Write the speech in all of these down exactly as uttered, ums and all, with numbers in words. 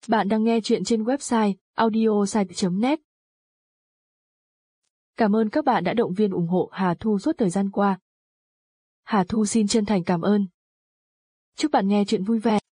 Bạn đang nghe chuyện trên website audiosite chấm net. Cảm ơn các bạn đã động viên ủng hộ Hà Thu suốt thời gian qua. Hà Thu xin chân thành cảm ơn. Chúc bạn nghe chuyện vui vẻ.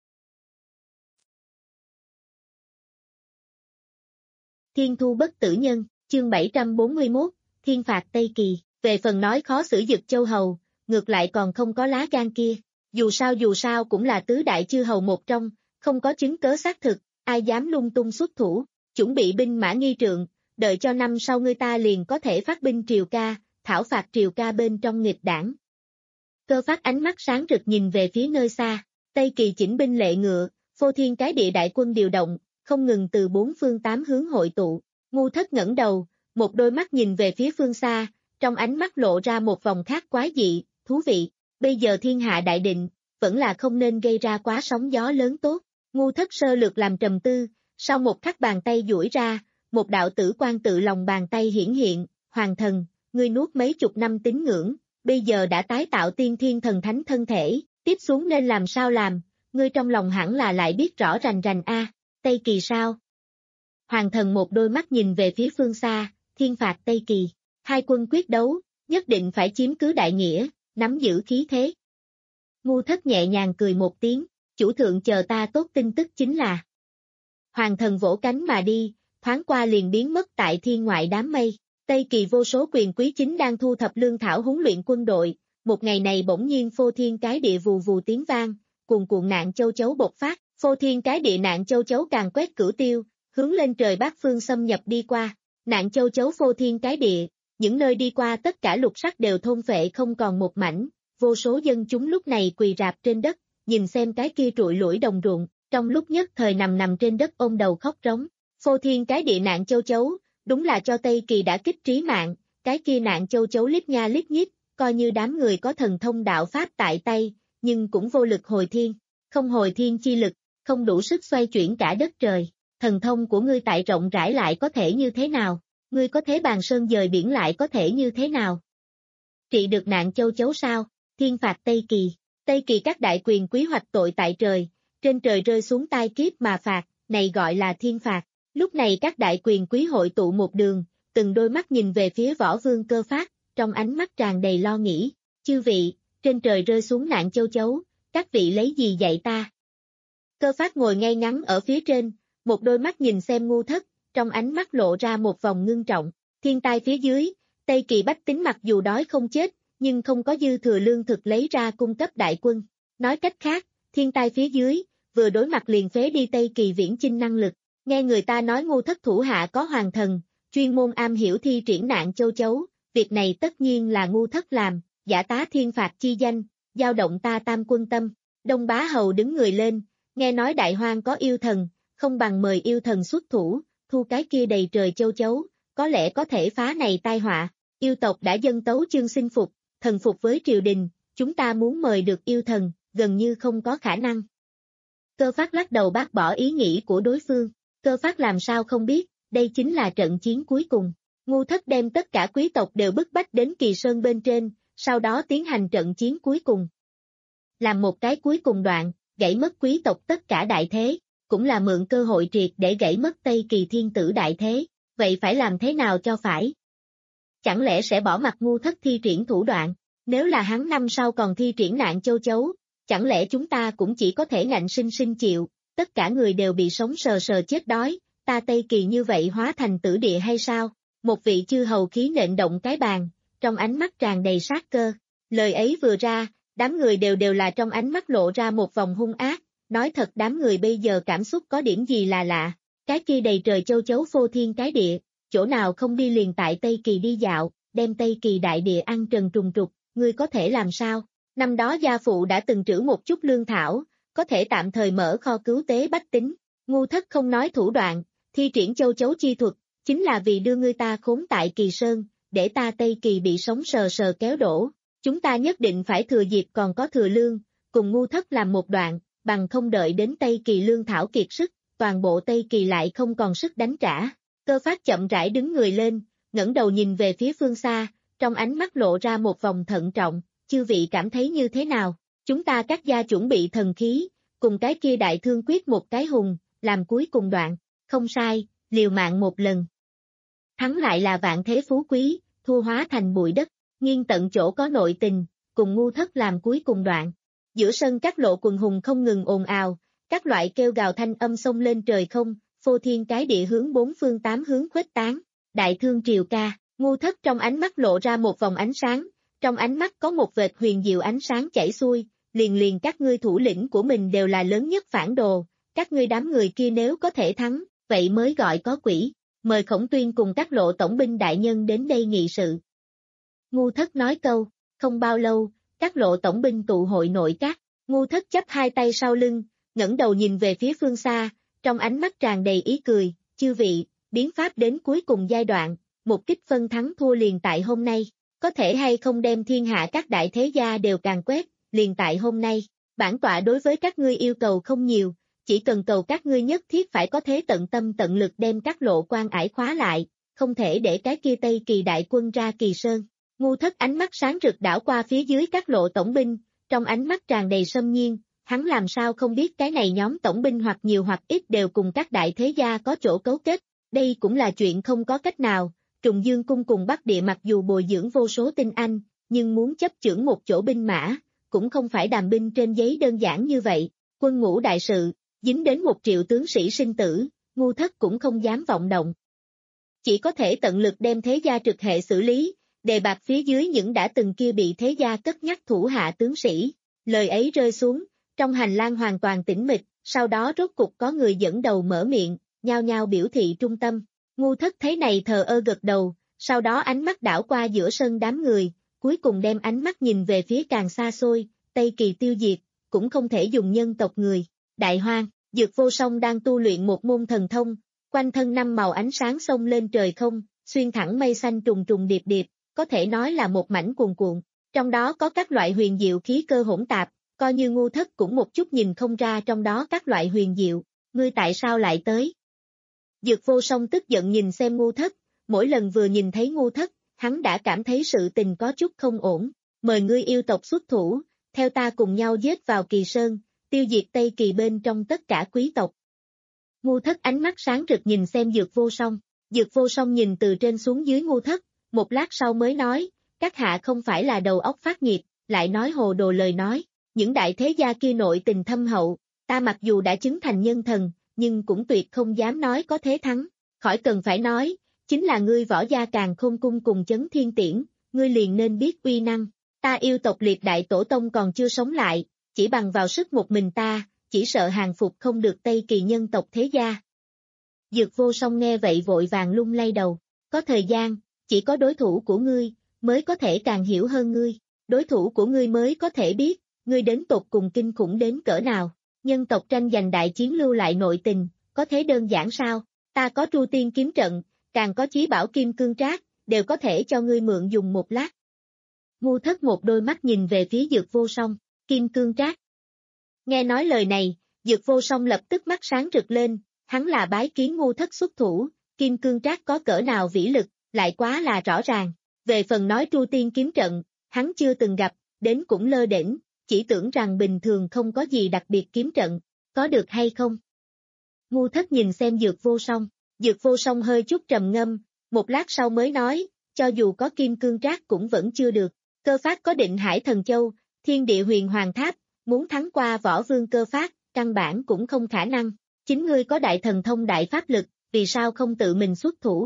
Thiên Thu Bất Tử Nhân, chương bảy trăm bốn mươi mốt, Thiên Phạt Tây Kỳ. Về phần nói khó xử Dực Châu Hầu, ngược lại còn không có lá gan kia. Dù sao dù sao cũng là tứ đại chư hầu một trong, không có chứng cớ xác thực, ai dám lung tung xuất thủ, chuẩn bị binh mã nghi trượng, đợi cho năm sau người ta liền có thể phát binh triều ca, thảo phạt triều ca bên trong nghịch đảng. Cơ Phát ánh mắt sáng rực nhìn về phía nơi xa, Tây Kỳ chỉnh binh lệ ngựa, phô thiên cái địa đại quân điều động, không ngừng từ bốn phương tám hướng hội tụ. Ngu Thất ngẩng đầu, một đôi mắt nhìn về phía phương xa, trong ánh mắt lộ ra một vòng khác quái dị, thú vị. Bây giờ thiên hạ đại định, vẫn là không nên gây ra quá sóng gió lớn tốt. Ngu Thất sơ lược làm trầm tư, sau một khắc bàn tay duỗi ra, một đạo tử quan tự lòng bàn tay hiển hiện, hoàng thần, ngươi nuốt mấy chục năm tín ngưỡng, bây giờ đã tái tạo tiên thiên thần thánh thân thể, tiếp xuống nên làm sao làm, ngươi trong lòng hẳn là lại biết rõ rành rành a. Tây Kỳ sao? Hoàng thần một đôi mắt nhìn về phía phương xa, thiên phạt Tây Kỳ, hai quân quyết đấu, nhất định phải chiếm cứ đại nghĩa, nắm giữ khí thế. Ngu Thất nhẹ nhàng cười một tiếng, chủ thượng chờ ta tốt tin tức chính là. Hoàng thần vỗ cánh mà đi, thoáng qua liền biến mất tại thiên ngoại đám mây. Tây Kỳ vô số quyền quý chính đang thu thập lương thảo huấn luyện quân đội, một ngày này bỗng nhiên phô thiên cái địa vù vù tiếng vang, cuồn cuộn nạn châu chấu bộc phát, phô thiên cái địa nạn châu chấu càng quét cửu tiêu, hướng lên trời bát phương xâm nhập đi qua. Nạn châu chấu phô thiên cái địa, những nơi đi qua tất cả lục sắc đều thôn phệ không còn một mảnh, vô số dân chúng lúc này quỳ rạp trên đất, nhìn xem cái kia trụi lủi đồng ruộng, trong lúc nhất thời nằm nằm trên đất ôm đầu khóc rống. Phô thiên cái địa nạn châu chấu, đúng là cho Tây Kỳ đã kích trí mạng, cái kia nạn châu chấu lít nha lít nhít, coi như đám người có thần thông đạo pháp tại tay, nhưng cũng vô lực hồi thiên, không hồi thiên chi lực, không đủ sức xoay chuyển cả đất trời. Thần thông của ngươi tại rộng rãi lại có thể như thế nào? Ngươi có thế bàn sơn dời biển lại có thể như thế nào? Trị được nạn châu chấu sao? Thiên phạt Tây Kỳ. Tây Kỳ các đại quyền quý hoạch tội tại trời, trên trời rơi xuống tai kiếp mà phạt, này gọi là thiên phạt. Lúc này các đại quyền quý hội tụ một đường, từng đôi mắt nhìn về phía Võ Vương Cơ Phát, trong ánh mắt tràn đầy lo nghĩ. Chư vị, trên trời rơi xuống nạn châu chấu, các vị lấy gì dạy ta? Cơ Phát ngồi ngay ngắn ở phía trên, một đôi mắt nhìn xem Ngu Thất, trong ánh mắt lộ ra một vòng ngưng trọng. Thiên tai phía dưới, Tây Kỳ bách tính mặc dù đói không chết, nhưng không có dư thừa lương thực lấy ra cung cấp đại quân. Nói cách khác, thiên tai phía dưới, vừa đối mặt liền phế đi Tây Kỳ viễn chinh năng lực. Nghe người ta nói Ngu Thất thủ hạ có hoàng thần, chuyên môn am hiểu thi triển nạn châu chấu, việc này tất nhiên là Ngu Thất làm, giả tá thiên phạt chi danh, giao động ta tam quân tâm. Đông Bá Hầu đứng người lên, nghe nói đại hoang có yêu thần, không bằng mời yêu thần xuất thủ, thu cái kia đầy trời châu chấu, có lẽ có thể phá này tai họa. Yêu tộc đã dâng tấu chương xin phục, thần phục với triều đình, chúng ta muốn mời được yêu thần, gần như không có khả năng. Cơ Phát lắc đầu bác bỏ ý nghĩ của đối phương. Cơ Phát làm sao không biết, đây chính là trận chiến cuối cùng. Ngu Thất đem tất cả quý tộc đều bức bách đến Kỳ Sơn bên trên, sau đó tiến hành trận chiến cuối cùng. Làm một cái cuối cùng đoạn, gãy mất quý tộc tất cả đại thế, cũng là mượn cơ hội triệt để gãy mất Tây Kỳ thiên tử đại thế, vậy phải làm thế nào cho phải? Chẳng lẽ sẽ bỏ mặc Ngu Thất thi triển thủ đoạn, nếu là hắn năm sau còn thi triển nạn châu chấu, chẳng lẽ chúng ta cũng chỉ có thể ngạnh sinh sinh chịu, tất cả người đều bị sống sờ sờ chết đói, ta Tây Kỳ như vậy hóa thành tử địa hay sao? Một vị chư hầu khí nện động cái bàn, trong ánh mắt tràn đầy sát cơ, lời ấy vừa ra, đám người đều đều là trong ánh mắt lộ ra một vòng hung ác, nói thật đám người bây giờ cảm xúc có điểm gì là lạ, cái kia đầy trời châu chấu phô thiên cái địa, chỗ nào không đi liền tại Tây Kỳ đi dạo, đem Tây Kỳ đại địa ăn trần trùng trục, ngươi có thể làm sao? Năm đó gia phụ đã từng trữ một chút lương thảo, có thể tạm thời mở kho cứu tế bách tính. Ngu Thất không nói thủ đoạn, thi triển châu chấu chi thuật, chính là vì đưa ngươi ta khốn tại Kỳ Sơn, để ta Tây Kỳ bị sống sờ sờ kéo đổ. Chúng ta nhất định phải thừa dịp còn có thừa lương, cùng Ngu Thất làm một đoạn, bằng không đợi đến Tây Kỳ lương thảo kiệt sức, toàn bộ Tây Kỳ lại không còn sức đánh trả. Cơ Phát chậm rãi đứng người lên, ngẩng đầu nhìn về phía phương xa, trong ánh mắt lộ ra một vòng thận trọng, chư vị cảm thấy như thế nào? Chúng ta các gia chuẩn bị thần khí, cùng cái kia đại thương quyết một cái hùng, làm cuối cùng đoạn, không sai, liều mạng một lần. Thắng lại là vạn thế phú quý, thua hóa thành bụi đất, nghiêng tận chỗ có nội tình, cùng ngu thất làm cuối cùng đoạn. Giữa sân các lộ quần hùng không ngừng ồn ào, các loại kêu gào thanh âm xông lên trời không, phô thiên cái địa hướng bốn phương tám hướng khuếch tán. Đại thương triều ca, ngu thất trong ánh mắt lộ ra một vòng ánh sáng, trong ánh mắt có một vệt huyền diệu ánh sáng chảy xuôi, liền liền các ngươi thủ lĩnh của mình đều là lớn nhất phản đồ, các ngươi đám người kia nếu có thể thắng, vậy mới gọi có quỷ, mời Khổng Tuyên cùng các lộ tổng binh đại nhân đến đây nghị sự. Ngu thất nói câu, không bao lâu, các lộ tổng binh tụ hội nội các, ngu thất chắp hai tay sau lưng, ngẩng đầu nhìn về phía phương xa, trong ánh mắt tràn đầy ý cười, chư vị, biến pháp đến cuối cùng giai đoạn, một kích phân thắng thua liền tại hôm nay, có thể hay không đem thiên hạ các đại thế gia đều càn quét, liền tại hôm nay, bản tọa đối với các ngươi yêu cầu không nhiều, chỉ cần cầu các ngươi nhất thiết phải có thế tận tâm tận lực đem các lộ quan ải khóa lại, không thể để cái kia Tây Kỳ đại quân ra Kỳ Sơn. Ngu thất ánh mắt sáng rực đảo qua phía dưới các lộ tổng binh, trong ánh mắt tràn đầy xâm nhiên, hắn làm sao không biết cái này nhóm tổng binh hoặc nhiều hoặc ít đều cùng các đại thế gia có chỗ cấu kết, đây cũng là chuyện không có cách nào, Trùng Dương cung cùng Bắc Địa mặc dù bồi dưỡng vô số tinh anh, nhưng muốn chấp chưởng một chỗ binh mã, cũng không phải đàm binh trên giấy đơn giản như vậy, quân ngũ đại sự, dính đến một triệu tướng sĩ sinh tử, ngu thất cũng không dám vọng động. Chỉ có thể tận lực đem thế gia trực hệ xử lý, đề bạt phía dưới những đã từng kia bị thế gia cất nhắc thủ hạ tướng sĩ. Lời ấy rơi xuống, trong hành lang hoàn toàn tĩnh mịch, sau đó rốt cục có người dẫn đầu mở miệng, nhao nhao biểu thị trung tâm. Ngu thất thấy này thờ ơ gật đầu, sau đó ánh mắt đảo qua giữa sân đám người, cuối cùng đem ánh mắt nhìn về phía càng xa xôi, Tây Kỳ tiêu diệt, cũng không thể dùng nhân tộc người. Đại Hoang, Dược Vô Song đang tu luyện một môn thần thông, quanh thân năm màu ánh sáng xông lên trời không, xuyên thẳng mây xanh trùng trùng điệp điệp, có thể nói là một mảnh cuồn cuộn, trong đó có các loại huyền diệu khí cơ hỗn tạp, coi như ngu thất cũng một chút nhìn không ra trong đó các loại huyền diệu, ngươi tại sao lại tới? Dược Vô Song tức giận nhìn xem ngu thất, mỗi lần vừa nhìn thấy ngu thất, hắn đã cảm thấy sự tình có chút không ổn, mời ngươi yêu tộc xuất thủ, theo ta cùng nhau giết vào Kỳ Sơn, tiêu diệt Tây Kỳ bên trong tất cả quý tộc. Ngu thất ánh mắt sáng rực nhìn xem Dược Vô Song, Dược Vô Song nhìn từ trên xuống dưới ngu thất, một lát sau mới nói, các hạ không phải là đầu óc phát nghiệp, lại nói hồ đồ lời nói, những đại thế gia kia nội tình thâm hậu, ta mặc dù đã chứng thành nhân thần, nhưng cũng tuyệt không dám nói có thế thắng, khỏi cần phải nói, chính là ngươi Võ Gia Càn Khôn cung cùng Chấn Thiên Tiễn, ngươi liền nên biết uy năng, ta yêu tộc liệt đại tổ tông còn chưa sống lại, chỉ bằng vào sức một mình ta, chỉ sợ hàng phục không được Tây Kỳ nhân tộc thế gia. Dược Vô Song nghe vậy vội vàng lung lay đầu, có thời gian, chỉ có đối thủ của ngươi, mới có thể càng hiểu hơn ngươi, đối thủ của ngươi mới có thể biết, ngươi đến tột cùng kinh khủng đến cỡ nào, nhân tộc tranh giành đại chiến lưu lại nội tình, có thế đơn giản sao, ta có Tru Tiên kiếm trận, càng có Chí Bảo Kim Cương Trác, đều có thể cho ngươi mượn dùng một lát. Ngu thất một đôi mắt nhìn về phía Dược Vô Song, Kim Cương Trác. Nghe nói lời này, Dược Vô Song lập tức mắt sáng rực lên, hắn là bái kiến ngu thất xuất thủ, Kim Cương Trác có cỡ nào vĩ lực, lại quá là rõ ràng. Về phần nói Tru Tiên kiếm trận, hắn chưa từng gặp, đến cũng lơ đễnh, chỉ tưởng rằng bình thường không có gì đặc biệt kiếm trận, có được hay không? Ngu thất nhìn xem Dược Vô Song, Dược Vô Song hơi chút trầm ngâm, một lát sau mới nói, cho dù có Kim Cương Trác cũng vẫn chưa được, Cơ Phát có Định Hải Thần Châu, Thiên Địa Huyền Hoàng Tháp, muốn thắng qua Võ Vương Cơ Phát, căn bản cũng không khả năng, chính ngươi có đại thần thông đại pháp lực, vì sao không tự mình xuất thủ?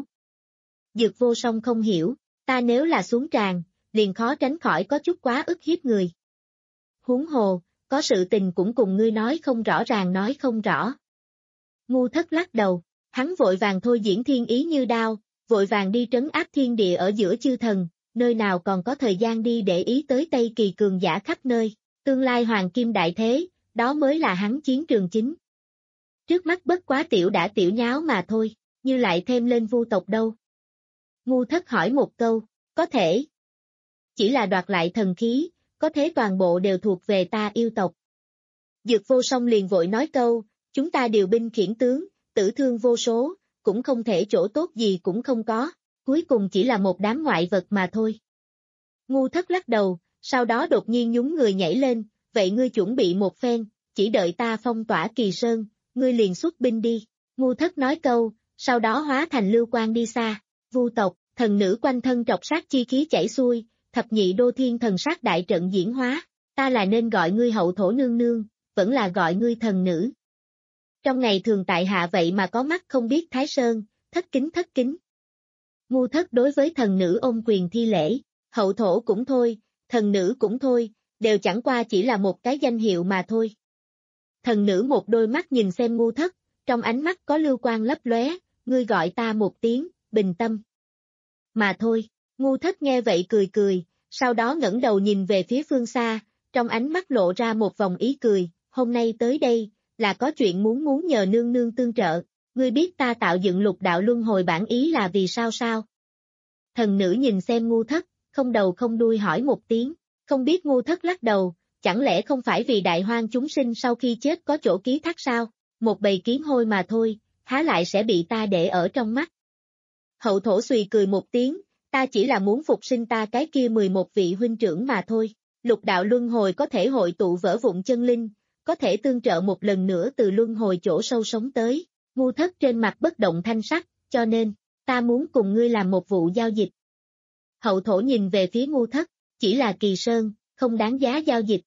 Dược Vô Song không hiểu, ta nếu là xuống tràng, liền khó tránh khỏi có chút quá ức hiếp người. Huống hồ, có sự tình cũng cùng ngươi nói không rõ ràng nói không rõ. Ngu thất lắc đầu, hắn vội vàng thôi diễn thiên ý như đao, vội vàng đi trấn áp thiên địa ở giữa chư thần, nơi nào còn có thời gian đi để ý tới Tây Kỳ cường giả khắp nơi, tương lai hoàng kim đại thế, đó mới là hắn chiến trường chính. Trước mắt bất quá tiểu đã tiểu nháo mà thôi, như lại thêm lên vu tộc đâu. Ngu thất hỏi một câu, có thể. Chỉ là đoạt lại thần khí, có thế toàn bộ đều thuộc về ta yêu tộc. Dược Vô Song liền vội nói câu, chúng ta điều binh khiển tướng, tử thương vô số, cũng không thể chỗ tốt gì cũng không có, cuối cùng chỉ là một đám ngoại vật mà thôi. Ngu thất lắc đầu, sau đó đột nhiên nhún người nhảy lên, vậy ngươi chuẩn bị một phen, chỉ đợi ta phong tỏa Kỳ Sơn, ngươi liền xuất binh đi. Ngu Thất nói câu, sau đó hóa thành lưu quang đi xa. Vu tộc, thần nữ quanh thân trọc sát chi khí chảy xuôi, thập nhị đô thiên thần sát đại trận diễn hóa, ta là nên gọi ngươi hậu thổ nương nương, vẫn là gọi ngươi thần nữ. Trong ngày thường tại hạ vậy mà có mắt không biết Thái Sơn, thất kính thất kính. Ngu Thất đối với thần nữ ôm quyền thi lễ, hậu thổ cũng thôi, thần nữ cũng thôi, đều chẳng qua chỉ là một cái danh hiệu mà thôi. Thần nữ một đôi mắt nhìn xem Ngu Thất, trong ánh mắt có lưu quang lấp lóe, ngươi gọi ta một tiếng, bình tâm. Mà thôi, Ngu Thất nghe vậy cười cười, sau đó ngẩng đầu nhìn về phía phương xa, trong ánh mắt lộ ra một vòng ý cười, hôm nay tới đây, là có chuyện muốn muốn nhờ nương nương tương trợ, ngươi biết ta tạo dựng lục đạo luân hồi bản ý là vì sao sao? Thần nữ nhìn xem Ngu Thất, không đầu không đuôi hỏi một tiếng, không biết Ngu Thất lắc đầu, chẳng lẽ không phải vì đại hoang chúng sinh sau khi chết có chỗ ký thác sao, một bầy kiến hôi mà thôi, há lại sẽ bị ta để ở trong mắt. Hậu thổ xùy cười một tiếng, ta chỉ là muốn phục sinh ta cái kia mười một vị huynh trưởng mà thôi, lục đạo luân hồi có thể hội tụ vỡ vụn chân linh, có thể tương trợ một lần nữa từ luân hồi chỗ sâu sống tới, Ngu Thất trên mặt bất động thanh sắc, cho nên, ta muốn cùng ngươi làm một vụ giao dịch. Hậu thổ nhìn về phía Ngu Thất, chỉ là kỳ sơn, không đáng giá giao dịch.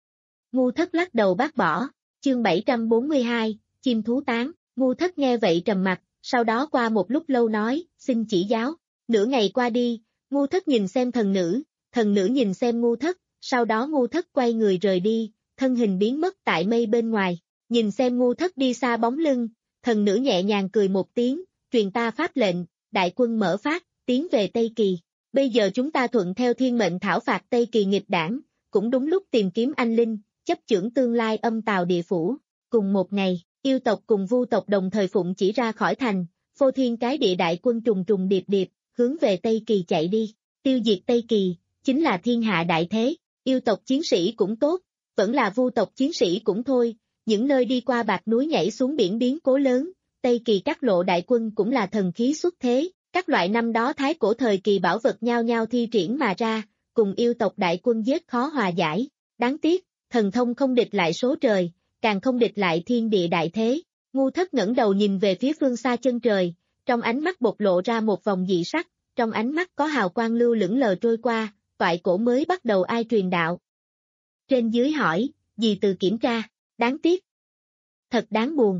Ngu Thất lắc đầu bác bỏ, chương bảy trăm bốn mươi hai, chim thú tán, Ngu Thất nghe vậy trầm mặt, sau đó qua một lúc lâu nói, xin chỉ giáo, nửa ngày qua đi, Ngu Thất nhìn xem thần nữ, thần nữ nhìn xem Ngu Thất, sau đó Ngu Thất quay người rời đi, thân hình biến mất tại mây bên ngoài, nhìn xem Ngu Thất đi xa bóng lưng, thần nữ nhẹ nhàng cười một tiếng, truyền ta pháp lệnh, đại quân mở phát, tiến về Tây Kỳ, bây giờ chúng ta thuận theo thiên mệnh thảo phạt Tây Kỳ nghịch đảng, cũng đúng lúc tìm kiếm anh linh, chấp chưởng tương lai âm tào địa phủ, cùng một ngày, yêu tộc cùng vu tộc đồng thời phụng chỉ ra khỏi thành, phô thiên cái địa đại quân trùng trùng điệp điệp, hướng về Tây Kỳ chạy đi, tiêu diệt Tây Kỳ, chính là thiên hạ đại thế, yêu tộc chiến sĩ cũng tốt, vẫn là vu tộc chiến sĩ cũng thôi, những nơi đi qua bạc núi nhảy xuống biển biến cố lớn, Tây Kỳ các lộ đại quân cũng là thần khí xuất thế, các loại năm đó thái cổ thời kỳ bảo vật nhao nhao thi triển mà ra, cùng yêu tộc đại quân giết khó hòa giải, đáng tiếc, thần thông không địch lại số trời, càng không địch lại thiên địa đại thế, Ngu Thất ngẩng đầu nhìn về phía phương xa chân trời, trong ánh mắt bộc lộ ra một vòng dị sắc, trong ánh mắt có hào quang lưu lững lờ trôi qua, toại cổ mới bắt đầu ai truyền đạo. Trên dưới hỏi, gì từ kiểm tra, đáng tiếc. Thật đáng buồn.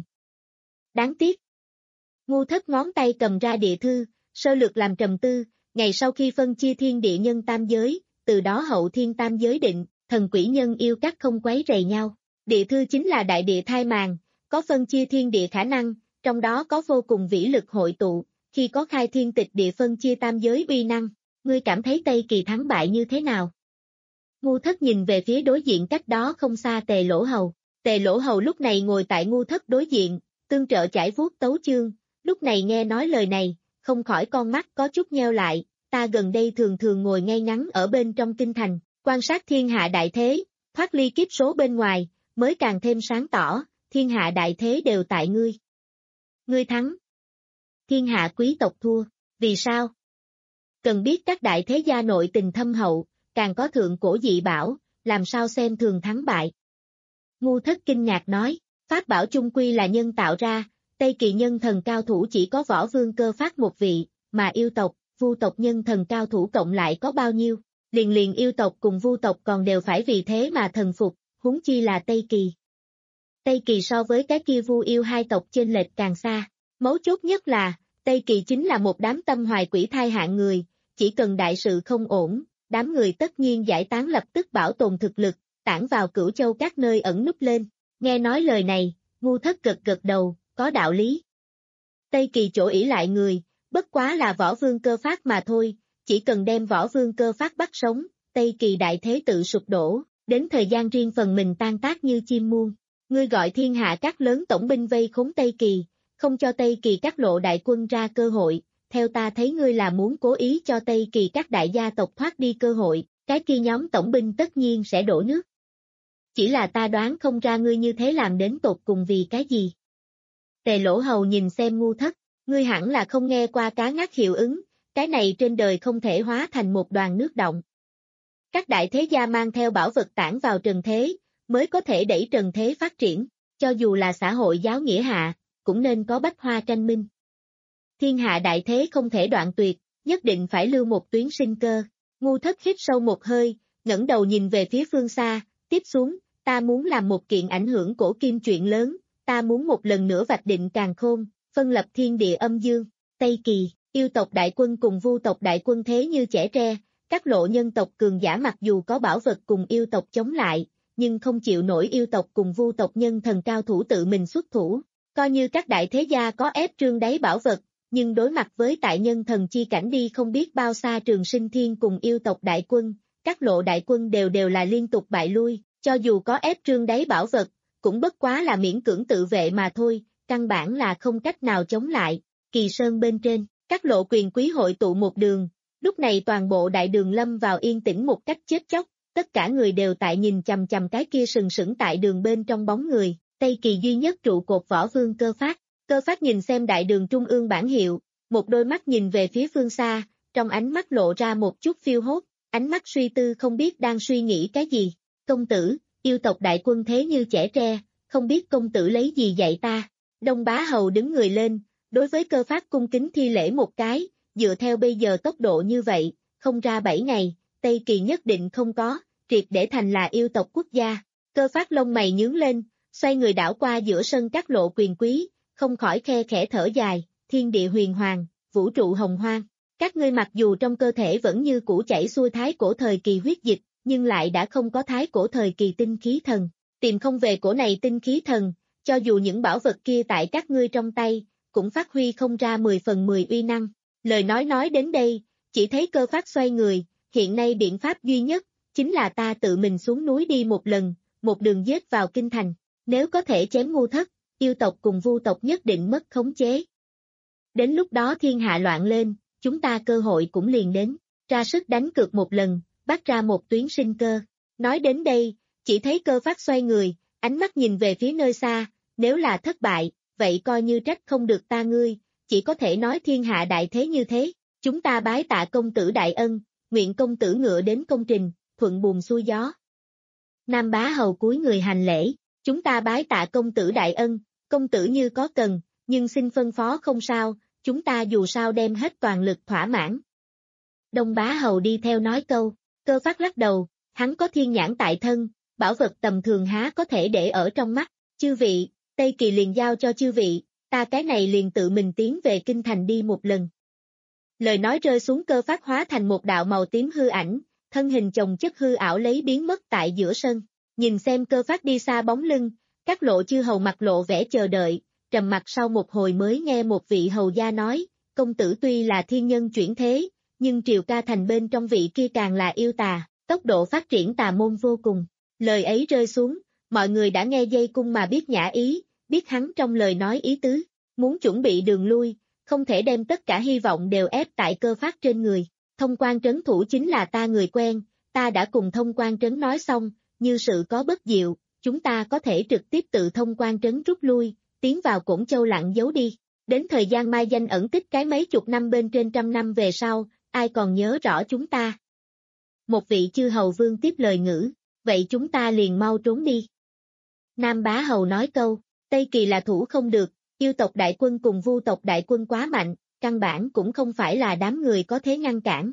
Đáng tiếc. Ngu Thất ngón tay cầm ra địa thư, sơ lược làm trầm tư, ngày sau khi phân chia thiên địa nhân tam giới, từ đó hậu thiên tam giới định, thần quỷ nhân yêu các không quấy rầy nhau. Địa thư chính là đại địa thai màng, có phân chia thiên địa khả năng, trong đó có vô cùng vĩ lực hội tụ, khi có khai thiên tịch địa phân chia tam giới uy năng, ngươi cảm thấy Tây Kỳ thắng bại như thế nào? Ngu Thất nhìn về phía đối diện cách đó không xa Tề Lỗ Hầu, Tề Lỗ Hầu lúc này ngồi tại Ngu Thất đối diện, tương trợ chải vuốt tấu chương, lúc này nghe nói lời này, không khỏi con mắt có chút nheo lại, ta gần đây thường thường ngồi ngay ngắn ở bên trong kinh thành, quan sát thiên hạ đại thế, thoát ly kiếp số bên ngoài, mới càng thêm sáng tỏ, thiên hạ đại thế đều tại ngươi. Ngươi thắng. Thiên hạ quý tộc thua, vì sao? Cần biết các đại thế gia nội tình thâm hậu, càng có thượng cổ dị bảo, làm sao xem thường thắng bại. Ngu Thất kinh ngạc nói, pháp bảo chung quy là nhân tạo ra, Tây Kỳ nhân thần cao thủ chỉ có võ vương cơ phát một vị, mà yêu tộc, vu tộc nhân thần cao thủ cộng lại có bao nhiêu, liền liền yêu tộc cùng vu tộc còn đều phải vì thế mà thần phục, huống chi là Tây Kỳ. Tây Kỳ so với cái kia vu yêu hai tộc chênh lệch càng xa, mấu chốt nhất là, Tây Kỳ chính là một đám tâm hoài quỷ thai hạng người, chỉ cần đại sự không ổn, đám người tất nhiên giải tán lập tức bảo tồn thực lực, tản vào Cửu Châu các nơi ẩn núp lên, nghe nói lời này, Ngu Thất gật gật đầu, có đạo lý. Tây Kỳ chỗ ỷ lại người, bất quá là võ vương cơ phát mà thôi, chỉ cần đem võ vương cơ phát bắt sống, Tây Kỳ đại thế tự sụp đổ, đến thời gian riêng phần mình tan tác như chim muôn. Ngươi gọi thiên hạ các lớn tổng binh vây khốn Tây Kỳ, không cho Tây Kỳ các lộ đại quân ra cơ hội, theo ta thấy ngươi là muốn cố ý cho Tây Kỳ các đại gia tộc thoát đi cơ hội, cái kia nhóm tổng binh tất nhiên sẽ đổ nước. Chỉ là ta đoán không ra ngươi như thế làm đến tột cùng vì cái gì. Tề Lỗ Hầu nhìn xem Ngu Thất, ngươi hẳn là không nghe qua cá ngắt hiệu ứng, cái này trên đời không thể hóa thành một đoàn nước động. Các đại thế gia mang theo bảo vật tản vào trần thế, mới có thể đẩy trần thế phát triển, cho dù là xã hội giáo nghĩa hạ, cũng nên có bách hoa tranh minh. Thiên hạ đại thế không thể đoạn tuyệt, nhất định phải lưu một tuyến sinh cơ. Ngu Thất hít sâu một hơi, ngẩng đầu nhìn về phía phương xa, tiếp xuống, ta muốn làm một kiện ảnh hưởng cổ kim chuyện lớn, ta muốn một lần nữa vạch định càn khôn, phân lập thiên địa âm dương. Tây Kỳ, yêu tộc đại quân cùng vu tộc đại quân thế như chẻ tre, các lộ nhân tộc cường giả mặc dù có bảo vật cùng yêu tộc chống lại, nhưng không chịu nổi yêu tộc cùng vu tộc nhân thần cao thủ tự mình xuất thủ. Coi như các đại thế gia có ép trương đáy bảo vật, nhưng đối mặt với tại nhân thần chi cảnh đi không biết bao xa Trường Sinh Thiên cùng yêu tộc đại quân, các lộ đại quân đều đều là liên tục bại lui, cho dù có ép trương đáy bảo vật, cũng bất quá là miễn cưỡng tự vệ mà thôi, căn bản là không cách nào chống lại. Kỳ Sơn bên trên, các lộ quyền quý hội tụ một đường, lúc này toàn bộ đại đường lâm vào yên tĩnh một cách chết chóc, tất cả người đều tại nhìn chằm chằm cái kia sừng sững tại đường bên trong bóng người, Tây Kỳ duy nhất trụ cột Võ Vương Cơ Phát. Cơ Phát nhìn xem đại đường trung ương bản hiệu, một đôi mắt nhìn về phía phương xa, trong ánh mắt lộ ra một chút phiêu hốt, ánh mắt suy tư không biết đang suy nghĩ cái gì. Công tử, yêu tộc đại quân thế như chẻ tre, không biết công tử lấy gì dạy ta. Đông Bá Hầu đứng người lên, đối với Cơ Phát cung kính thi lễ một cái, dựa theo bây giờ tốc độ như vậy, không ra bảy ngày, Tây Kỳ nhất định không có, triệt để thành là yêu tộc quốc gia. Cơ Phát lông mày nhướng lên, xoay người đảo qua giữa sân các lộ quyền quý, không khỏi khe khẽ thở dài, thiên địa huyền hoàng, vũ trụ hồng hoang. Các ngươi mặc dù trong cơ thể vẫn như cũ chảy xuôi thái cổ thời kỳ huyết dịch, nhưng lại đã không có thái cổ thời kỳ tinh khí thần. Tìm không về cổ này tinh khí thần, cho dù những bảo vật kia tại các ngươi trong tay, cũng phát huy không ra mười phần mười uy năng. Lời nói nói đến đây, chỉ thấy Cơ Phát xoay người, hiện nay biện pháp duy nhất, chính là ta tự mình xuống núi đi một lần, một đường giết vào kinh thành. Nếu có thể chém Ngu Thất, yêu tộc cùng vu tộc nhất định mất khống chế. Đến lúc đó thiên hạ loạn lên, chúng ta cơ hội cũng liền đến, ra sức đánh cược một lần, bắt ra một tuyến sinh cơ. Nói đến đây, chỉ thấy Cơ Phát xoay người, ánh mắt nhìn về phía nơi xa, nếu là thất bại, vậy coi như trách không được ta ngươi, chỉ có thể nói thiên hạ đại thế như thế, chúng ta bái tạ công tử đại ân, nguyện công tử ngựa đến công trình, thuận buồm xuôi gió. Nam Bá Hầu cúi người hành lễ, chúng ta bái tạ công tử đại ân, công tử như có cần, nhưng xin phân phó không sao, chúng ta dù sao đem hết toàn lực thỏa mãn. Đông Bá Hầu đi theo nói câu, Cơ Phát lắc đầu, hắn có thiên nhãn tại thân, bảo vật tầm thường há có thể để ở trong mắt, chư vị, Tây Kỳ liền giao cho chư vị, ta cái này liền tự mình tiến về kinh thành đi một lần. Lời nói rơi xuống, Cơ Phát hóa thành một đạo màu tím hư ảnh, thân hình chồng chất hư ảo lấy biến mất tại giữa sân, nhìn xem Cơ Phát đi xa bóng lưng, các lộ chư hầu mặt lộ vẻ chờ đợi, trầm mặc sau một hồi mới nghe một vị hầu gia nói, công tử tuy là thiên nhân chuyển thế, nhưng Triều Ca thành bên trong vị kia càng là yêu tà, tốc độ phát triển tà môn vô cùng. Lời ấy rơi xuống, mọi người đã nghe dây cung mà biết nhã ý, biết hắn trong lời nói ý tứ, muốn chuẩn bị đường lui, không thể đem tất cả hy vọng đều ép tại Cơ Phát trên người. Thông quan trấn thủ chính là ta người quen, ta đã cùng thông quan trấn nói xong, như sự có bất diệu, chúng ta có thể trực tiếp tự thông quan trấn rút lui, tiến vào Cổn Châu lặng giấu đi. Đến thời gian mai danh ẩn tích cái mấy chục năm bên trên trăm năm về sau, ai còn nhớ rõ chúng ta? Một vị chư hầu vương tiếp lời ngữ, vậy chúng ta liền mau trốn đi. Nam Bá Hầu nói câu, Tây Kỳ là thủ không được, yêu tộc đại quân cùng vu tộc đại quân quá mạnh, căn bản cũng không phải là đám người có thể ngăn cản.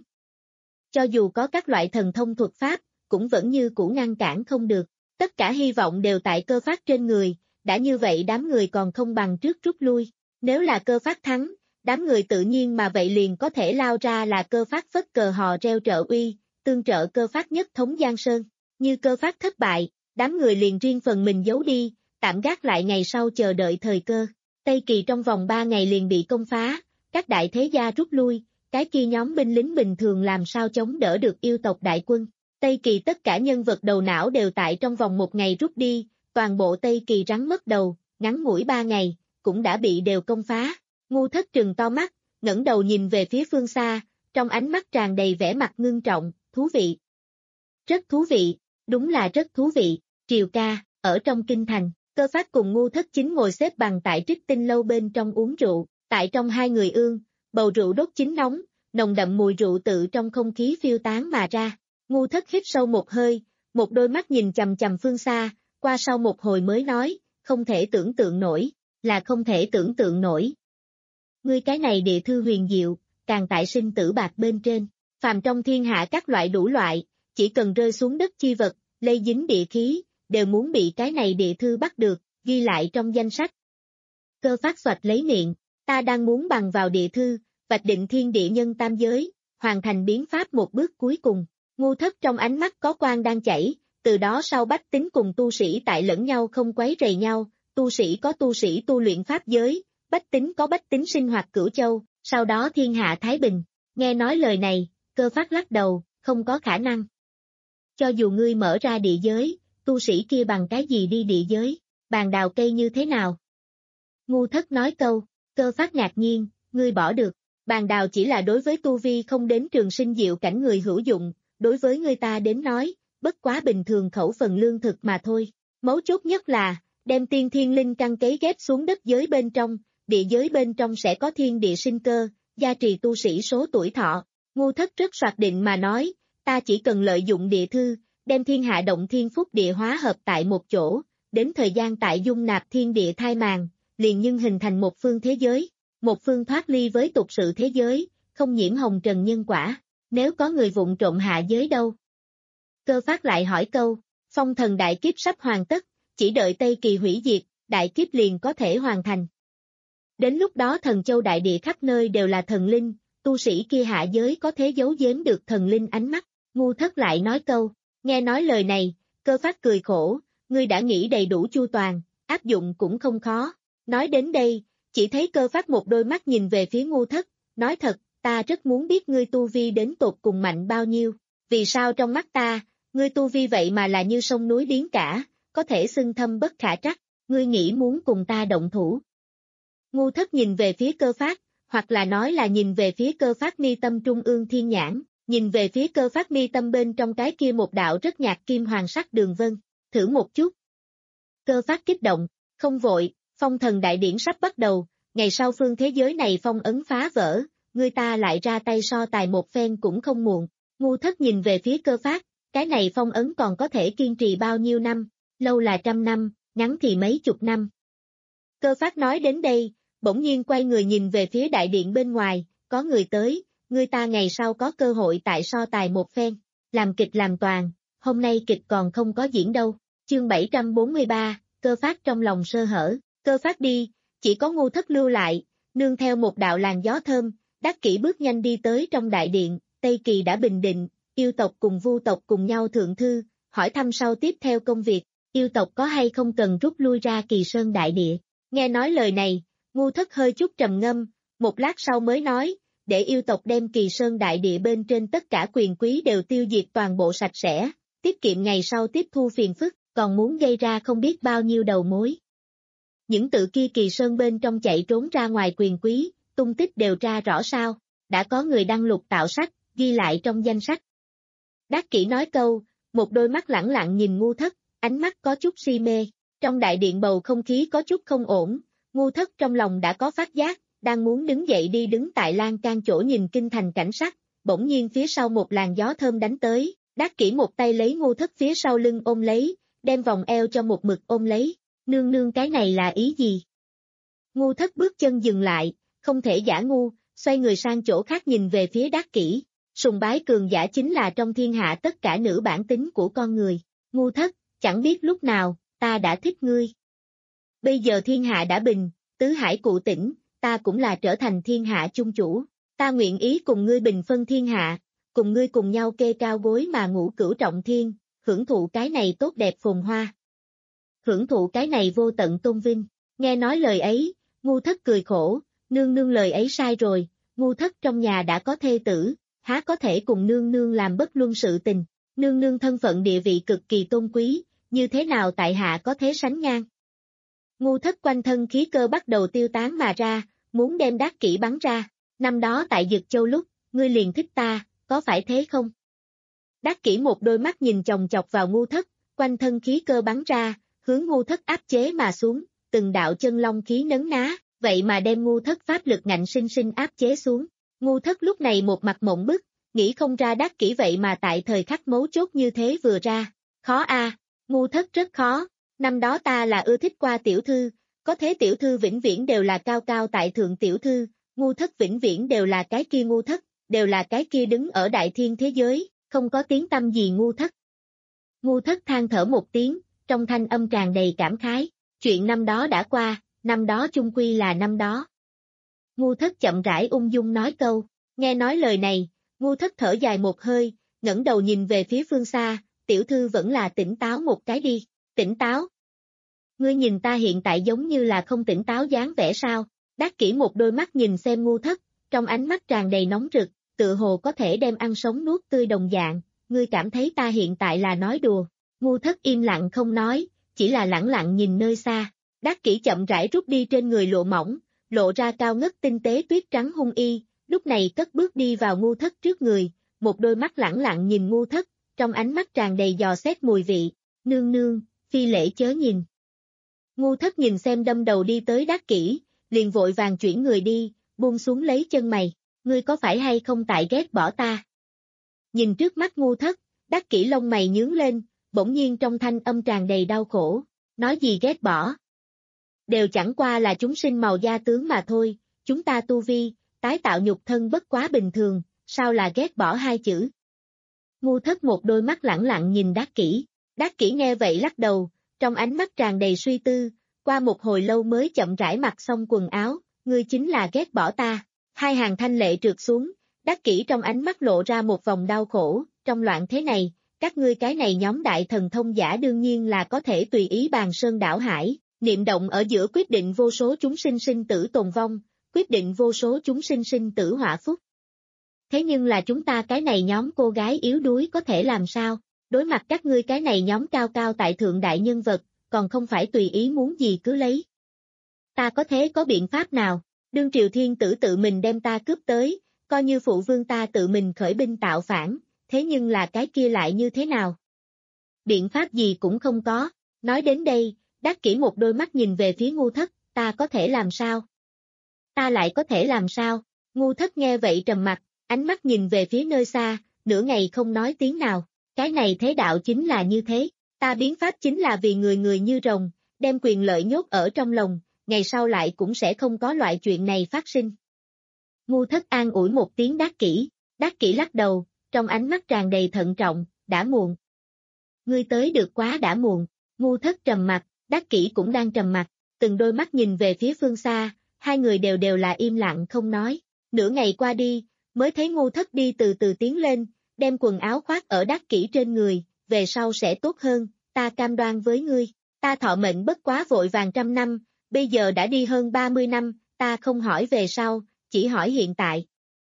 Cho dù có các loại thần thông thuật pháp, cũng vẫn như cũ ngăn cản không được, tất cả hy vọng đều tại Cơ Phát trên người, đã như vậy đám người còn không bằng trước rút lui, nếu là Cơ Phát thắng, đám người tự nhiên mà vậy liền có thể lao ra là Cơ Phát phất cờ hò reo trợ uy, tương trợ Cơ Phát nhất thống Giang Sơn, như Cơ Phát thất bại, đám người liền riêng phần mình giấu đi, tạm gác lại ngày sau chờ đợi thời cơ. Tây Kỳ trong vòng ba ngày liền bị công phá, các đại thế gia rút lui, cái kia nhóm binh lính bình thường làm sao chống đỡ được yêu tộc đại quân. Tây Kỳ tất cả nhân vật đầu não đều tại trong vòng một ngày rút đi, toàn bộ Tây Kỳ rắn mất đầu, ngắn ngủi ba ngày, cũng đã bị đều công phá. Ngu Thất trừng to mắt, ngẩng đầu nhìn về phía phương xa, trong ánh mắt tràn đầy vẻ mặt ngưng trọng, thú vị. Rất thú vị, đúng là rất thú vị, Triều Ca, ở trong kinh thành, Cơ Phát cùng Ngu Thất chính ngồi xếp bằng tại Trích Tinh lâu bên trong uống rượu, tại trong hai người ương, bầu rượu đốt chín nóng, nồng đậm mùi rượu tự trong không khí phiêu tán mà ra. Ngu Thất hít sâu một hơi, một đôi mắt nhìn chằm chằm phương xa, qua sau một hồi mới nói, không thể tưởng tượng nổi, là không thể tưởng tượng nổi. Ngươi cái này địa thư huyền diệu, càng tại sinh tử bạc bên trên, phàm trong thiên hạ các loại đủ loại, chỉ cần rơi xuống đất chi vật, lây dính địa khí, đều muốn bị cái này địa thư bắt được, ghi lại trong danh sách. Cơ Phát xoạch lấy miệng, ta đang muốn bằng vào địa thư, vạch định thiên địa nhân tam giới, hoàn thành biến pháp một bước cuối cùng. Ngu Thất trong ánh mắt có quang đang chảy, từ đó sau bách tính cùng tu sĩ tại lẫn nhau không quấy rầy nhau, tu sĩ có tu sĩ tu luyện pháp giới, bách tính có bách tính sinh hoạt cửu châu, sau đó thiên hạ thái bình. Nghe nói lời này, Cơ Phát lắc đầu, không có khả năng. Cho dù ngươi mở ra địa giới, tu sĩ kia bằng cái gì đi địa giới, bàn đào cây như thế nào? Ngu Thất nói câu, Cơ Phát ngạc nhiên, ngươi bỏ được, bàn đào chỉ là đối với tu vi không đến trường sinh diệu cảnh người hữu dụng, đối với người ta đến nói, bất quá bình thường khẩu phần lương thực mà thôi. Mấu chốt nhất là, đem tiên thiên linh căn cấy ghép xuống đất giới bên trong, địa giới bên trong sẽ có thiên địa sinh cơ, gia trì tu sĩ số tuổi thọ. Ngu Thất rất soạt định mà nói, ta chỉ cần lợi dụng địa thư, đem thiên hạ động thiên phúc địa hóa hợp tại một chỗ, đến thời gian tại dung nạp thiên địa thai màng, liền nhưng hình thành một phương thế giới, một phương thoát ly với tục sự thế giới, không nhiễm hồng trần nhân quả. Nếu có người vụng trộm hạ giới đâu? Cơ Phát lại hỏi câu, phong thần đại kiếp sắp hoàn tất, chỉ đợi Tây Kỳ hủy diệt, đại kiếp liền có thể hoàn thành. Đến lúc đó thần châu đại địa khắp nơi đều là thần linh, tu sĩ kia hạ giới có thế giấu giếm được thần linh ánh mắt. Ngu Thất lại nói câu, nghe nói lời này, Cơ Phát cười khổ, ngươi đã nghĩ đầy đủ chu toàn, áp dụng cũng không khó. Nói đến đây, chỉ thấy Cơ Phát một đôi mắt nhìn về phía Ngu Thất, nói thật, ta rất muốn biết ngươi tu vi đến tột cùng mạnh bao nhiêu, vì sao trong mắt ta, ngươi tu vi vậy mà là như sông núi biến cả, có thể xưng thâm bất khả trắc, ngươi nghĩ muốn cùng ta động thủ. Ngu Thất nhìn về phía Cơ Phát, hoặc là nói là nhìn về phía Cơ Phát mi tâm trung ương thiên nhãn, nhìn về phía Cơ Phát mi tâm bên trong cái kia một đạo rất nhạt kim hoàng sắc đường vân, thử một chút. Cơ Phát kích động, không vội, phong thần đại điển sắp bắt đầu, ngày sau phương thế giới này phong ấn phá vỡ, người ta lại ra tay so tài một phen cũng không muộn. Ngu Thất nhìn về phía Cơ Phát, cái này phong ấn còn có thể kiên trì bao nhiêu năm, lâu là trăm năm, ngắn thì mấy chục năm. Cơ Phát nói đến đây, bỗng nhiên quay người nhìn về phía đại điện bên ngoài, có người tới, người ta ngày sau có cơ hội tại so tài một phen, làm kịch làm toàn, hôm nay kịch còn không có diễn đâu. Chương bảy trăm bốn mươi ba, Cơ Phát trong lòng sơ hở, Cơ Phát đi, chỉ có Ngu Thất lưu lại, nương theo một đạo làn gió thơm, Đắc Kỷ bước nhanh đi tới trong đại điện, Tây Kỳ đã bình định, yêu tộc cùng vu tộc cùng nhau thượng thư, hỏi thăm sau tiếp theo công việc, yêu tộc có hay không cần rút lui ra Kỳ Sơn đại địa. Nghe nói lời này, Ngu Thất hơi chút trầm ngâm, một lát sau mới nói, để yêu tộc đem Kỳ Sơn đại địa bên trên tất cả quyền quý đều tiêu diệt toàn bộ sạch sẽ, tiết kiệm ngày sau tiếp thu phiền phức, còn muốn gây ra không biết bao nhiêu đầu mối. Những tự kia Kỳ Sơn bên trong chạy trốn ra ngoài quyền quý, tung tích đều ra rõ sao, đã có người đăng lục tạo sách, ghi lại trong danh sách. Đắc Kỷ nói câu, một đôi mắt lẳng lặng nhìn Ngu Thất, ánh mắt có chút si mê, trong đại điện bầu không khí có chút không ổn, Ngu Thất trong lòng đã có phát giác, đang muốn đứng dậy đi đứng tại lan can chỗ nhìn kinh thành cảnh sắc, bỗng nhiên phía sau một làn gió thơm đánh tới, Đắc Kỷ một tay lấy Ngu Thất phía sau lưng ôm lấy, đem vòng eo cho một mực ôm lấy, nương nương cái này là ý gì? Ngu Thất bước chân dừng lại, không thể giả ngu, xoay người sang chỗ khác nhìn về phía Đắc Kỷ, sùng bái cường giả chính là trong thiên hạ tất cả nữ bản tính của con người, Ngu Thất, chẳng biết lúc nào, ta đã thích ngươi. Bây giờ thiên hạ đã bình, tứ hải cụ tỉnh, ta cũng là trở thành thiên hạ chung chủ, ta nguyện ý cùng ngươi bình phân thiên hạ, cùng ngươi cùng nhau kê cao gối mà ngủ cửu trọng thiên, hưởng thụ cái này tốt đẹp phồn hoa. Hưởng thụ cái này vô tận tôn vinh, nghe nói lời ấy, Ngu Thất cười khổ, nương nương lời ấy sai rồi, Ngu Thất trong nhà đã có thê tử, há có thể cùng nương nương làm bất luân sự tình, nương nương thân phận địa vị cực kỳ tôn quý, như thế nào tại hạ có thế sánh ngang. Ngu Thất quanh thân khí cơ bắt đầu tiêu tán mà ra, muốn đem Đắc Kỷ bắn ra, năm đó tại Dực Châu lúc, ngươi liền thích ta, có phải thế không? Đắc Kỷ một đôi mắt nhìn chòng chọc vào Ngu Thất, quanh thân khí cơ bắn ra, hướng Ngu Thất áp chế mà xuống, từng đạo chân long khí nấn ná, vậy mà đem Ngu Thất pháp lực ngạnh sinh sinh áp chế xuống. Ngu Thất lúc này một mặt mộng bức, nghĩ không ra Đắc Kỷ vậy mà tại thời khắc mấu chốt như thế vừa ra, khó a, Ngu Thất rất khó, Năm đó ta là ưa thích qua tiểu thư, có thế tiểu thư vĩnh viễn đều là cao cao tại thượng tiểu thư, ngu thất vĩnh viễn đều là cái kia ngu thất, đều là cái kia đứng ở đại thiên thế giới, không có tiếng tăm gì ngu thất. Ngu thất than thở một tiếng, trong thanh âm tràn đầy cảm khái, chuyện năm đó đã qua, năm đó chung quy là năm đó. Ngu thất chậm rãi ung dung nói câu, nghe nói lời này, ngu thất thở dài một hơi, ngẩng đầu nhìn về phía phương xa, tiểu thư vẫn là tỉnh táo một cái đi, tỉnh táo. Ngươi nhìn ta hiện tại giống như là không tỉnh táo dáng vẻ sao, Đắc Kỷ một đôi mắt nhìn xem ngu thất, trong ánh mắt tràn đầy nóng rực, tựa hồ có thể đem ăn sống nuốt tươi đồng dạng, ngươi cảm thấy ta hiện tại là nói đùa, ngu thất im lặng không nói, chỉ là lẳng lặng nhìn nơi xa, Đắc Kỷ chậm rãi rút đi trên người lụa mỏng, lộ ra cao ngất tinh tế tuyết trắng hung y, lúc này cất bước đi vào ngu thất trước người, một đôi mắt lẳng lặng nhìn ngu thất, trong ánh mắt tràn đầy dò xét mùi vị, nương nương, phi lễ chớ nhìn. Ngu thất nhìn xem đâm đầu đi tới Đắc Kỷ, liền vội vàng chuyển người đi, buông xuống lấy chân mày, ngươi có phải hay không tại ghét bỏ ta? Nhìn trước mắt ngu thất, Đắc Kỷ lông mày nhướng lên, bỗng nhiên trong thanh âm tràn đầy đau khổ, nói gì ghét bỏ? Đều chẳng qua là chúng sinh màu da tướng mà thôi, chúng ta tu vi, tái tạo nhục thân bất quá bình thường, sao là ghét bỏ hai chữ? Ngu thất một đôi mắt lẳng lặng nhìn Đắc Kỷ, Đắc Kỷ nghe vậy lắc đầu, trong ánh mắt tràn đầy suy tư, qua một hồi lâu mới chậm rãi mặc xong quần áo, ngươi chính là ghét bỏ ta, hai hàng thanh lệ trượt xuống, Đắc Kỷ trong ánh mắt lộ ra một vòng đau khổ, trong loạn thế này, các ngươi cái này nhóm đại thần thông giả đương nhiên là có thể tùy ý bàn sơn đảo hải, niệm động ở giữa quyết định vô số chúng sinh sinh tử tồn vong, quyết định vô số chúng sinh sinh tử họa phúc. Thế nhưng là chúng ta cái này nhóm cô gái yếu đuối có thể làm sao, đối mặt các ngươi cái này nhóm cao cao tại thượng đại nhân vật, còn không phải tùy ý muốn gì cứ lấy. Ta có thế có biện pháp nào, đương triều thiên tử tự mình đem ta cướp tới, coi như phụ vương ta tự mình khởi binh tạo phản, thế nhưng là cái kia lại như thế nào? Biện pháp gì cũng không có, nói đến đây, Đắc Kỷ một đôi mắt nhìn về phía ngu thất, ta có thể làm sao? Ta lại có thể làm sao? Ngu thất nghe vậy trầm mặt, ánh mắt nhìn về phía nơi xa, nửa ngày không nói tiếng nào, cái này thế đạo chính là như thế, ta biến pháp chính là vì người người như rồng, đem quyền lợi nhốt ở trong lòng, ngày sau lại cũng sẽ không có loại chuyện này phát sinh. Ngu thất an ủi một tiếng Đắc Kỷ, Đắc Kỷ lắc đầu, trong ánh mắt tràn đầy thận trọng, đã muộn. Ngươi tới được quá đã muộn, ngu thất trầm mặt, Đắc Kỷ cũng đang trầm mặt, từng đôi mắt nhìn về phía phương xa, hai người đều đều là im lặng không nói, nửa ngày qua đi, mới thấy ngu thất đi từ từ tiến lên, đem quần áo khoác ở Đắc Kỷ trên người, về sau sẽ tốt hơn, ta cam đoan với ngươi, ta thọ mệnh bất quá vội vàng trăm năm, bây giờ đã đi hơn ba mươi năm, ta không hỏi về sau, chỉ hỏi hiện tại.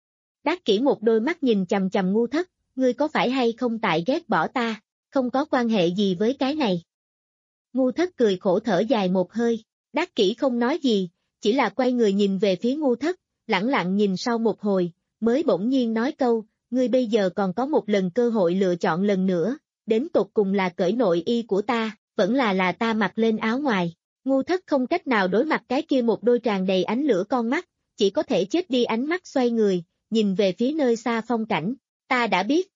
Đắc Kỷ một đôi mắt nhìn chằm chằm ngu thất, ngươi có phải hay không tại ghét bỏ ta, không có quan hệ gì với cái này. Ngu thất cười khổ thở dài một hơi, Đắc Kỷ không nói gì, chỉ là quay người nhìn về phía ngu thất, lẳng lặng nhìn sau một hồi, mới bỗng nhiên nói câu, ngươi bây giờ còn có một lần cơ hội lựa chọn lần nữa, đến tột cùng là cởi nội y của ta, vẫn là là ta mặc lên áo ngoài. Ngu thất không cách nào đối mặt cái kia một đôi tràn đầy ánh lửa con mắt, chỉ có thể chết đi ánh mắt xoay người, nhìn về phía nơi xa phong cảnh, ta đã biết.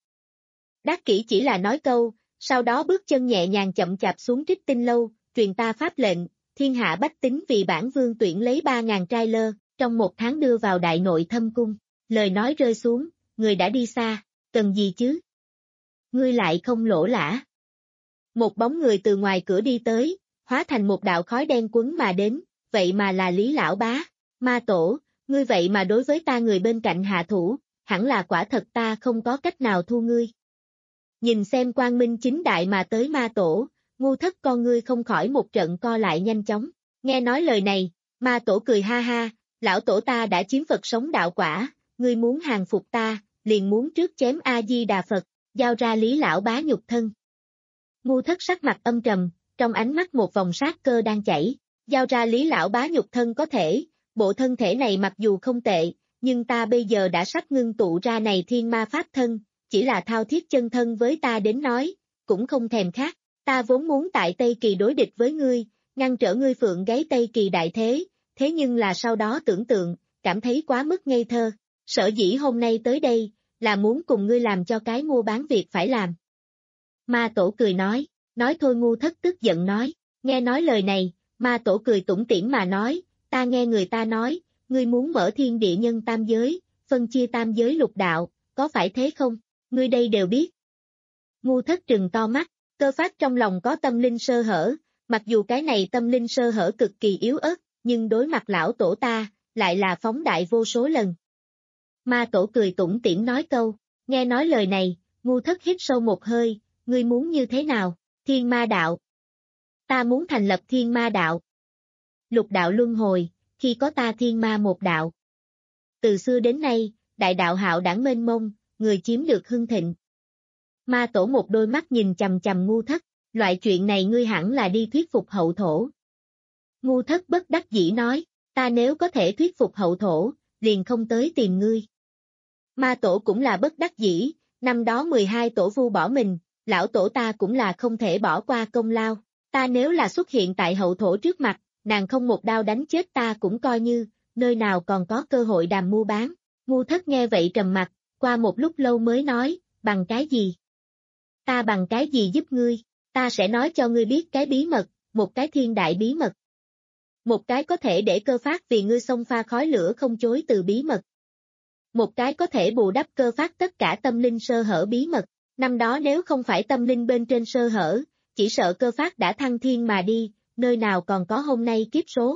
Đắc Kỷ chỉ là nói câu, sau đó bước chân nhẹ nhàng chậm chạp xuống Trích Tinh Lâu, truyền ta pháp lệnh, thiên hạ bách tính vì bản vương tuyển lấy ba ngàn trai lơ, trong một tháng đưa vào đại nội thâm cung, lời nói rơi xuống, người đã đi xa, cần gì chứ? Ngươi lại không lỗ lã. Một bóng người từ ngoài cửa đi tới, hóa thành một đạo khói đen quấn mà đến, vậy mà là Lý Lão Bá, ma tổ, ngươi vậy mà đối với ta người bên cạnh hạ thủ, hẳn là quả thật ta không có cách nào thu ngươi. Nhìn xem quang minh chính đại mà tới ma tổ, ngu thất con ngươi không khỏi một trận co lại nhanh chóng, nghe nói lời này, ma tổ cười ha ha, lão tổ ta đã chiếm Phật sống đạo quả, ngươi muốn hàng phục ta, liền muốn trước chém A-di-đà Phật, giao ra Lý Lão Bá nhục thân. Ngu thất sắc mặt âm trầm, trong ánh mắt một vòng sát cơ đang chảy, giao ra Lý Lão Bá nhục thân có thể, bộ thân thể này mặc dù không tệ, nhưng ta bây giờ đã sắp ngưng tụ ra này thiên ma pháp thân, chỉ là thao thiết chân thân với ta đến nói, cũng không thèm khác, ta vốn muốn tại Tây Kỳ đối địch với ngươi, ngăn trở ngươi phượng gáy Tây Kỳ đại thế, thế nhưng là sau đó tưởng tượng, cảm thấy quá mức ngây thơ, sở dĩ hôm nay tới đây, là muốn cùng ngươi làm cho cái mua bán việc phải làm. Ma tổ cười nói, nói thôi ngu thất tức giận nói, Nghe nói lời này, ma tổ cười tủm tỉm mà nói, ta nghe người ta nói, ngươi muốn mở thiên địa nhân tam giới, phân chia tam giới lục đạo, có phải thế không? Ngươi đây đều biết. Ngu thất trừng to mắt, cơ phát trong lòng có tâm linh sơ hở, mặc dù cái này tâm linh sơ hở cực kỳ yếu ớt, nhưng đối mặt lão tổ ta, lại là phóng đại vô số lần. Ma tổ cười tủm tỉm nói câu, nghe nói lời này, ngu thất hít sâu một hơi, ngươi muốn như thế nào? Thiên ma đạo. Ta muốn thành lập thiên ma đạo. Lục đạo luân hồi, khi có ta thiên ma một đạo. Từ xưa đến nay, đại đạo hạo đảng mênh mông, người chiếm được hưng thịnh. Ma tổ một đôi mắt nhìn chằm chằm ngu thất, loại chuyện này ngươi hẳn là đi thuyết phục hậu thổ. Ngu thất bất đắc dĩ nói, ta nếu có thể thuyết phục hậu thổ, liền không tới tìm ngươi. Ma tổ cũng là bất đắc dĩ, năm đó mười hai tổ vu bỏ mình, lão tổ ta cũng là không thể bỏ qua công lao, ta nếu là xuất hiện tại hậu thổ trước mặt, nàng không một đao đánh chết ta cũng coi như, nơi nào còn có cơ hội đàm mua bán. Ngu thất nghe vậy trầm mặt, qua một lúc lâu mới nói, bằng cái gì? Ta bằng cái gì giúp ngươi, ta sẽ nói cho ngươi biết cái bí mật, một cái thiên đại bí mật. Một cái có thể để cơ phát vì ngươi xông pha khói lửa không chối từ bí mật. Một cái có thể bù đắp cơ phát tất cả tâm linh sơ hở bí mật, năm đó nếu không phải tâm linh bên trên sơ hở, chỉ sợ cơ phát đã thăng thiên mà đi, nơi nào còn có hôm nay kiếp số.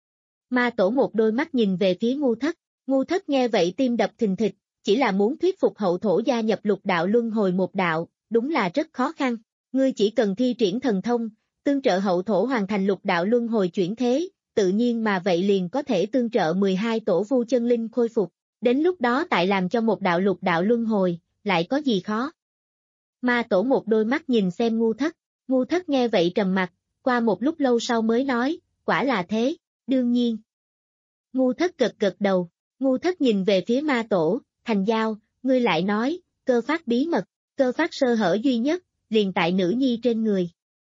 Ma tổ một đôi mắt nhìn về phía ngu thất, ngu thất nghe vậy tim đập thình thịch, chỉ là muốn thuyết phục hậu thổ gia nhập lục đạo luân hồi một đạo, đúng là rất khó khăn, ngươi chỉ cần thi triển thần thông, tương trợ hậu thổ hoàn thành lục đạo luân hồi chuyển thế, tự nhiên mà vậy liền có thể tương trợ mười hai tổ vu chân linh khôi phục, đến lúc đó tại làm cho một đạo lục đạo luân hồi, lại có gì khó. Ma tổ một đôi mắt nhìn xem ngu thất, ngu thất nghe vậy trầm mặt, qua một lúc lâu sau mới nói, quả là thế, đương nhiên. Ngu thất gật gật đầu, ngu thất nhìn về phía ma tổ, thành giao, ngươi lại nói, cơ phát bí mật, cơ phát sơ hở duy nhất, liền tại nữ nhi trên người.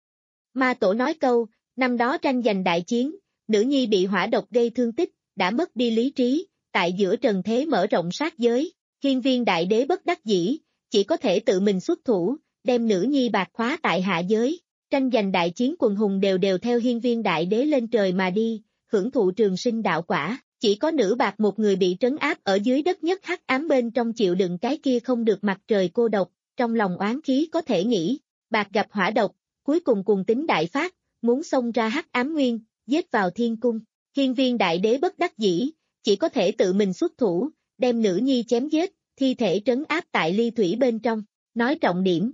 Ma tổ nói câu, năm đó tranh giành đại chiến, nữ nhi bị hỏa độc gây thương tích, đã mất đi lý trí, tại giữa trần thế mở rộng sát giới, hiên viên đại đế bất đắc dĩ, chỉ có thể tự mình xuất thủ, đem nữ nhi bạc khóa tại hạ giới, tranh giành đại chiến quần hùng đều đều theo hiên viên đại đế lên trời mà đi, hưởng thụ trường sinh đạo quả, chỉ có nữ bạc một người bị trấn áp ở dưới đất nhất hắc ám bên trong chịu đựng cái kia không được mặt trời cô độc, trong lòng oán khí có thể nghĩ, bạc gặp hỏa độc, cuối cùng cùng tính đại phát, muốn xông ra hắc ám nguyên, giết vào thiên cung, hiên viên đại đế bất đắc dĩ, chỉ có thể tự mình xuất thủ, đem nữ nhi chém giết, thi thể trấn áp tại ly thủy bên trong, nói trọng điểm.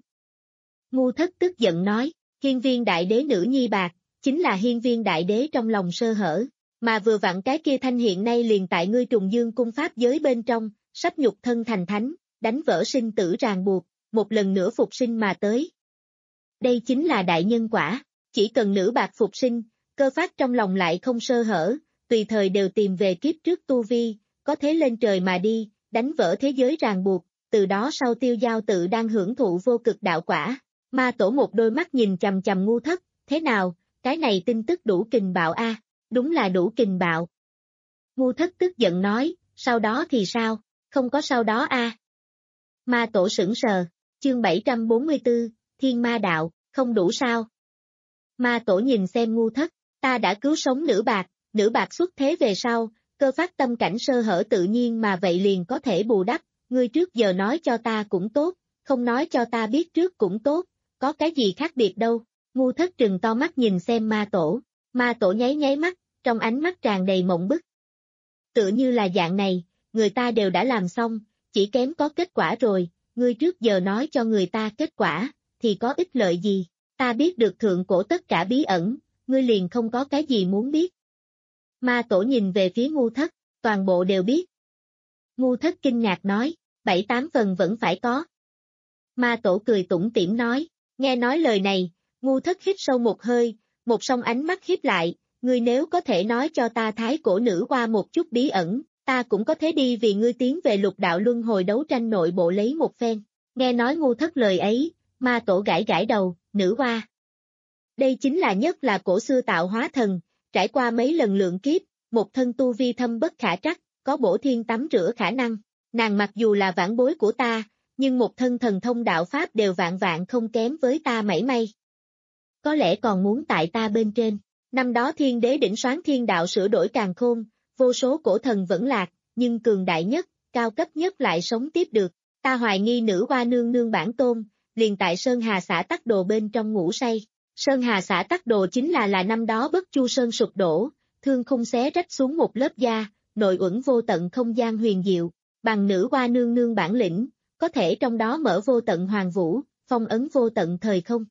Ngu thất tức giận nói, hiên viên đại đế nữ nhi bạc, chính là hiên viên đại đế trong lòng sơ hở, mà vừa vặn cái kia thanh hiện nay liền tại ngươi trùng dương cung pháp giới bên trong, sắp nhục thân thành thánh, đánh vỡ sinh tử ràng buộc, một lần nữa phục sinh mà tới. Đây chính là đại nhân quả, chỉ cần nữ bạc phục sinh, cơ phát trong lòng lại không sơ hở, tùy thời đều tìm về kiếp trước tu vi, có thế lên trời mà đi, đánh vỡ thế giới ràng buộc, từ đó sau tiêu giao tự đang hưởng thụ vô cực đạo quả. Ma tổ một đôi mắt nhìn chằm chằm ngu thất, thế nào, cái này tin tức đủ kình bạo a, đúng là đủ kình bạo. Ngu thất tức giận nói, sau đó thì sao, không có sau đó a. Ma tổ sững sờ, chương bảy trăm bốn mươi tư, thiên ma đạo, không đủ sao. Ma tổ nhìn xem ngu thất, ta đã cứu sống nữ bạc, nữ bạc xuất thế về sau, cơ phát tâm cảnh sơ hở tự nhiên mà vậy liền có thể bù đắp, ngươi trước giờ nói cho ta cũng tốt, không nói cho ta biết trước cũng tốt, có cái gì khác biệt đâu. Ngu thất trừng to mắt nhìn xem ma tổ, ma tổ nháy nháy mắt, trong ánh mắt tràn đầy mộng bức. Tựa như là dạng này, người ta đều đã làm xong, chỉ kém có kết quả rồi, ngươi trước giờ nói cho người ta kết quả, thì có ích lợi gì, ta biết được thượng cổ tất cả bí ẩn, ngươi liền không có cái gì muốn biết. Ma tổ nhìn về phía ngu thất, toàn bộ đều biết. Ngu thất kinh ngạc nói, bảy tám phần vẫn phải có. Ma tổ cười tủm tỉm nói, nghe nói lời này, ngu thất hít sâu một hơi, một song ánh mắt híp lại, ngươi nếu có thể nói cho ta thái cổ nữ qua một chút bí ẩn, ta cũng có thể đi vì ngươi tiến về lục đạo luân hồi đấu tranh nội bộ lấy một phen. Nghe nói ngu thất lời ấy, ma tổ gãi gãi đầu, nữ hoa. Đây chính là nhất là cổ xưa tạo hóa thần, trải qua mấy lần lượng kiếp, một thân tu vi thâm bất khả trắc, có bổ thiên tắm rửa khả năng, nàng mặc dù là vãn bối của ta, nhưng một thân thần thông đạo pháp đều vạn vạn không kém với ta mảy may. có lẽ còn muốn tại ta bên trên. Năm đó thiên đế đỉnh soán thiên đạo sửa đổi càn khôn, vô số cổ thần vẫn lạc, nhưng cường đại nhất, cao cấp nhất lại sống tiếp được. Ta hoài nghi nữ hoa nương nương bản tôn, liền tại Sơn Hà xã Tắc Đồ bên trong ngủ say. Sơn Hà xã Tắc Đồ chính là là năm đó Bất Chu Sơn sụp đổ, thương khung xé rách xuống một lớp da, nội uẩn vô tận không gian huyền diệu, bằng nữ hoa nương nương bản lĩnh, có thể trong đó mở vô tận hoàng vũ, phong ấn vô tận thời không.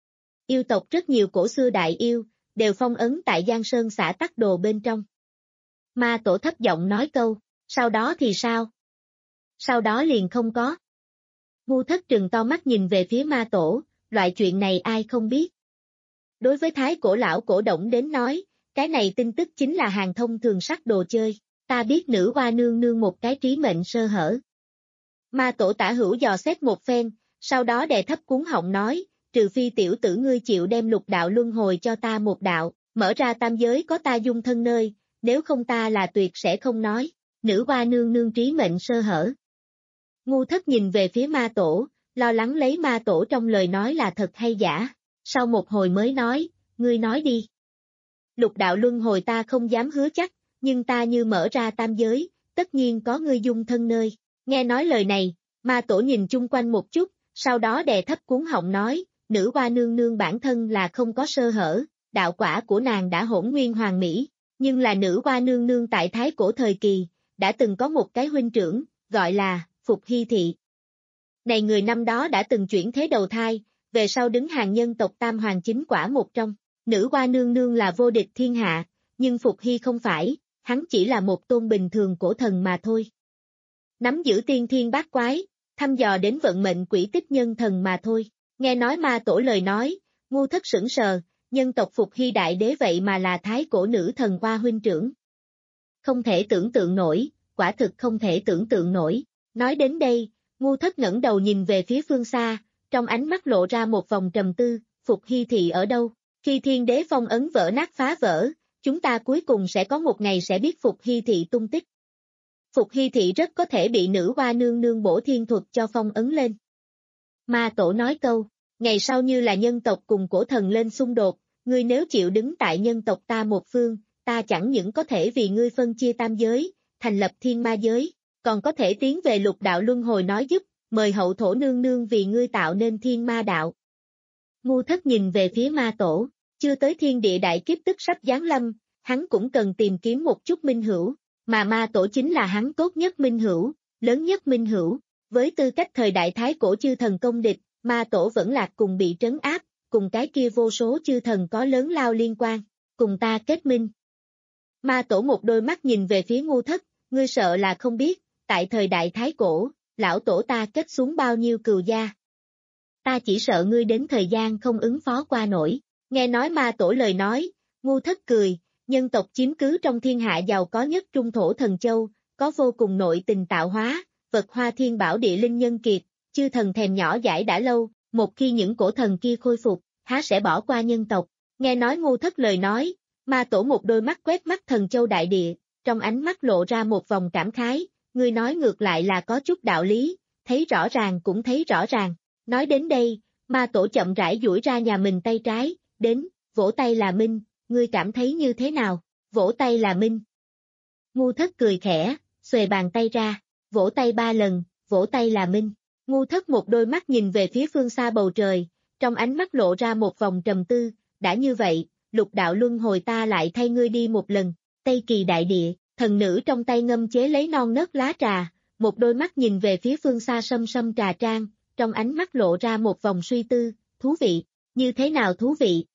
Yêu tộc rất nhiều cổ xưa đại yêu, đều phong ấn tại Giang Sơn xã Tắc Đồ bên trong. Ma tổ thấp giọng nói câu, sau đó thì sao? Sau đó liền không có. Ngu Thất trừng to mắt nhìn về phía ma tổ, loại chuyện này ai không biết. Đối với thái cổ lão cổ động đến nói, cái này tin tức chính là hàng thông thường sắc đồ chơi, ta biết nữ hoa nương nương một cái trí mệnh sơ hở. Ma tổ tả hữu dò xét một phen, sau đó đè thấp cuống họng nói, trừ phi tiểu tử ngươi chịu đem lục đạo luân hồi cho ta một đạo, mở ra tam giới có ta dung thân nơi, nếu không ta là tuyệt sẽ không nói, nữ hoa nương nương trí mệnh sơ hở. Ngu Thất nhìn về phía ma tổ, lo lắng lấy ma tổ trong lời nói là thật hay giả, sau một hồi mới nói, ngươi nói đi. Lục đạo luân hồi ta không dám hứa chắc, nhưng ta như mở ra tam giới, tất nhiên có ngươi dung thân nơi. Nghe nói lời này, ma tổ nhìn chung quanh một chút, sau đó đè thấp cuống họng nói, nữ hoa nương nương bản thân là không có sơ hở, đạo quả của nàng đã hỗn nguyên hoàng mỹ, nhưng là nữ hoa nương nương tại thái cổ thời kỳ, đã từng có một cái huynh trưởng, gọi là Phục Hy Thị. Này người năm đó đã từng chuyển thế đầu thai, về sau đứng hàng nhân tộc tam hoàng chính quả một trong, nữ hoa nương nương là vô địch thiên hạ, nhưng Phục Hy không phải, hắn chỉ là một tôn bình thường cổ thần mà thôi. Nắm giữ tiên thiên bát quái, thăm dò đến vận mệnh quỷ tích nhân thần mà thôi, nghe nói ma tổ lời nói, Ngu Thất sững sờ, nhân tộc Phục Hy đại đế vậy mà là thái cổ nữ thần hoa huynh trưởng. Không thể tưởng tượng nổi, quả thực không thể tưởng tượng nổi, nói đến đây, Ngu Thất ngẩng đầu nhìn về phía phương xa, trong ánh mắt lộ ra một vòng trầm tư, Phục Hy Thị ở đâu, khi thiên đế phong ấn vỡ nát phá vỡ, chúng ta cuối cùng sẽ có một ngày sẽ biết Phục Hy Thị tung tích. Phục Hy Thị rất có thể bị nữ hoa nương nương bổ thiên thuật cho phong ấn lên. Ma tổ nói câu, ngày sau như là nhân tộc cùng cổ thần lên xung đột, ngươi nếu chịu đứng tại nhân tộc ta một phương, ta chẳng những có thể vì ngươi phân chia tam giới, thành lập thiên ma giới, còn có thể tiến về lục đạo luân hồi nói giúp, mời hậu thổ nương nương vì ngươi tạo nên thiên ma đạo. Ngu Thất nhìn về phía ma tổ, chưa tới thiên địa đại kiếp tức sắp giáng lâm, hắn cũng cần tìm kiếm một chút minh hữu, mà ma tổ chính là hắn tốt nhất minh hữu, lớn nhất minh hữu, với tư cách thời đại thái cổ chư thần công địch, ma tổ vẫn lạc cùng bị trấn áp, cùng cái kia vô số chư thần có lớn lao liên quan, cùng ta kết minh. Ma tổ một đôi mắt nhìn về phía Ngu Thất, ngươi sợ là không biết, tại thời đại thái cổ, lão tổ ta kết xuống bao nhiêu cừu gia. Ta chỉ sợ ngươi đến thời gian không ứng phó qua nổi, nghe nói ma tổ lời nói, Ngu Thất cười, nhân tộc chiếm cứ trong thiên hạ giàu có nhất trung thổ thần châu, có vô cùng nội tình tạo hóa, vật hoa thiên bảo địa linh nhân kiệt, chư thần thèm nhỏ dãi đã lâu, một khi những cổ thần kia khôi phục, há sẽ bỏ qua nhân tộc. Nghe nói Ngu Thất lời nói, ma tổ một đôi mắt quét mắt thần châu đại địa, trong ánh mắt lộ ra một vòng cảm khái, ngươi nói ngược lại là có chút đạo lý, thấy rõ ràng cũng thấy rõ ràng. Nói đến đây, ma tổ chậm rãi duỗi ra nhà mình tay trái, đến, vỗ tay là minh, ngươi cảm thấy như thế nào, vỗ tay là minh. Ngu Thất cười khẽ, xuề bàn tay ra, vỗ tay ba lần, vỗ tay là minh. Ngu Thất một đôi mắt nhìn về phía phương xa bầu trời, trong ánh mắt lộ ra một vòng trầm tư, đã như vậy, lục đạo luân hồi ta lại thay ngươi đi một lần, Tây Kỳ đại địa, thần nữ trong tay ngâm chế lấy non nớt lá trà, một đôi mắt nhìn về phía phương xa sâm sâm trà trang, trong ánh mắt lộ ra một vòng suy tư, thú vị, như thế nào thú vị?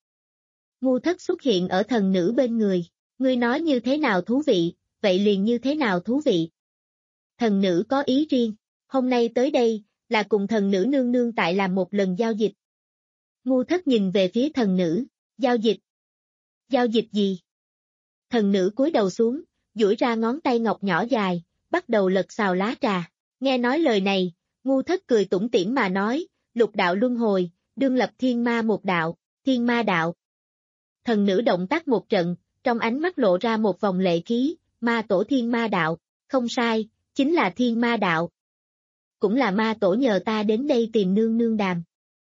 Ngu Thất xuất hiện ở thần nữ bên người, ngươi nói như thế nào thú vị, vậy liền như thế nào thú vị? Thần nữ có ý riêng, hôm nay tới đây, là cùng thần nữ nương nương tại làm một lần giao dịch. Ngu Thất nhìn về phía thần nữ, giao dịch. Giao dịch gì? Thần nữ cúi đầu xuống, duỗi ra ngón tay ngọc nhỏ dài, bắt đầu lật xào lá trà. Nghe nói lời này, Ngu Thất cười tủm tỉm mà nói, lục đạo luân hồi, đương lập thiên ma một đạo, thiên ma đạo. Thần nữ động tác một trận, trong ánh mắt lộ ra một vòng lệ khí, ma tổ thiên ma đạo, không sai, chính là thiên ma đạo. Cũng là ma tổ nhờ ta đến đây tìm nương nương đàm.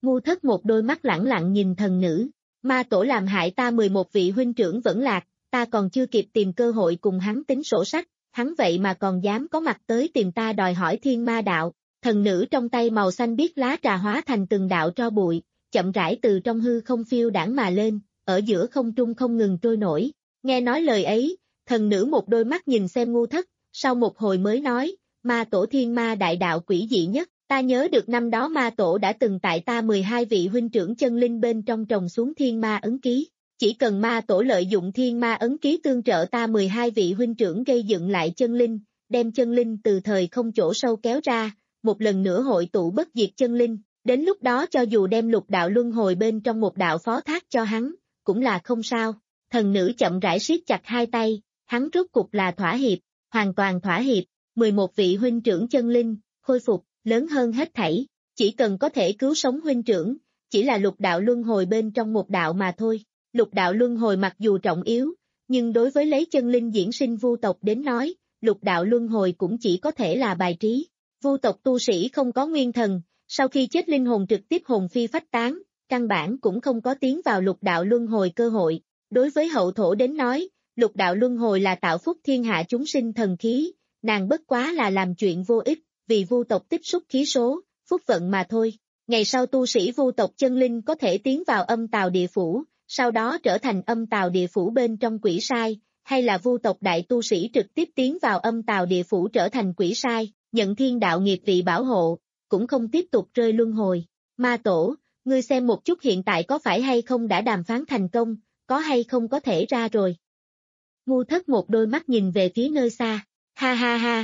Ngu Thất một đôi mắt lẳng lặng nhìn thần nữ, ma tổ làm hại ta mười một vị huynh trưởng vẫn lạc, ta còn chưa kịp tìm cơ hội cùng hắn tính sổ sách, hắn vậy mà còn dám có mặt tới tìm ta đòi hỏi thiên ma đạo. Thần nữ trong tay màu xanh biếc lá trà hóa thành từng đạo tro bụi, chậm rãi từ trong hư không phiêu đãng mà lên, ở giữa không trung không ngừng trôi nổi. Nghe nói lời ấy, thần nữ một đôi mắt nhìn xem Ngu Thất, sau một hồi mới nói, ma tổ thiên ma đại đạo quỷ dị nhất, ta nhớ được năm đó ma tổ đã từng tại ta mười hai vị huynh trưởng chân linh bên trong trồng xuống thiên ma ấn ký. Chỉ cần ma tổ lợi dụng thiên ma ấn ký tương trợ ta mười hai vị huynh trưởng gây dựng lại chân linh, đem chân linh từ thời không chỗ sâu kéo ra, một lần nữa hội tụ bất diệt chân linh, đến lúc đó cho dù đem lục đạo luân hồi bên trong một đạo phó thác cho hắn, cũng là không sao. Thần nữ chậm rãi siết chặt hai tay, hắn rốt cục là thỏa hiệp, hoàn toàn thỏa hiệp, mười một vị huynh trưởng chân linh, khôi phục, lớn hơn hết thảy, chỉ cần có thể cứu sống huynh trưởng, chỉ là lục đạo luân hồi bên trong một đạo mà thôi. Lục đạo luân hồi mặc dù trọng yếu, nhưng đối với lấy chân linh diễn sinh vu tộc đến nói, lục đạo luân hồi cũng chỉ có thể là bài trí. Vu tộc tu sĩ không có nguyên thần, sau khi chết linh hồn trực tiếp hồn phi phách tán, căn bản cũng không có tiến vào lục đạo luân hồi cơ hội. Đối với hậu thổ đến nói, lục đạo luân hồi là tạo phúc thiên hạ chúng sinh thần khí, nàng bất quá là làm chuyện vô ích, vì vu tộc tích xúc khí số, phúc vận mà thôi. Ngày sau tu sĩ vu tộc chân linh có thể tiến vào âm tào địa phủ, sau đó trở thành âm tào địa phủ bên trong quỷ sai, hay là vu tộc đại tu sĩ trực tiếp tiến vào âm tào địa phủ trở thành quỷ sai, nhận thiên đạo nghiệp vị bảo hộ, cũng không tiếp tục rơi luân hồi. Ma tổ, ngươi xem một chút hiện tại có phải hay không đã đàm phán thành công, có hay không có thể ra rồi. Ngu Thất một đôi mắt nhìn về phía nơi xa, ha ha ha,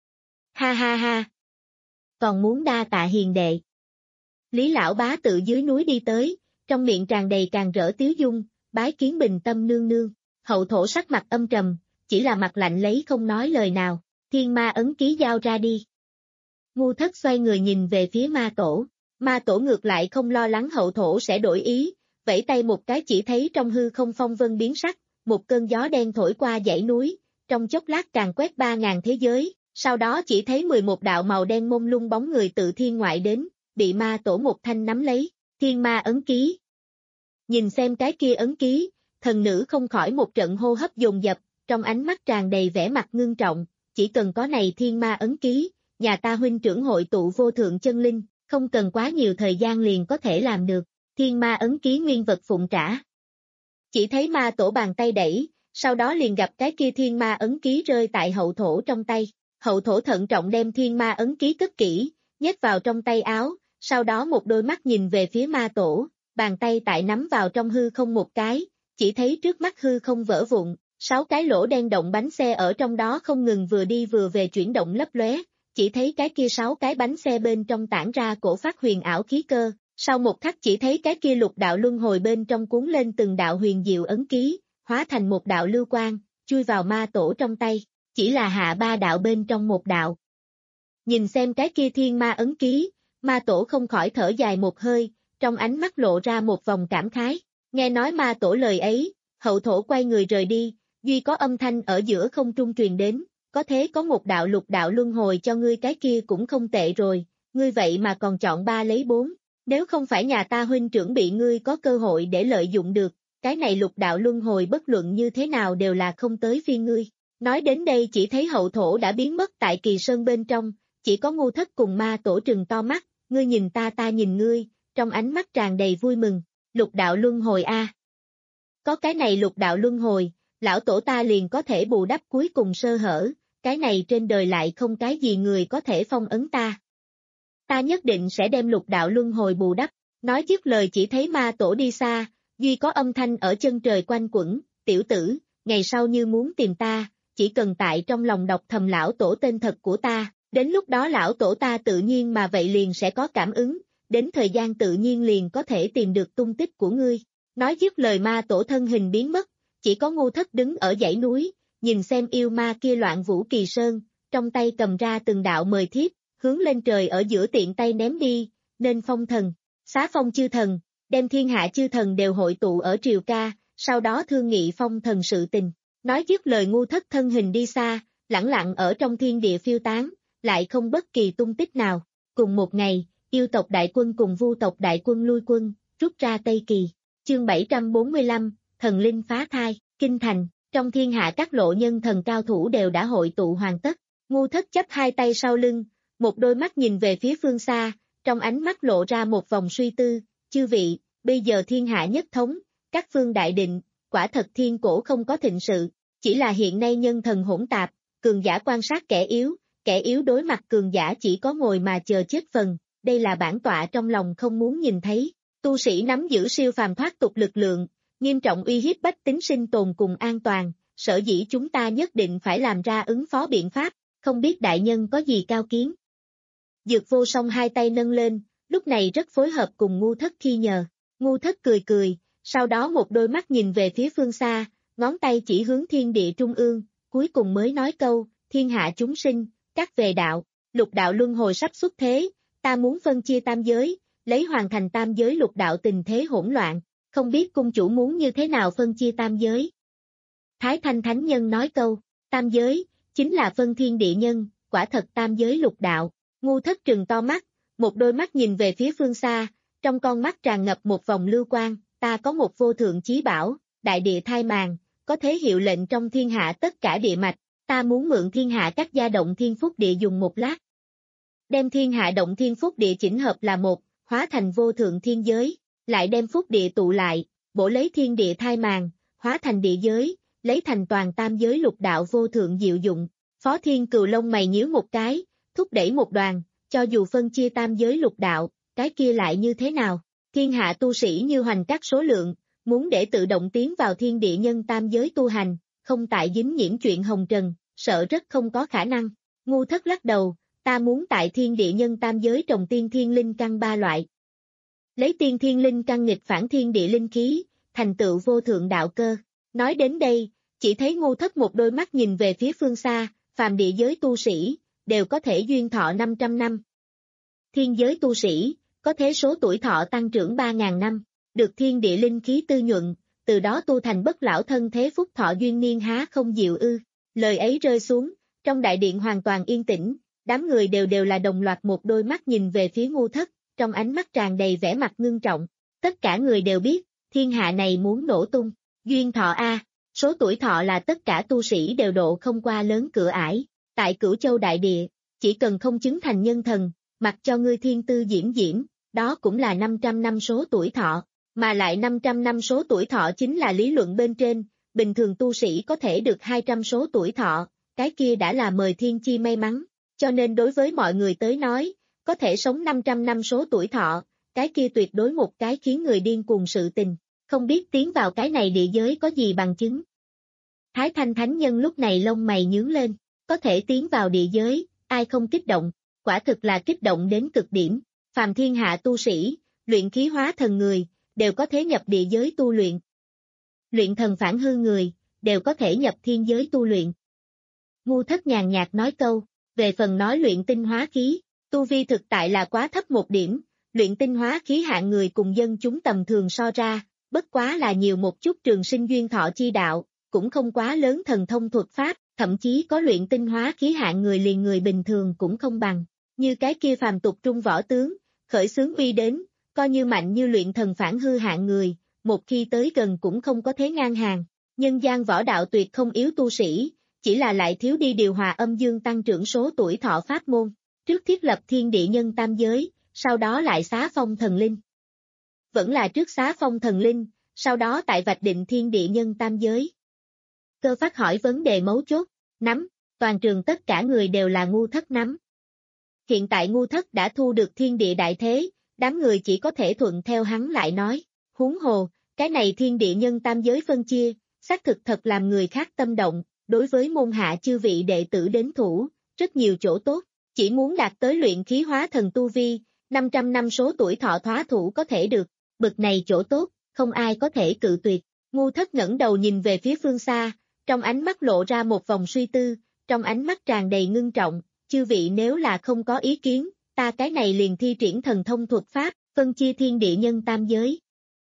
ha ha ha, còn muốn đa tạ hiền đệ. Lý lão bá tự dưới núi đi tới, trong miệng tràn đầy càng rỡ tiếu dung, bái kiến bình tâm nương nương. Hậu thổ sắc mặt âm trầm, chỉ là mặt lạnh lấy không nói lời nào, thiên ma ấn ký giao ra đi. Ngu Thất xoay người nhìn về phía ma tổ, ma tổ ngược lại không lo lắng hậu thổ sẽ đổi ý, vẫy tay một cái chỉ thấy trong hư không phong vân biến sắc, một cơn gió đen thổi qua dãy núi, trong chốc lát càng quét ba ngàn thế giới, sau đó chỉ thấy mười một đạo màu đen mông lung bóng người tự thiên ngoại đến, bị ma tổ một thanh nắm lấy, thiên ma ấn ký. Nhìn xem cái kia ấn ký, thần nữ không khỏi một trận hô hấp dồn dập, trong ánh mắt tràn đầy vẻ mặt ngưng trọng, chỉ cần có này thiên ma ấn ký, nhà ta huynh trưởng hội tụ vô thượng chân linh, không cần quá nhiều thời gian liền có thể làm được, thiên ma ấn ký nguyên vật phụng trả. Chỉ thấy ma tổ bàn tay đẩy, sau đó liền gặp cái kia thiên ma ấn ký rơi tại hậu thổ trong tay, hậu thổ thận trọng đem thiên ma ấn ký cất kỹ, nhét vào trong tay áo, sau đó một đôi mắt nhìn về phía ma tổ, bàn tay tại nắm vào trong hư không một cái, chỉ thấy trước mắt hư không vỡ vụn, sáu cái lỗ đen động bánh xe ở trong đó không ngừng vừa đi vừa về chuyển động lấp lóe, chỉ thấy cái kia sáu cái bánh xe bên trong tản ra cổ phát huyền ảo khí cơ, sau một khắc chỉ thấy cái kia lục đạo luân hồi bên trong cuốn lên từng đạo huyền diệu ấn ký, hóa thành một đạo lưu quang, chui vào ma tổ trong tay, chỉ là hạ ba đạo bên trong một đạo. Nhìn xem cái kia thiên ma ấn ký, ma tổ không khỏi thở dài một hơi, trong ánh mắt lộ ra một vòng cảm khái, nghe nói ma tổ lời ấy, hậu thổ quay người rời đi, duy có âm thanh ở giữa không trung truyền đến, có thế có một đạo lục đạo luân hồi cho ngươi cái kia cũng không tệ rồi, ngươi vậy mà còn chọn ba lấy bốn, nếu không phải nhà ta huynh trưởng bị ngươi có cơ hội để lợi dụng được, cái này lục đạo luân hồi bất luận như thế nào đều là không tới phiên ngươi. Nói đến đây chỉ thấy hậu thổ đã biến mất tại kỳ sơn bên trong, chỉ có Ngu Thất cùng ma tổ trừng to mắt, ngươi nhìn ta ta nhìn ngươi, trong ánh mắt tràn đầy vui mừng, lục đạo luân hồi a. Có cái này lục đạo luân hồi, lão tổ ta liền có thể bù đắp cuối cùng sơ hở, cái này trên đời lại không cái gì người có thể phong ấn ta. Ta nhất định sẽ đem lục đạo luân hồi bù đắp, nói dứt lời chỉ thấy ma tổ đi xa, duy có âm thanh ở chân trời quanh quẩn, tiểu tử, ngày sau như muốn tìm ta, chỉ cần tại trong lòng đọc thầm lão tổ tên thật của ta, đến lúc đó lão tổ ta tự nhiên mà vậy liền sẽ có cảm ứng, đến thời gian tự nhiên liền có thể tìm được tung tích của ngươi. Nói dứt lời ma tổ thân hình biến mất, chỉ có Ngu Thất đứng ở dãy núi, nhìn xem yêu ma kia loạn vũ kỳ sơn, trong tay cầm ra từng đạo mời thiếp, hướng lên trời ở giữa tiện tay ném đi, nên phong thần, xá phong chư thần, đem thiên hạ chư thần đều hội tụ ở triều ca, sau đó thương nghị phong thần sự tình. Nói dứt lời Ngu Thất thân hình đi xa, lẳng lặng ở trong thiên địa phiêu tán, lại không bất kỳ tung tích nào. Cùng một ngày, yêu tộc đại quân cùng vu tộc đại quân lui quân, rút ra Tây Kỳ. Chương bảy trăm bốn mươi lăm, thần linh phá thai, kinh thành, trong thiên hạ các lộ nhân thần cao thủ đều đã hội tụ hoàn tất. Ngu Thất chắp hai tay sau lưng, một đôi mắt nhìn về phía phương xa, trong ánh mắt lộ ra một vòng suy tư, chư vị, bây giờ thiên hạ nhất thống, các phương đại định, quả thật thiên cổ không có thịnh sự, chỉ là hiện nay nhân thần hỗn tạp, cường giả quan sát kẻ yếu, kẻ yếu đối mặt cường giả chỉ có ngồi mà chờ chết phần, đây là bản tọa trong lòng không muốn nhìn thấy. Tu sĩ nắm giữ siêu phàm thoát tục lực lượng, nghiêm trọng uy hiếp bách tính sinh tồn cùng an toàn, sở dĩ chúng ta nhất định phải làm ra ứng phó biện pháp, không biết đại nhân có gì cao kiến. Dược Vô Song hai tay nâng lên, lúc này rất phối hợp cùng Ngu Thất khi nhờ. Ngu Thất cười cười, sau đó một đôi mắt nhìn về phía phương xa, ngón tay chỉ hướng thiên địa trung ương, cuối cùng mới nói câu, thiên hạ chúng sinh, các về đạo, lục đạo luân hồi sắp xuất thế, ta muốn phân chia tam giới, lấy hoàn thành tam giới lục đạo tình thế hỗn loạn, không biết cung chủ muốn như thế nào phân chia tam giới. Thái Thanh Thánh Nhân nói câu, tam giới, chính là phân thiên địa nhân, quả thật tam giới lục đạo. Ngu Thất trừng to mắt, một đôi mắt nhìn về phía phương xa, trong con mắt tràn ngập một vòng lưu quang, ta có một vô thượng chí bảo, đại địa thai màng, có thể hiệu lệnh trong thiên hạ tất cả địa mạch, ta muốn mượn thiên hạ các gia động thiên phúc địa dùng một lát. Đem thiên hạ động thiên phúc địa chỉnh hợp là một, hóa thành vô thượng thiên giới, lại đem phúc địa tụ lại, bổ lấy thiên địa thai màng, hóa thành địa giới, lấy thành toàn tam giới lục đạo vô thượng diệu dụng. Phó Thiên Cừu lông mày nhíu một cái, thúc đẩy một đoàn, cho dù phân chia tam giới lục đạo, cái kia lại như thế nào? Thiên hạ tu sĩ như hoành các số lượng, muốn để tự động tiến vào thiên địa nhân tam giới tu hành, không tại dính nhiễm chuyện hồng trần, sợ rất không có khả năng. Ngu Thất lắc đầu, ta muốn tại thiên địa nhân tam giới trồng tiên thiên linh căn ba loại. Lấy tiên thiên linh căn nghịch phản thiên địa linh khí, thành tựu vô thượng đạo cơ. Nói đến đây, chỉ thấy Ngu Thất một đôi mắt nhìn về phía phương xa, phàm địa giới tu sĩ, đều có thể duyên thọ năm trăm năm. Thiên giới tu sĩ, có thế số tuổi thọ tăng trưởng ba nghìn năm, được thiên địa linh khí tư nhuận, từ đó tu thành bất lão thân thế phúc thọ duyên niên há không diệu ư. Lời ấy rơi xuống, trong đại điện hoàn toàn yên tĩnh, đám người đều đều là đồng loạt một đôi mắt nhìn về phía Ngu Thất, trong ánh mắt tràn đầy vẻ mặt ngưng trọng. Tất cả người đều biết, thiên hạ này muốn nổ tung, duyên thọ A, số tuổi thọ là tất cả tu sĩ đều độ không qua lớn cửa ải. Tại Cửu Châu đại địa, chỉ cần không chứng thành nhân thần, mặc cho ngươi thiên tư diễm diễm, đó cũng là năm trăm năm số tuổi thọ, mà lại năm trăm năm số tuổi thọ chính là lý luận bên trên, bình thường tu sĩ có thể được hai trăm số tuổi thọ, cái kia đã là mời thiên chi may mắn, cho nên đối với mọi người tới nói, có thể sống năm trăm năm số tuổi thọ, cái kia tuyệt đối một cái khiến người điên cuồng sự tình, không biết tiến vào cái này địa giới có gì bằng chứng. Thái Thanh Thánh Nhân lúc này lông mày nhướng lên. Có thể tiến vào địa giới, ai không kích động, quả thực là kích động đến cực điểm. Phàm thiên hạ tu sĩ, luyện khí hóa thần người, đều có thể nhập địa giới tu luyện. Luyện thần phản hư người, đều có thể nhập thiên giới tu luyện. Ngu Thất nhàn nhạt nói câu, về phần nói luyện tinh hóa khí, tu vi thực tại là quá thấp một điểm, luyện tinh hóa khí hạng người cùng dân chúng tầm thường so ra, bất quá là nhiều một chút trường sinh duyên thọ chi đạo, cũng không quá lớn thần thông thuật pháp. Thậm chí có luyện tinh hóa khí hạng người liền người bình thường cũng không bằng, như cái kia phàm tục trung võ tướng, khởi xướng uy đến, coi như mạnh như luyện thần phản hư hạng người, một khi tới gần cũng không có thế ngang hàng. Nhân gian võ đạo tuyệt không yếu tu sĩ, chỉ là lại thiếu đi điều hòa âm dương tăng trưởng số tuổi thọ pháp môn, trước thiết lập thiên địa nhân tam giới, sau đó lại xá phong thần linh. Vẫn là trước xá phong thần linh, sau đó tại vạch định thiên địa nhân tam giới. Cơ Phát hỏi vấn đề mấu chốt, nắm, toàn trường tất cả người đều là Ngu Thất nắm. Hiện tại Ngu Thất đã thu được thiên địa đại thế, đám người chỉ có thể thuận theo hắn lại nói, huống hồ, cái này thiên địa nhân tam giới phân chia, xác thực thật làm người khác tâm động, đối với môn hạ chư vị đệ tử đến thủ, rất nhiều chỗ tốt, chỉ muốn đạt tới luyện khí hóa thần tu vi, năm trăm năm số tuổi thọ thoá thủ có thể được, bực này chỗ tốt, không ai có thể cự tuyệt. Ngu Thất ngẩng đầu nhìn về phía phương xa, trong ánh mắt lộ ra một vòng suy tư, trong ánh mắt tràn đầy ngưng trọng, chư vị nếu là không có ý kiến, ta cái này liền thi triển thần thông thuật pháp, phân chia thiên địa nhân tam giới.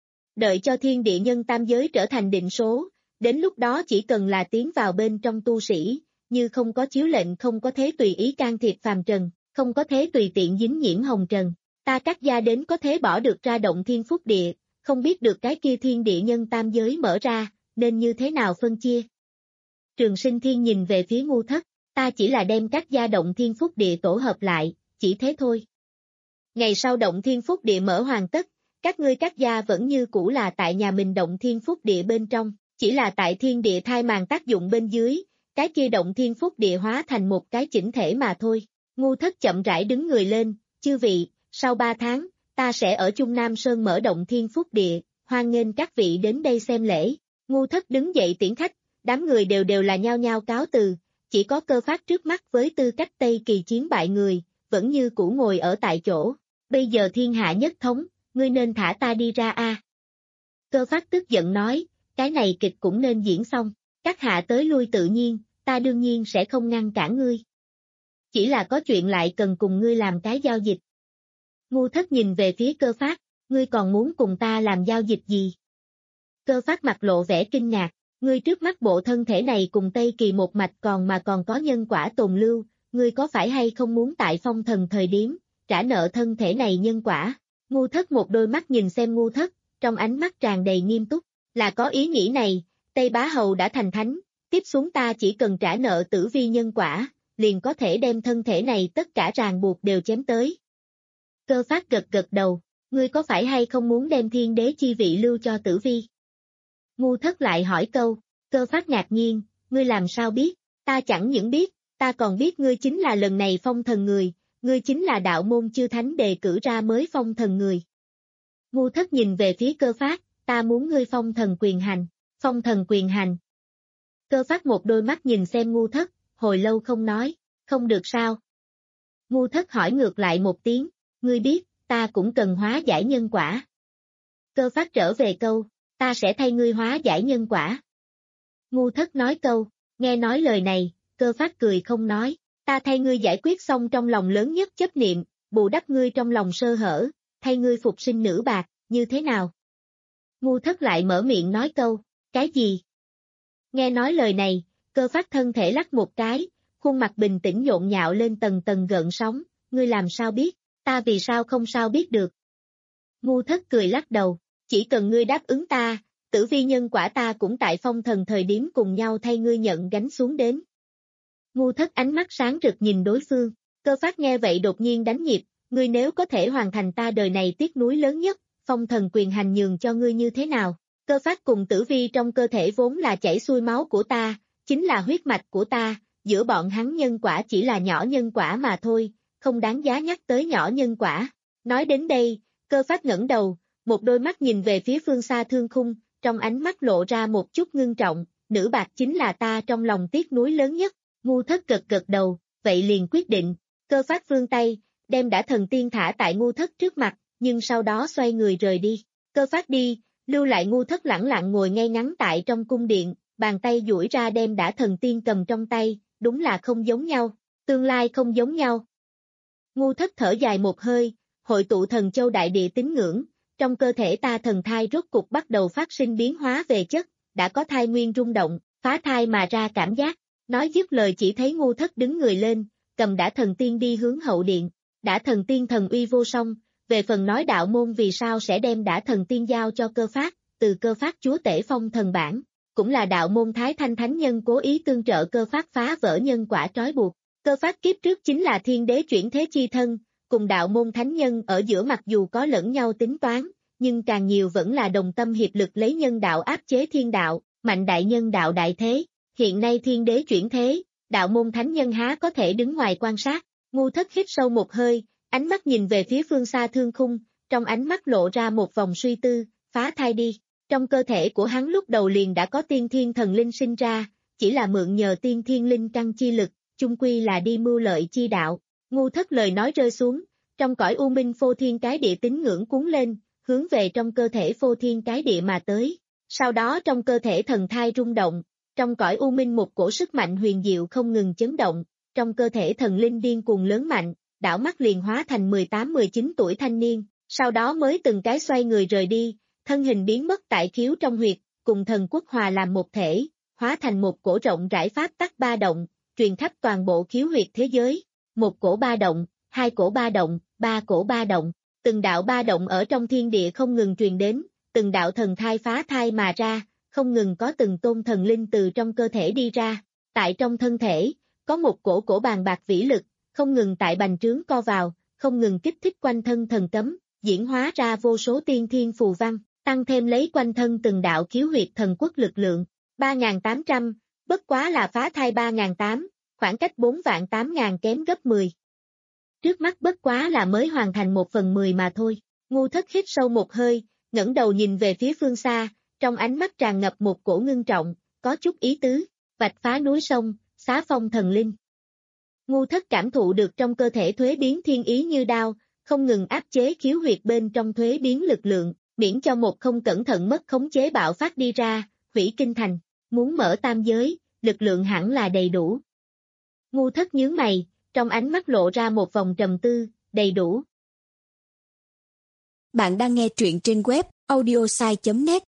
Đợi cho thiên địa nhân tam giới trở thành định số, đến lúc đó chỉ cần là tiến vào bên trong tu sĩ, như không có chiếu lệnh không có thế tùy ý can thiệp phàm trần, không có thế tùy tiện dính nhiễm hồng trần, ta Cát gia đến có thế bỏ được ra động thiên phúc địa, không biết được cái kia thiên địa nhân tam giới mở ra, nên như thế nào phân chia. Trường Sinh Thiên nhìn về phía Ngu Thất, ta chỉ là đem Cát gia động thiên phúc địa tổ hợp lại, chỉ thế thôi. Ngày sau động thiên phúc địa mở hoàn tất, các ngươi Cát gia vẫn như cũ là tại nhà mình động thiên phúc địa bên trong, chỉ là tại thiên địa thai màng tác dụng bên dưới, cái kia động thiên phúc địa hóa thành một cái chỉnh thể mà thôi. Ngu Thất chậm rãi đứng người lên, chư vị, sau ba tháng, ta sẽ ở Trung Nam Sơn mở động thiên phúc địa, hoan nghênh các vị đến đây xem lễ. Ngu Thất đứng dậy tiễn khách, đám người đều đều là nhao nhao cáo từ, chỉ có Cơ Phát trước mắt với tư cách Tây Kỳ chiến bại người, vẫn như cũ ngồi ở tại chỗ. Bây giờ thiên hạ nhất thống, ngươi nên thả ta đi ra a. Cơ Phát tức giận nói, cái này kịch cũng nên diễn xong, các hạ tới lui tự nhiên, ta đương nhiên sẽ không ngăn cản ngươi. Chỉ là có chuyện lại cần cùng ngươi làm cái giao dịch. Ngu Thất nhìn về phía Cơ Phát, ngươi còn muốn cùng ta làm giao dịch gì? Cơ Phát mặt lộ vẻ kinh ngạc, ngươi trước mắt bộ thân thể này cùng Tây Kỳ một mạch còn mà còn có nhân quả tồn lưu, ngươi có phải hay không muốn tại phong thần thời điểm, trả nợ thân thể này nhân quả? Ngu Thất một đôi mắt nhìn xem Ngu Thất, trong ánh mắt tràn đầy nghiêm túc, là có ý nghĩ này, Tây Bá Hầu đã thành thánh, tiếp xuống ta chỉ cần trả nợ Tử Vi nhân quả, liền có thể đem thân thể này tất cả ràng buộc đều chém tới. Cơ Phát gật gật đầu, ngươi có phải hay không muốn đem thiên đế chi vị lưu cho Tử Vi? Ngu Thất lại hỏi câu, Cơ Phát ngạc nhiên, ngươi làm sao biết, ta chẳng những biết, ta còn biết ngươi chính là lần này phong thần người, ngươi chính là đạo môn chư thánh đề cử ra mới phong thần người. Ngu Thất nhìn về phía Cơ Phát, ta muốn ngươi phong thần quyền hành, phong thần quyền hành. Cơ Phát một đôi mắt nhìn xem Ngu Thất, hồi lâu không nói, không được sao? Ngu Thất hỏi ngược lại một tiếng, ngươi biết, ta cũng cần hóa giải nhân quả. Cơ Phát trở về câu, ta sẽ thay ngươi hóa giải nhân quả. Ngu Thất nói câu, nghe nói lời này, Cơ Phát cười không nói, ta thay ngươi giải quyết xong trong lòng lớn nhất chấp niệm, bù đắp ngươi trong lòng sơ hở, thay ngươi phục sinh nữ bạc, như thế nào? Ngu Thất lại mở miệng nói câu, cái gì? Nghe nói lời này, Cơ Phát thân thể lắc một cái, khuôn mặt bình tĩnh nhộn nhạo lên tầng tầng gợn sóng, ngươi làm sao biết, ta vì sao không sao biết được? Ngu Thất cười lắc đầu, chỉ cần ngươi đáp ứng ta, Tử Vi nhân quả ta cũng tại phong thần thời điểm cùng nhau thay ngươi nhận gánh xuống đến. Ngu Thất ánh mắt sáng rực nhìn đối phương, Cơ Phát nghe vậy đột nhiên đánh nhịp, ngươi nếu có thể hoàn thành ta đời này tiếc nuối lớn nhất, phong thần quyền hành nhường cho ngươi như thế nào? Cơ Phát cùng Tử Vi trong cơ thể vốn là chảy xuôi máu của ta, chính là huyết mạch của ta, giữa bọn hắn nhân quả chỉ là nhỏ nhân quả mà thôi, không đáng giá nhắc tới nhỏ nhân quả. Nói đến đây, Cơ Phát ngẩng đầu, một đôi mắt nhìn về phía phương xa thương khung, trong ánh mắt lộ ra một chút ngưng trọng, nữ bạc chính là ta trong lòng tiếc nuối lớn nhất. Ngu Thất gật gật đầu, vậy liền quyết định. Cơ Phát vươn tay, đem đã thần tiên thả tại Ngu Thất trước mặt, nhưng sau đó xoay người rời đi. Cơ Phát đi, lưu lại Ngu Thất lẳng lặng ngồi ngay ngắn tại trong cung điện, bàn tay duỗi ra đem đã thần tiên cầm trong tay, đúng là không giống nhau, tương lai không giống nhau. Ngu Thất thở dài một hơi, hội tụ thần châu đại địa tín ngưỡng, trong cơ thể ta thần thai rốt cục bắt đầu phát sinh biến hóa về chất, đã có thai nguyên rung động, phá thai mà ra cảm giác. Nói dứt lời chỉ thấy Ngu Thất đứng người lên, cầm đã thần tiên đi hướng hậu điện, đã thần tiên thần uy vô song, về phần nói đạo môn vì sao sẽ đem đã thần tiên giao cho Cơ Phát, từ Cơ Phát chúa tể phong thần bản, cũng là đạo môn Thái Thanh Thánh Nhân cố ý tương trợ Cơ Phát phá vỡ nhân quả trói buộc. Cơ Phát kiếp trước chính là thiên đế chuyển thế chi thân, cùng đạo môn thánh nhân ở giữa mặc dù có lẫn nhau tính toán, nhưng càng nhiều vẫn là đồng tâm hiệp lực lấy nhân đạo áp chế thiên đạo, mạnh đại nhân đạo đại thế. Hiện nay thiên đế chuyển thế, đạo môn thánh nhân há có thể đứng ngoài quan sát. Ngu Thất hít sâu một hơi, ánh mắt nhìn về phía phương xa thương khung, trong ánh mắt lộ ra một vòng suy tư, phá thai đi. Trong cơ thể của hắn lúc đầu liền đã có tiên thiên thần linh sinh ra, chỉ là mượn nhờ tiên thiên linh căn chi lực, chung quy là đi mưu lợi chi đạo. Ngu Thất lời nói rơi xuống, trong cõi u minh phô thiên cái địa tín ngưỡng cuốn lên, hướng về trong cơ thể phô thiên cái địa mà tới. Sau đó trong cơ thể thần thai rung động, trong cõi u minh một cổ sức mạnh huyền diệu không ngừng chấn động, trong cơ thể thần linh điên cuồng lớn mạnh, đảo mắt liền hóa thành mười tám mười chín tuổi thanh niên, sau đó mới từng cái xoay người rời đi, thân hình biến mất tại khiếu trong huyệt, cùng thần quốc hòa làm một thể, hóa thành một cổ rộng rãi pháp tắc ba động, truyền khắp toàn bộ khiếu huyệt thế giới, một cổ ba động, hai cổ ba động, ba cổ ba động, từng đạo ba động ở trong thiên địa không ngừng truyền đến, từng đạo thần thai phá thai mà ra, không ngừng có từng tôn thần linh từ trong cơ thể đi ra, tại trong thân thể, có một cổ cổ bàn bạc vĩ lực, không ngừng tại bành trướng co vào, không ngừng kích thích quanh thân thần cấm, diễn hóa ra vô số tiên thiên phù văn, tăng thêm lấy quanh thân từng đạo khiếu huyệt thần quốc lực lượng, ba nghìn tám trăm, bất quá là phá thai ba nghìn tám trăm, khoảng cách bốn vạn tám ngàn kém gấp mười. Trước mắt bất quá là mới hoàn thành một phần mười mà thôi, Ngu Thất hít sâu một hơi, ngẩng đầu nhìn về phía phương xa, trong ánh mắt tràn ngập một cổ ngưng trọng, có chút ý tứ, vạch phá núi sông, xá phong thần linh. Ngu Thất cảm thụ được trong cơ thể thuế biến thiên ý như đao, không ngừng áp chế khiếu huyệt bên trong thuế biến lực lượng, miễn cho một không cẩn thận mất khống chế bạo phát đi ra, hủy kinh thành, muốn mở tam giới, lực lượng hẳn là đầy đủ. Ngu Thất nhướng mày, trong ánh mắt lộ ra một vòng trầm tư, đầy đủ. Bạn đang nghe truyện trên web audiosai chấm net.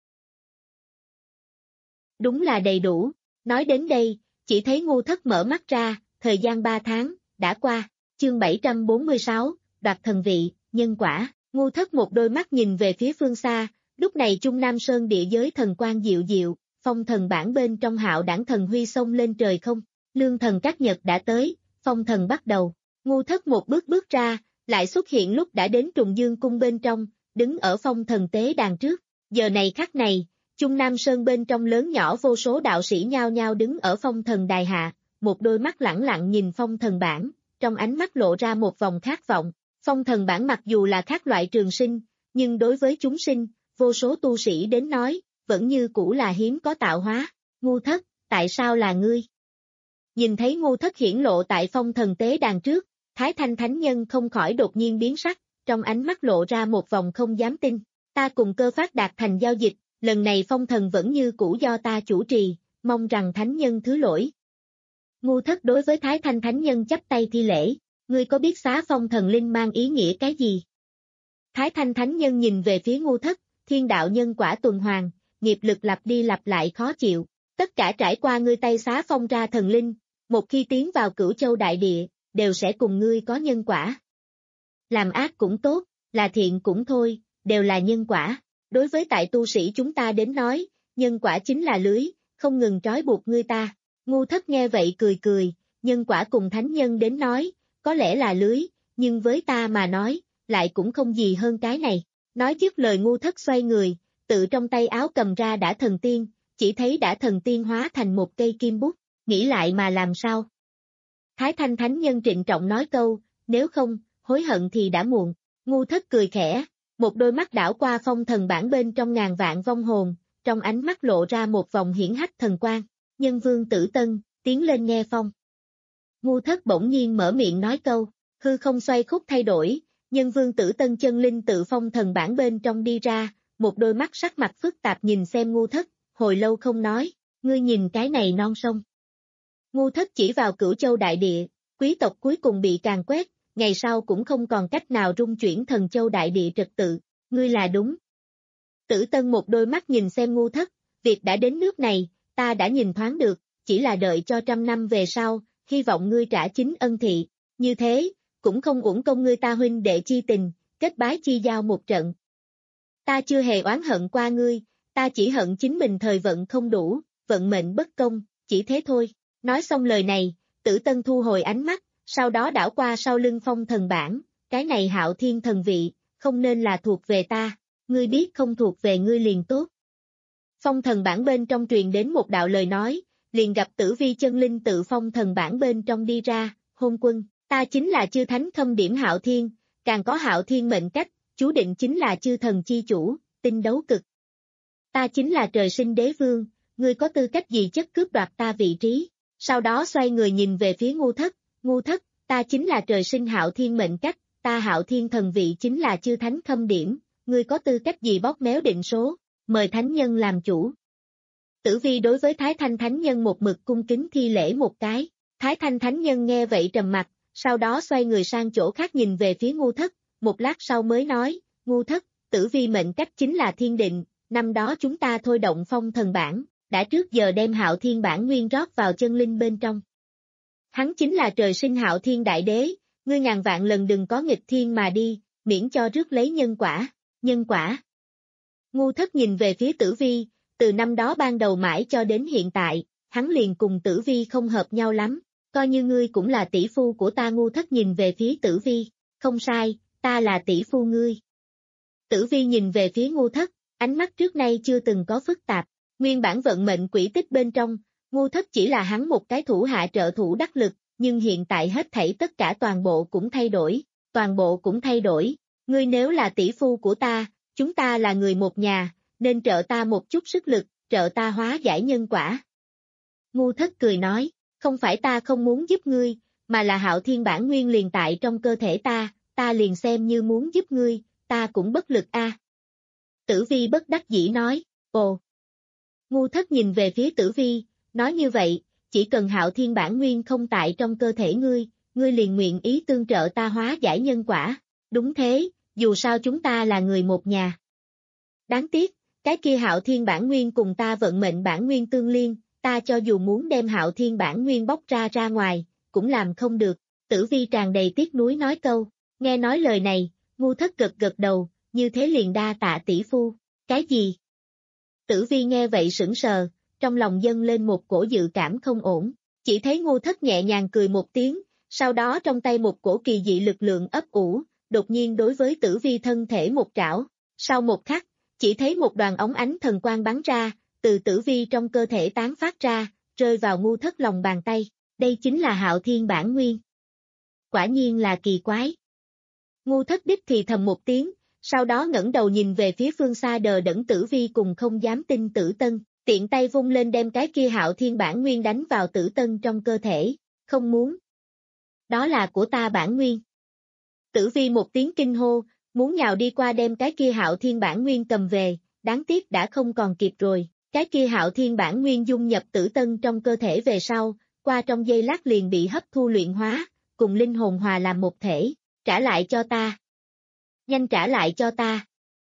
Đúng là đầy đủ, nói đến đây, chỉ thấy Ngu Thất mở mắt ra, thời gian ba tháng, đã qua, chương bảy trăm bốn mươi sáu, đoạt thần vị, nhân quả, Ngu Thất một đôi mắt nhìn về phía phương xa, lúc này Trung Nam Sơn địa giới thần quang diệu diệu, phong thần bản bên trong hạo đảng thần huy xông lên trời không, lương thần các nhật đã tới, phong thần bắt đầu, Ngu Thất một bước bước ra, lại xuất hiện lúc đã đến Trùng Dương cung bên trong, đứng ở phong thần tế đàn trước, giờ này khắc này, Trung Nam Sơn bên trong lớn nhỏ vô số đạo sĩ nhao nhao đứng ở phong thần đài hạ, một đôi mắt lẳng lặng nhìn phong thần bản, trong ánh mắt lộ ra một vòng khát vọng, phong thần bản mặc dù là khác loại trường sinh, nhưng đối với chúng sinh, vô số tu sĩ đến nói, vẫn như cũ là hiếm có tạo hóa, Ngu Thất, tại sao là ngươi? Nhìn thấy Ngu Thất hiển lộ tại phong thần tế đàn trước, Thái Thanh Thánh Nhân không khỏi đột nhiên biến sắc, trong ánh mắt lộ ra một vòng không dám tin, ta cùng Cơ Phát đạt thành giao dịch, lần này phong thần vẫn như cũ do ta chủ trì, mong rằng Thánh Nhân thứ lỗi. Ngu Thất đối với Thái Thanh Thánh Nhân chắp tay thi lễ, ngươi có biết xá phong thần linh mang ý nghĩa cái gì? Thái Thanh Thánh Nhân nhìn về phía Ngu Thất, thiên đạo nhân quả tuần hoàn, nghiệp lực lặp đi lặp lại khó chịu, tất cả trải qua ngươi tay xá phong ra thần linh, một khi tiến vào Cửu Châu đại địa, đều sẽ cùng ngươi có nhân quả. Làm ác cũng tốt, là thiện cũng thôi, đều là nhân quả. Đối với tại tu sĩ chúng ta đến nói, nhân quả chính là lưới, không ngừng trói buộc ngươi ta. Ngu Thất nghe vậy cười cười, nhân quả cùng thánh nhân đến nói, có lẽ là lưới, nhưng với ta mà nói, lại cũng không gì hơn cái này. Nói dứt lời Ngu Thất xoay người, tự trong tay áo cầm ra đã thần tiên, chỉ thấy đã thần tiên hóa thành một cây kim bút, nghĩ lại mà làm sao. Thái Thanh Thánh Nhân trịnh trọng nói câu, nếu không, hối hận thì đã muộn. Ngu Thất cười khẽ, một đôi mắt đảo qua phong thần bản bên trong ngàn vạn vong hồn, trong ánh mắt lộ ra một vòng hiển hách thần quang. Nhân Vương Tử Tân, tiến lên nghe phong. Ngu Thất bỗng nhiên mở miệng nói câu, hư không xoay khúc thay đổi, Nhân Vương Tử Tân chân linh tự phong thần bản bên trong đi ra, một đôi mắt sắc mặt phức tạp nhìn xem Ngu Thất, hồi lâu không nói, ngươi nhìn cái này non sông. Ngu Thất chỉ vào Cửu Châu đại địa, quý tộc cuối cùng bị càn quét, ngày sau cũng không còn cách nào rung chuyển Thần Châu đại địa trật tự, ngươi là đúng. Tử Tân một đôi mắt nhìn xem Ngu Thất, việc đã đến nước này, ta đã nhìn thoáng được, chỉ là đợi cho trăm năm về sau, hy vọng ngươi trả chính ân thị, như thế, cũng không uổng công ngươi ta huynh đệ chi tình, kết bái chi giao một trận. Ta chưa hề oán hận qua ngươi, ta chỉ hận chính mình thời vận không đủ, vận mệnh bất công, chỉ thế thôi. Nói xong lời này, Tử Tân thu hồi ánh mắt, sau đó đảo qua sau lưng phong thần bản, cái này Hạo Thiên thần vị, không nên là thuộc về ta, ngươi biết không thuộc về ngươi liền tốt. Phong thần bản bên trong truyền đến một đạo lời nói, liền gặp Tử Vi chân linh tự phong thần bản bên trong đi ra, hôn quân, ta chính là chư thánh khâm điểm Hạo Thiên, càng có Hạo Thiên mệnh cách, chú định chính là chư thần chi chủ, tinh đấu cực. Ta chính là trời sinh đế vương, ngươi có tư cách gì chất cướp đoạt ta vị trí, sau đó xoay người nhìn về phía Ngu Thất, Ngu Thất, ta chính là trời sinh Hạo Thiên mệnh cách, ta Hạo Thiên thần vị chính là chư thánh khâm điểm, ngươi có tư cách gì bóp méo định số, mời thánh nhân làm chủ. Tử Vi đối với Thái Thanh Thánh Nhân một mực cung kính thi lễ một cái, Thái Thanh Thánh Nhân nghe vậy trầm mặt, sau đó xoay người sang chỗ khác nhìn về phía Ngu Thất, một lát sau mới nói, Ngu Thất, Tử Vi mệnh cách chính là thiên định, năm đó chúng ta thôi động phong thần bản, đã trước giờ đem Hạo Thiên bản nguyên rót vào chân linh bên trong. Hắn chính là trời sinh Hạo Thiên đại đế, ngươi ngàn vạn lần đừng có nghịch thiên mà đi, miễn cho rước lấy nhân quả. Nhân quả. Ngu Thất nhìn về phía Tử Vi, từ năm đó ban đầu mãi cho đến hiện tại, hắn liền cùng Tử Vi không hợp nhau lắm, coi như ngươi cũng là tỷ phu của ta. Ngu Thất nhìn về phía Tử Vi, không sai, ta là tỷ phu ngươi. Tử Vi nhìn về phía Ngu Thất, ánh mắt trước nay chưa từng có phức tạp, nguyên bản vận mệnh quỹ tích bên trong, Ngu Thất chỉ là hắn một cái thủ hạ trợ thủ đắc lực, nhưng hiện tại hết thảy tất cả toàn bộ cũng thay đổi, toàn bộ cũng thay đổi, ngươi nếu là tỷ phu của ta, chúng ta là người một nhà, nên trợ ta một chút sức lực, trợ ta hóa giải nhân quả. Ngu Thất cười nói, không phải ta không muốn giúp ngươi, mà là Hạo Thiên bản nguyên liền tại trong cơ thể ta, ta liền xem như muốn giúp ngươi, ta cũng bất lực a. À. Tử Vi bất đắc dĩ nói, ồ. Ngu Thất nhìn về phía Tử Vi, nói như vậy, chỉ cần Hạo Thiên bản nguyên không tại trong cơ thể ngươi, ngươi liền nguyện ý tương trợ ta hóa giải nhân quả. Đúng thế, dù sao chúng ta là người một nhà. Đáng tiếc, cái kia Hạo Thiên bản nguyên cùng ta vận mệnh bản nguyên tương liên, ta cho dù muốn đem Hạo Thiên bản nguyên bóc ra ra ngoài, cũng làm không được. Tử Vi tràn đầy tiếc nuối nói câu, nghe nói lời này, Ngu Thất gật gật đầu, như thế liền đa tạ tỷ phu. Cái gì? Tử Vi nghe vậy sững sờ, trong lòng dâng lên một cổ dự cảm không ổn, chỉ thấy Ngu Thất nhẹ nhàng cười một tiếng, sau đó trong tay một cổ kỳ dị lực lượng ấp ủ, đột nhiên đối với Tử Vi thân thể một trảo, sau một khắc, chỉ thấy một đoàn óng ánh thần quang bắn ra, từ Tử Vi trong cơ thể tán phát ra, rơi vào Ngu Thất lòng bàn tay, đây chính là Hạo Thiên bản nguyên. Quả nhiên là kỳ quái. Ngu Thất đích thì thầm một tiếng, sau đó ngẩng đầu nhìn về phía phương xa đờ đẫn Tử Vi cùng không dám tin Tử Tân, tiện tay vung lên đem cái kia Hạo Thiên bản nguyên đánh vào Tử Tân trong cơ thể, không muốn. Đó là của ta bản nguyên. Tử Vi một tiếng kinh hô, muốn nhào đi qua đem cái kia Hạo Thiên bản nguyên cầm về, đáng tiếc đã không còn kịp rồi, cái kia Hạo Thiên bản nguyên dung nhập Tử Tân trong cơ thể về sau, qua trong giây lát liền bị hấp thu luyện hóa, cùng linh hồn hòa làm một thể, trả lại cho ta. Nhanh trả lại cho ta.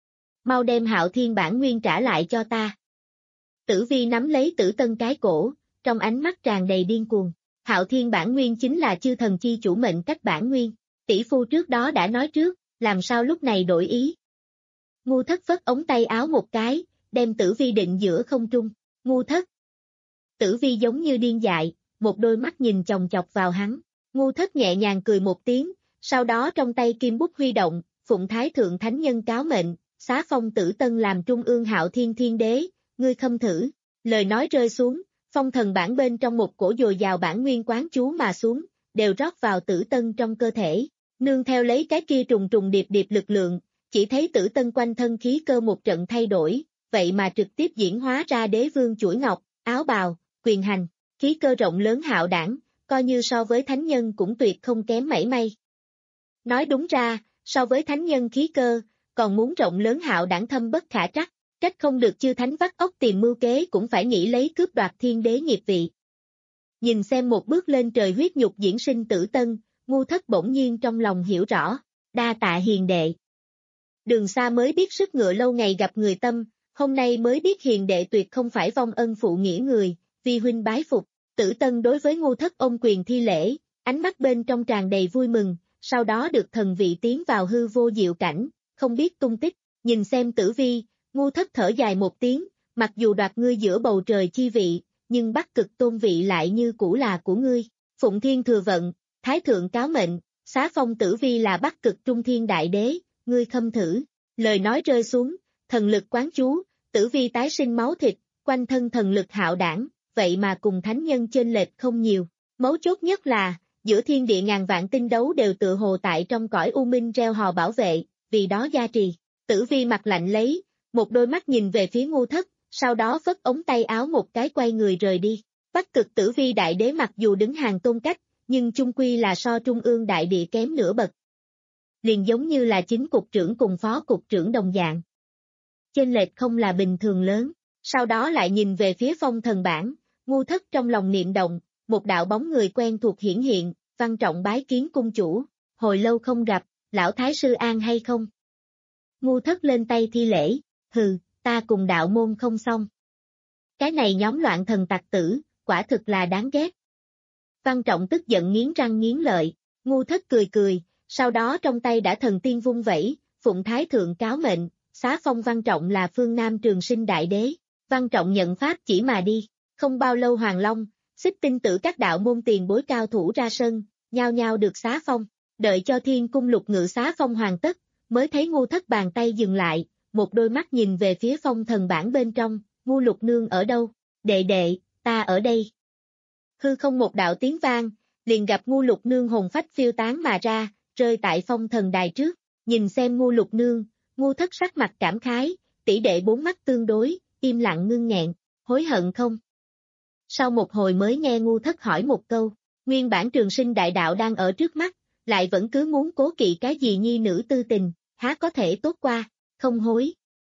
Mau đem Hạo Thiên bản nguyên trả lại cho ta. Tử Vi nắm lấy Tử Tân cái cổ, trong ánh mắt tràn đầy điên cuồng. Hạo Thiên bản nguyên chính là chư thần chi chủ mệnh cách bản nguyên, tỷ phu trước đó đã nói trước, làm sao lúc này đổi ý. Ngu Thất phất ống tay áo một cái, đem Tử Vi định giữa không trung. Ngu Thất. Tử Vi giống như điên dại, một đôi mắt nhìn chòng chọc vào hắn. Ngu Thất nhẹ nhàng cười một tiếng, sau đó trong tay kim bút huy động, phụng Thái Thượng Thánh Nhân cáo mệnh, xá phong Tử Tân làm trung ương Hạo Thiên Thiên Đế, ngươi khâm thử. Lời nói rơi xuống, phong thần bản bên trong một cổ dồi dào bản nguyên quán chú mà xuống, đều rót vào Tử Tân trong cơ thể, nương theo lấy cái kia trùng trùng điệp điệp lực lượng, chỉ thấy Tử Tân quanh thân khí cơ một trận thay đổi, vậy mà trực tiếp diễn hóa ra đế vương chuỗi ngọc, áo bào, quyền hành, khí cơ rộng lớn hạo đảng, coi như so với thánh nhân cũng tuyệt không kém mảy may. Nói đúng ra, so với thánh nhân khí cơ, còn muốn rộng lớn hạo đảng thâm bất khả trắc, trách không được chư thánh vắt óc tìm mưu kế cũng phải nghĩ lấy cướp đoạt thiên đế nghiệp vị. Nhìn xem một bước lên trời huyết nhục diễn sinh Tử Tân, Ngu Thất bỗng nhiên trong lòng hiểu rõ, đa tạ hiền đệ. Đường xa mới biết sức ngựa lâu ngày gặp người tâm, hôm nay mới biết hiền đệ tuyệt không phải vong ân phụ nghĩa người, vi huynh bái phục. Tử Tân đối với Ngu Thất ôm quyền thi lễ, ánh mắt bên trong tràn đầy vui mừng, sau đó được thần vị tiến vào hư vô diệu cảnh, không biết tung tích, nhìn xem Tử Vi, Ngu Thất thở dài một tiếng, mặc dù đoạt ngươi giữa bầu trời chi vị, nhưng Bắc Cực tôn vị lại như cũ là của ngươi. Phụng Thiên thừa vận, Thái Thượng cáo mệnh, xá phong Tử Vi là Bắc Cực Trung Thiên Đại Đế, ngươi khâm thử. Lời nói rơi xuống, thần lực quán chú, Tử Vi tái sinh máu thịt, quanh thân thần lực hạo đảng, vậy mà cùng thánh nhân chênh lệch không nhiều. Mấu chốt nhất là, giữa thiên địa ngàn vạn tinh đấu đều tựa hồ tại trong cõi u minh reo hò bảo vệ, vì đó gia trì. Tử Vi mặt lạnh lấy, một đôi mắt nhìn về phía Ngu Thất, sau đó phất ống tay áo một cái quay người rời đi. Bắc Cực Tử Vi Đại Đế mặc dù đứng hàng tôn cách, nhưng chung quy là so trung ương đại địa kém nửa bậc. Liền giống như là chính cục trưởng cùng phó cục trưởng đồng dạng. Chênh lệch không là bình thường lớn, sau đó lại nhìn về phía phong thần bảng, Ngu Thất trong lòng niệm động, một đạo bóng người quen thuộc hiển hiện, văn trọng bái kiến cung chủ, hồi lâu không gặp, lão thái sư an hay không? Ngu Thất lên tay thi lễ, hừ, ta cùng đạo môn không xong. Cái này nhóm loạn thần tặc tử, quả thực là đáng ghét. Văn trọng tức giận nghiến răng nghiến lợi, Ngu Thất cười cười, sau đó trong tay đã thần tiên vung vẩy, phụng thái thượng cáo mệnh, xá phong Văn Trọng là phương Nam Trường Sinh đại đế. Văn Trọng nhận pháp chỉ mà đi, không bao lâu Hoàng Long, Xích Tinh Tử các đạo môn tiền bối cao thủ ra sân, nhao nhao được xá phong, đợi cho Thiên Cung Lục Ngự xá phong hoàn tất, mới thấy Ngu Thất bàn tay dừng lại, một đôi mắt nhìn về phía phong thần bản bên trong, Ngu Lục Nương ở đâu? Đệ đệ, ta ở đây. Hư không một đạo tiếng vang, liền gặp Ngu Lục Nương hồn phách phiêu tán mà ra, rơi tại phong thần đài trước, nhìn xem Ngu Lục Nương, Ngu Thất sắc mặt cảm khái, tỷ đệ bốn mắt tương đối, im lặng ngưng nghẹn, hối hận không? Sau một hồi mới nghe Ngu Thất hỏi một câu, nguyên bản Trường Sinh đại đạo đang ở trước mắt, lại vẫn cứ muốn cố kỵ cái gì nhi nữ tư tình, há có thể tốt qua, không hối.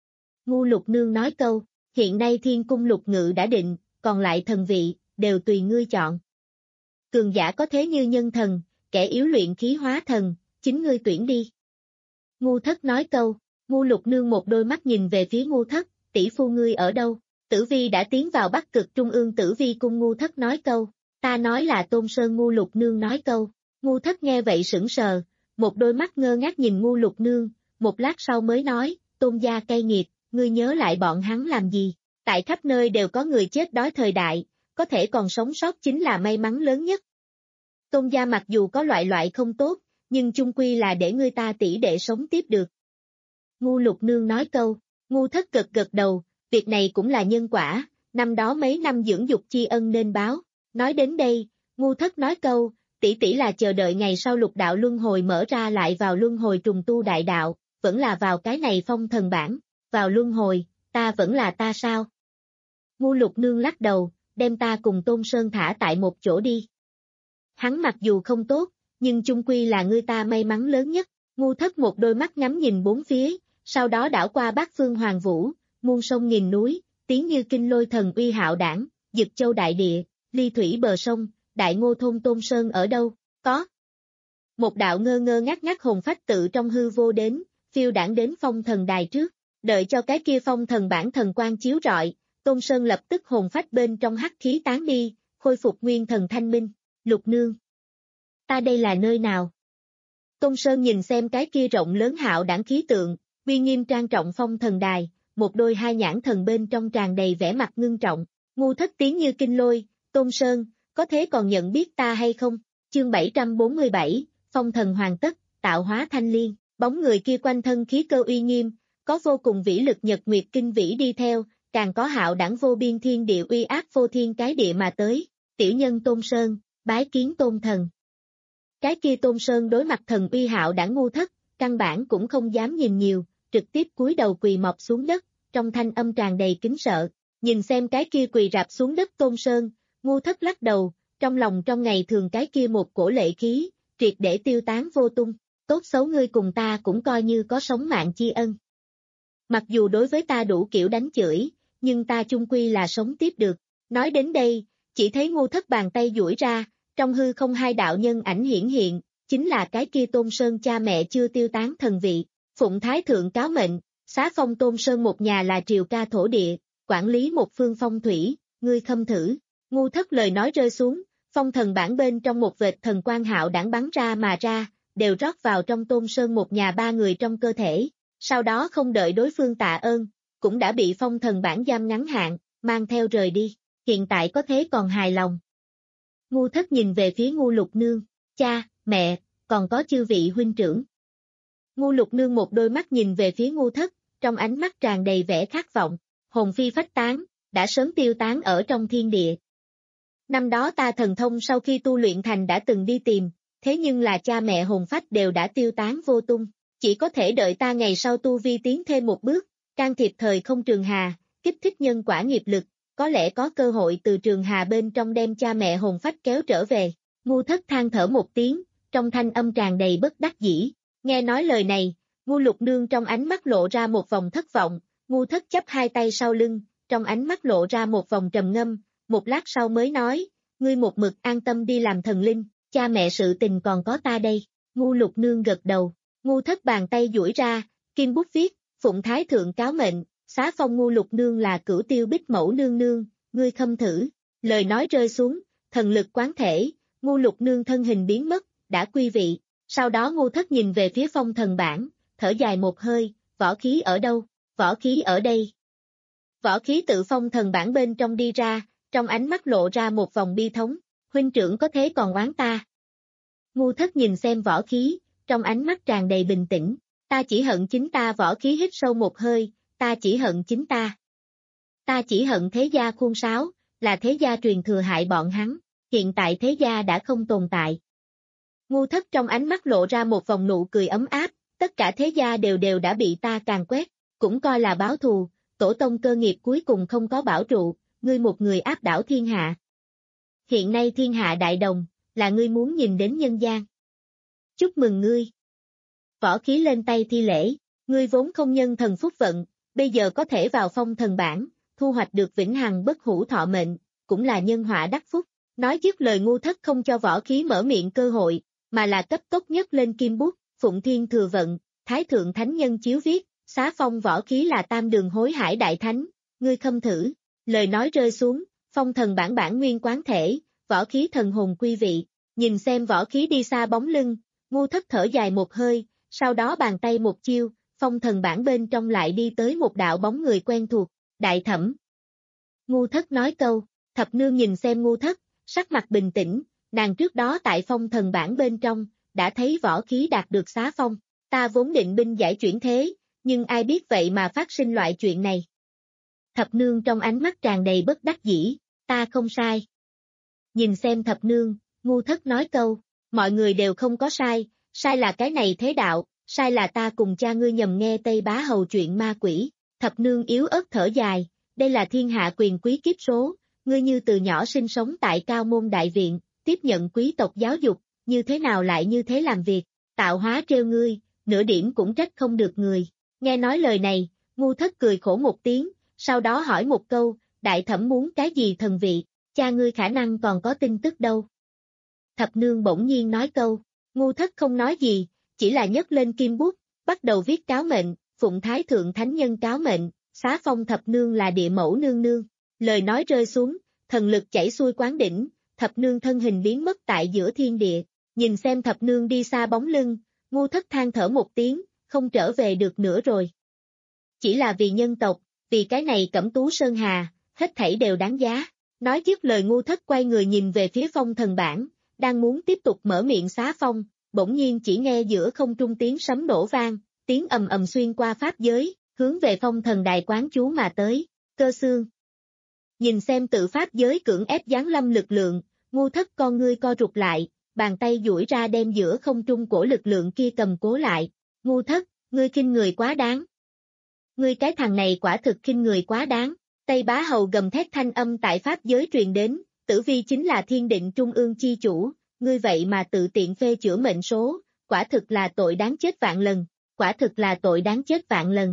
Ngu Lục Nương nói câu, hiện nay Thiên Cung Lục Ngự đã định, còn lại thần vị, đều tùy ngươi chọn. Cường giả có thế như nhân thần, kẻ yếu luyện khí hóa thần, chính ngươi tuyển đi. Ngu Thất nói câu, Ngu Lục Nương một đôi mắt nhìn về phía Ngu Thất, tỷ phu ngươi ở đâu? Tử Vi đã tiến vào Bắc Cực Trung ương Tử Vi cung. Ngu Thất nói câu, ta nói là Tôn Sơn. Ngu Lục Nương nói câu, Ngu Thất nghe vậy sững sờ, một đôi mắt ngơ ngác nhìn Ngu Lục Nương, một lát sau mới nói, Tôn gia cay nghiệt, ngươi nhớ lại bọn hắn làm gì? Tại khắp nơi đều có người chết đói thời đại, có thể còn sống sót chính là may mắn lớn nhất. Tôn gia mặc dù có loại loại không tốt, nhưng chung quy là để ngươi ta tỷ đệ sống tiếp được. Ngu Lục Nương nói câu, Ngu Thất gật gật đầu, việc này cũng là nhân quả, năm đó mấy năm dưỡng dục tri ân nên báo. Nói đến đây, Ngu Thất nói câu, tỷ tỷ là chờ đợi ngày sau lục đạo luân hồi mở ra lại vào luân hồi trùng tu đại đạo, vẫn là vào cái này phong thần bản, vào luân hồi, ta vẫn là ta sao? Ngu Lục Nương lắc đầu, đem ta cùng Tôn Sơn thả tại một chỗ đi. Hắn mặc dù không tốt, nhưng chung quy là ngươi ta may mắn lớn nhất. Ngu Thất một đôi mắt ngắm nhìn bốn phía, sau đó đảo qua bát phương hoàng vũ, muôn sông nghìn núi, tiếng như kinh lôi thần uy hạo đảng, Dực Châu đại địa, ly thủy bờ sông, Đại Ngô thôn Tôn Sơn ở đâu? Có. Một đạo ngơ ngơ ngác ngác hồn phách tự trong hư vô đến, phiêu đảng đến phong thần đài trước, đợi cho cái kia phong thần bản thần quang chiếu rọi, Tôn Sơn lập tức hồn phách bên trong hắc khí tán đi, khôi phục nguyên thần thanh minh. Lục Nương, ta đây là nơi nào? Tôn Sơn nhìn xem cái kia rộng lớn hạo đảng khí tượng, uy nghiêm trang trọng phong thần đài, một đôi hai nhãn thần bên trong tràn đầy vẻ mặt ngưng trọng. Ngu Thất tiếng như kinh lôi, Tôn Sơn, có thế còn nhận biết ta hay không? Chương bảy trăm bốn mươi bảy, phong thần hoàn tất, tạo hóa thanh liên, bóng người kia quanh thân khí cơ uy nghiêm, có vô cùng vĩ lực nhật nguyệt kinh vĩ đi theo, càng có hạo đảng vô biên thiên địa uy áp vô thiên cái địa mà tới. Tiểu nhân Tôn Sơn, bái kiến Tôn thần. Cái kia Tôn Sơn đối mặt thần uy hạo đảng Ngu Thất, căn bản cũng không dám nhìn nhiều, trực tiếp cúi đầu quỳ mọp xuống đất, trong thanh âm tràn đầy kính sợ. Nhìn xem cái kia quỳ rạp xuống đất Tôn Sơn, Ngu Thất lắc đầu, trong lòng trong ngày thường cái kia một cổ lệ khí, triệt để tiêu tán vô tung. Tốt xấu ngươi cùng ta cũng coi như có sống mạng chi ân. Mặc dù đối với ta đủ kiểu đánh chửi, nhưng ta chung quy là sống tiếp được. Nói đến đây, chỉ thấy Ngu Thất bàn tay duỗi ra, trong hư không hai đạo nhân ảnh hiển hiện, chính là cái kia Tôn Sơn cha mẹ chưa tiêu tán thần vị. Phụng Thái Thượng cáo mệnh, xá phong Tôn Sơn một nhà là triều ca thổ địa, quản lý một phương phong thủy, ngươi khâm thử. Ngu Thất lời nói rơi xuống, phong thần bản bên trong một vệt thần quang hạo đảng bắn ra mà ra, đều rót vào trong Tôn Sơn một nhà ba người trong cơ thể, sau đó không đợi đối phương tạ ơn, cũng đã bị phong thần bản giam ngắn hạn, mang theo rời đi, hiện tại có thế còn hài lòng. Ngu Thất nhìn về phía Ngu Lục Nương, cha, mẹ, còn có chư vị huynh trưởng. Ngu Lục Nương một đôi mắt nhìn về phía Ngu Thất, trong ánh mắt tràn đầy vẻ khát vọng, hồn phi phách tán, đã sớm tiêu tán ở trong thiên địa. Năm đó ta thần thông sau khi tu luyện thành đã từng đi tìm, thế nhưng là cha mẹ hồn phách đều đã tiêu tán vô tung, chỉ có thể đợi ta ngày sau tu vi tiến thêm một bước, can thiệp thời không trường hà, kích thích nhân quả nghiệp lực, có lẽ có cơ hội từ trường hà bên trong đem cha mẹ hồn phách kéo trở về. Ngu Thất than thở một tiếng, trong thanh âm tràn đầy bất đắc dĩ. Nghe nói lời này, Ngu Lục Nương trong ánh mắt lộ ra một vòng thất vọng, Ngu Thất chắp hai tay sau lưng, trong ánh mắt lộ ra một vòng trầm ngâm, một lát sau mới nói, ngươi một mực an tâm đi làm thần linh, cha mẹ sự tình còn có ta đây. Ngu Lục Nương gật đầu, Ngu Thất bàn tay duỗi ra, kim bút viết, Phụng Thái Thượng cáo mệnh, xá phong Ngu Lục Nương là Cửu Tiêu Bích Mẫu nương nương, ngươi khâm thử. Lời nói rơi xuống, thần lực quán thể, Ngu Lục Nương thân hình biến mất, đã quy vị, Sau đó Ngu Thất nhìn về phía phong thần bảng, thở dài một hơi, võ khí ở đâu? Võ khí ở đây. Võ khí tự phong thần bảng bên trong đi ra, trong ánh mắt lộ ra một vòng bi thống, huynh trưởng có thế còn oán ta. Ngu Thất nhìn xem võ khí, trong ánh mắt tràn đầy bình tĩnh, ta chỉ hận chính ta. Võ khí hít sâu một hơi, ta chỉ hận chính ta. Ta chỉ hận thế gia khuôn sáo, là thế gia truyền thừa hại bọn hắn, hiện tại thế gia đã không tồn tại. Ngu Thất trong ánh mắt lộ ra một vòng nụ cười ấm áp, tất cả thế gia đều đều đã bị ta càn quét, cũng coi là báo thù, tổ tông cơ nghiệp cuối cùng không có bảo trụ, ngươi một người áp đảo thiên hạ. Hiện nay thiên hạ đại đồng, là ngươi muốn nhìn đến nhân gian. Chúc mừng ngươi. Võ khí lên tay thi lễ, ngươi vốn không nhân thần phúc vận, bây giờ có thể vào phong thần bảng, thu hoạch được vĩnh hằng bất hủ thọ mệnh, cũng là nhân họa đắc phúc. Nói dứt lời Ngu Thất không cho võ khí mở miệng cơ hội, mà là cấp tốc nhất lên kim bút, Phụng Thiên Thừa Vận, Thái Thượng Thánh Nhân chiếu viết, xá phong võ khí là tam đường hối hải đại thánh, ngươi khâm thử. Lời nói rơi xuống, phong thần bản bản nguyên quán thể, võ khí thần hồn quy vị, nhìn xem võ khí đi xa bóng lưng, Ngu Thất thở dài một hơi, sau đó bàn tay một chiêu, phong thần bản bên trong lại đi tới một đạo bóng người quen thuộc, Đại Thẩm. Ngu Thất nói câu, Thập Nương nhìn xem Ngu Thất, sắc mặt bình tĩnh, nàng trước đó tại phong thần bản bên trong, đã thấy võ khí đạt được xá phong, ta vốn định binh giải chuyển thế, nhưng ai biết vậy mà phát sinh loại chuyện này. Thập Nương trong ánh mắt tràn đầy bất đắc dĩ, ta không sai. Nhìn xem Thập Nương, Ngu Thất nói câu, mọi người đều không có sai, sai là cái này thế đạo, sai là ta cùng cha ngươi nhầm nghe Tây Bá Hầu chuyện ma quỷ. Thập Nương yếu ớt thở dài, đây là thiên hạ quyền quý kiếp số, ngươi như từ nhỏ sinh sống tại Cao Môn Đại Viện, tiếp nhận quý tộc giáo dục, như thế nào lại như thế làm việc, tạo hóa trêu ngươi, nửa điểm cũng trách không được người. Nghe nói lời này, Ngu Thất cười khổ một tiếng, sau đó hỏi một câu, Đại Thẩm muốn cái gì thần vị, cha ngươi khả năng còn có tin tức đâu. Thập Nương bỗng nhiên nói câu, Ngu Thất không nói gì, chỉ là nhấc lên kim bút, bắt đầu viết cáo mệnh, phụng Thái Thượng Thánh Nhân cáo mệnh, xá phong Thập Nương là địa mẫu nương nương. Lời nói rơi xuống, thần lực chảy xuôi quán đỉnh, Thập Nương thân hình biến mất tại giữa thiên địa, nhìn xem Thập Nương đi xa bóng lưng, Ngu Thất than thở một tiếng, không trở về được nữa rồi. Chỉ là vì nhân tộc, vì cái này Cẩm Tú Sơn Hà, hết thảy đều đáng giá. Nói dứt lời Ngu Thất quay người nhìn về phía phong thần bảng, đang muốn tiếp tục mở miệng xá phong, bỗng nhiên chỉ nghe giữa không trung tiếng sấm nổ vang, tiếng ầm ầm xuyên qua pháp giới, hướng về phong thần đài quán chú mà tới, Cơ Xương. Nhìn xem tự pháp giới cưỡng ép giáng lâm lực lượng, Ngu Thất con ngươi co rụt lại, bàn tay duỗi ra đem giữa không trung của lực lượng kia cầm cố lại. Ngu Thất, ngươi khinh người quá đáng. Ngươi cái thằng này quả thực khinh người quá đáng. Tây Bá Hầu gầm thét thanh âm tại pháp giới truyền đến, Tử Vi chính là thiên định trung ương chi chủ, ngươi vậy mà tự tiện phê chữa mệnh số, quả thực là tội đáng chết vạn lần, quả thực là tội đáng chết vạn lần.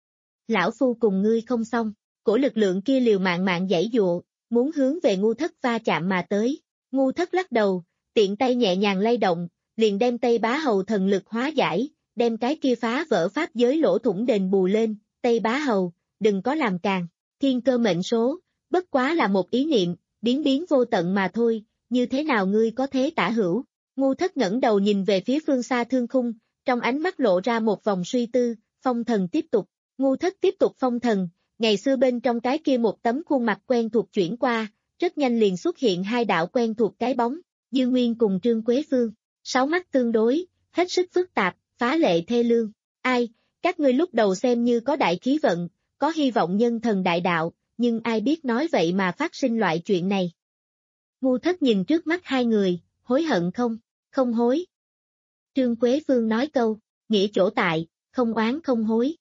Lão Phu cùng ngươi không xong. Của lực lượng kia liều mạng mạng giãy dụa, muốn hướng về Ngu Thất va chạm mà tới. Ngu Thất lắc đầu, tiện tay nhẹ nhàng lay động, liền đem Tây Bá Hầu thần lực hóa giải, đem cái kia phá vỡ pháp giới lỗ thủng đền bù lên. Tây Bá Hầu, đừng có làm càng, thiên cơ mệnh số, bất quá là một ý niệm, biến biến vô tận mà thôi, như thế nào ngươi có thế tả hữu. Ngu Thất ngẩng đầu nhìn về phía phương xa thương khung, trong ánh mắt lộ ra một vòng suy tư, phong thần tiếp tục. Ngu Thất tiếp tục phong thần. Ngày xưa bên trong cái kia một tấm khuôn mặt quen thuộc chuyển qua, rất nhanh liền xuất hiện hai đạo quen thuộc cái bóng, Dư Nguyên cùng Trương Quế Phương, sáu mắt tương đối, hết sức phức tạp, phá lệ thê lương. Ai, các ngươi lúc đầu xem như có đại khí vận, có hy vọng nhân thần đại đạo, nhưng ai biết nói vậy mà phát sinh loại chuyện này. Ngu Thất nhìn trước mắt hai người, hối hận không? Không hối. Trương Quế Phương nói câu, nghĩa chỗ tại, không oán không hối.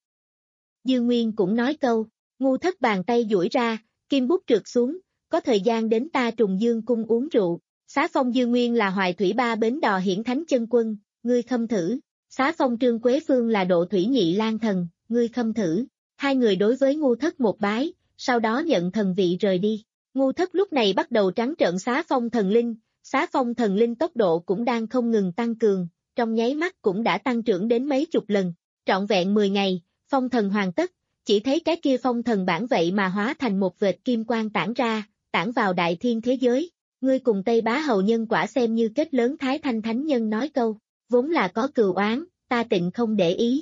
Dư Nguyên cũng nói câu, Ngu Thất bàn tay duỗi ra, kim bút trượt xuống, có thời gian đến ta Trùng Dương cung uống rượu. Xá phong Dư Nguyên là Hoài Thủy Ba bến đò hiển thánh chân quân, ngươi khâm thử. Xá phong Trương Quế Phương là Độ Thủy Nhị Lang thần, ngươi khâm thử. Hai người đối với Ngu Thất một bái, sau đó nhận thần vị rời đi. Ngu Thất lúc này bắt đầu trắng trợn xá phong thần linh, xá phong thần linh tốc độ cũng đang không ngừng tăng cường, trong nháy mắt cũng đã tăng trưởng đến mấy chục lần, trọn vẹn mười ngày, phong thần hoàn tất. Chỉ thấy cái kia phong thần bản vậy mà hóa thành một vệt kim quang tản ra, tản vào đại thiên thế giới. Ngươi cùng Tây Bá Hầu nhân quả xem như kết lớn Thái Thanh Thánh Nhân nói câu. vốn là có cừu oán, ta tịnh không để ý.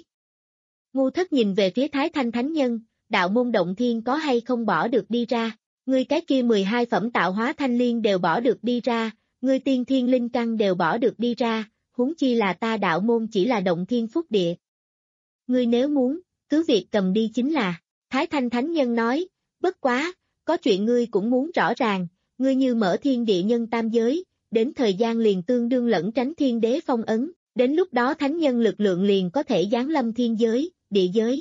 Ngu Thất nhìn về phía Thái Thanh Thánh Nhân, đạo môn động thiên có hay không bỏ được đi ra, ngươi cái kia mười hai phẩm tạo hóa thanh liên đều bỏ được đi ra, ngươi tiên thiên linh căn đều bỏ được đi ra, huống chi là ta đạo môn chỉ là động thiên phúc địa. Ngươi nếu muốn, cứ việc cầm đi chính là, Thái Thanh Thánh Nhân nói, bất quá, có chuyện ngươi cũng muốn rõ ràng, ngươi như mở thiên địa nhân tam giới, đến thời gian liền tương đương lẫn tránh thiên đế phong ấn, đến lúc đó thánh nhân lực lượng liền có thể giáng lâm thiên giới, địa giới.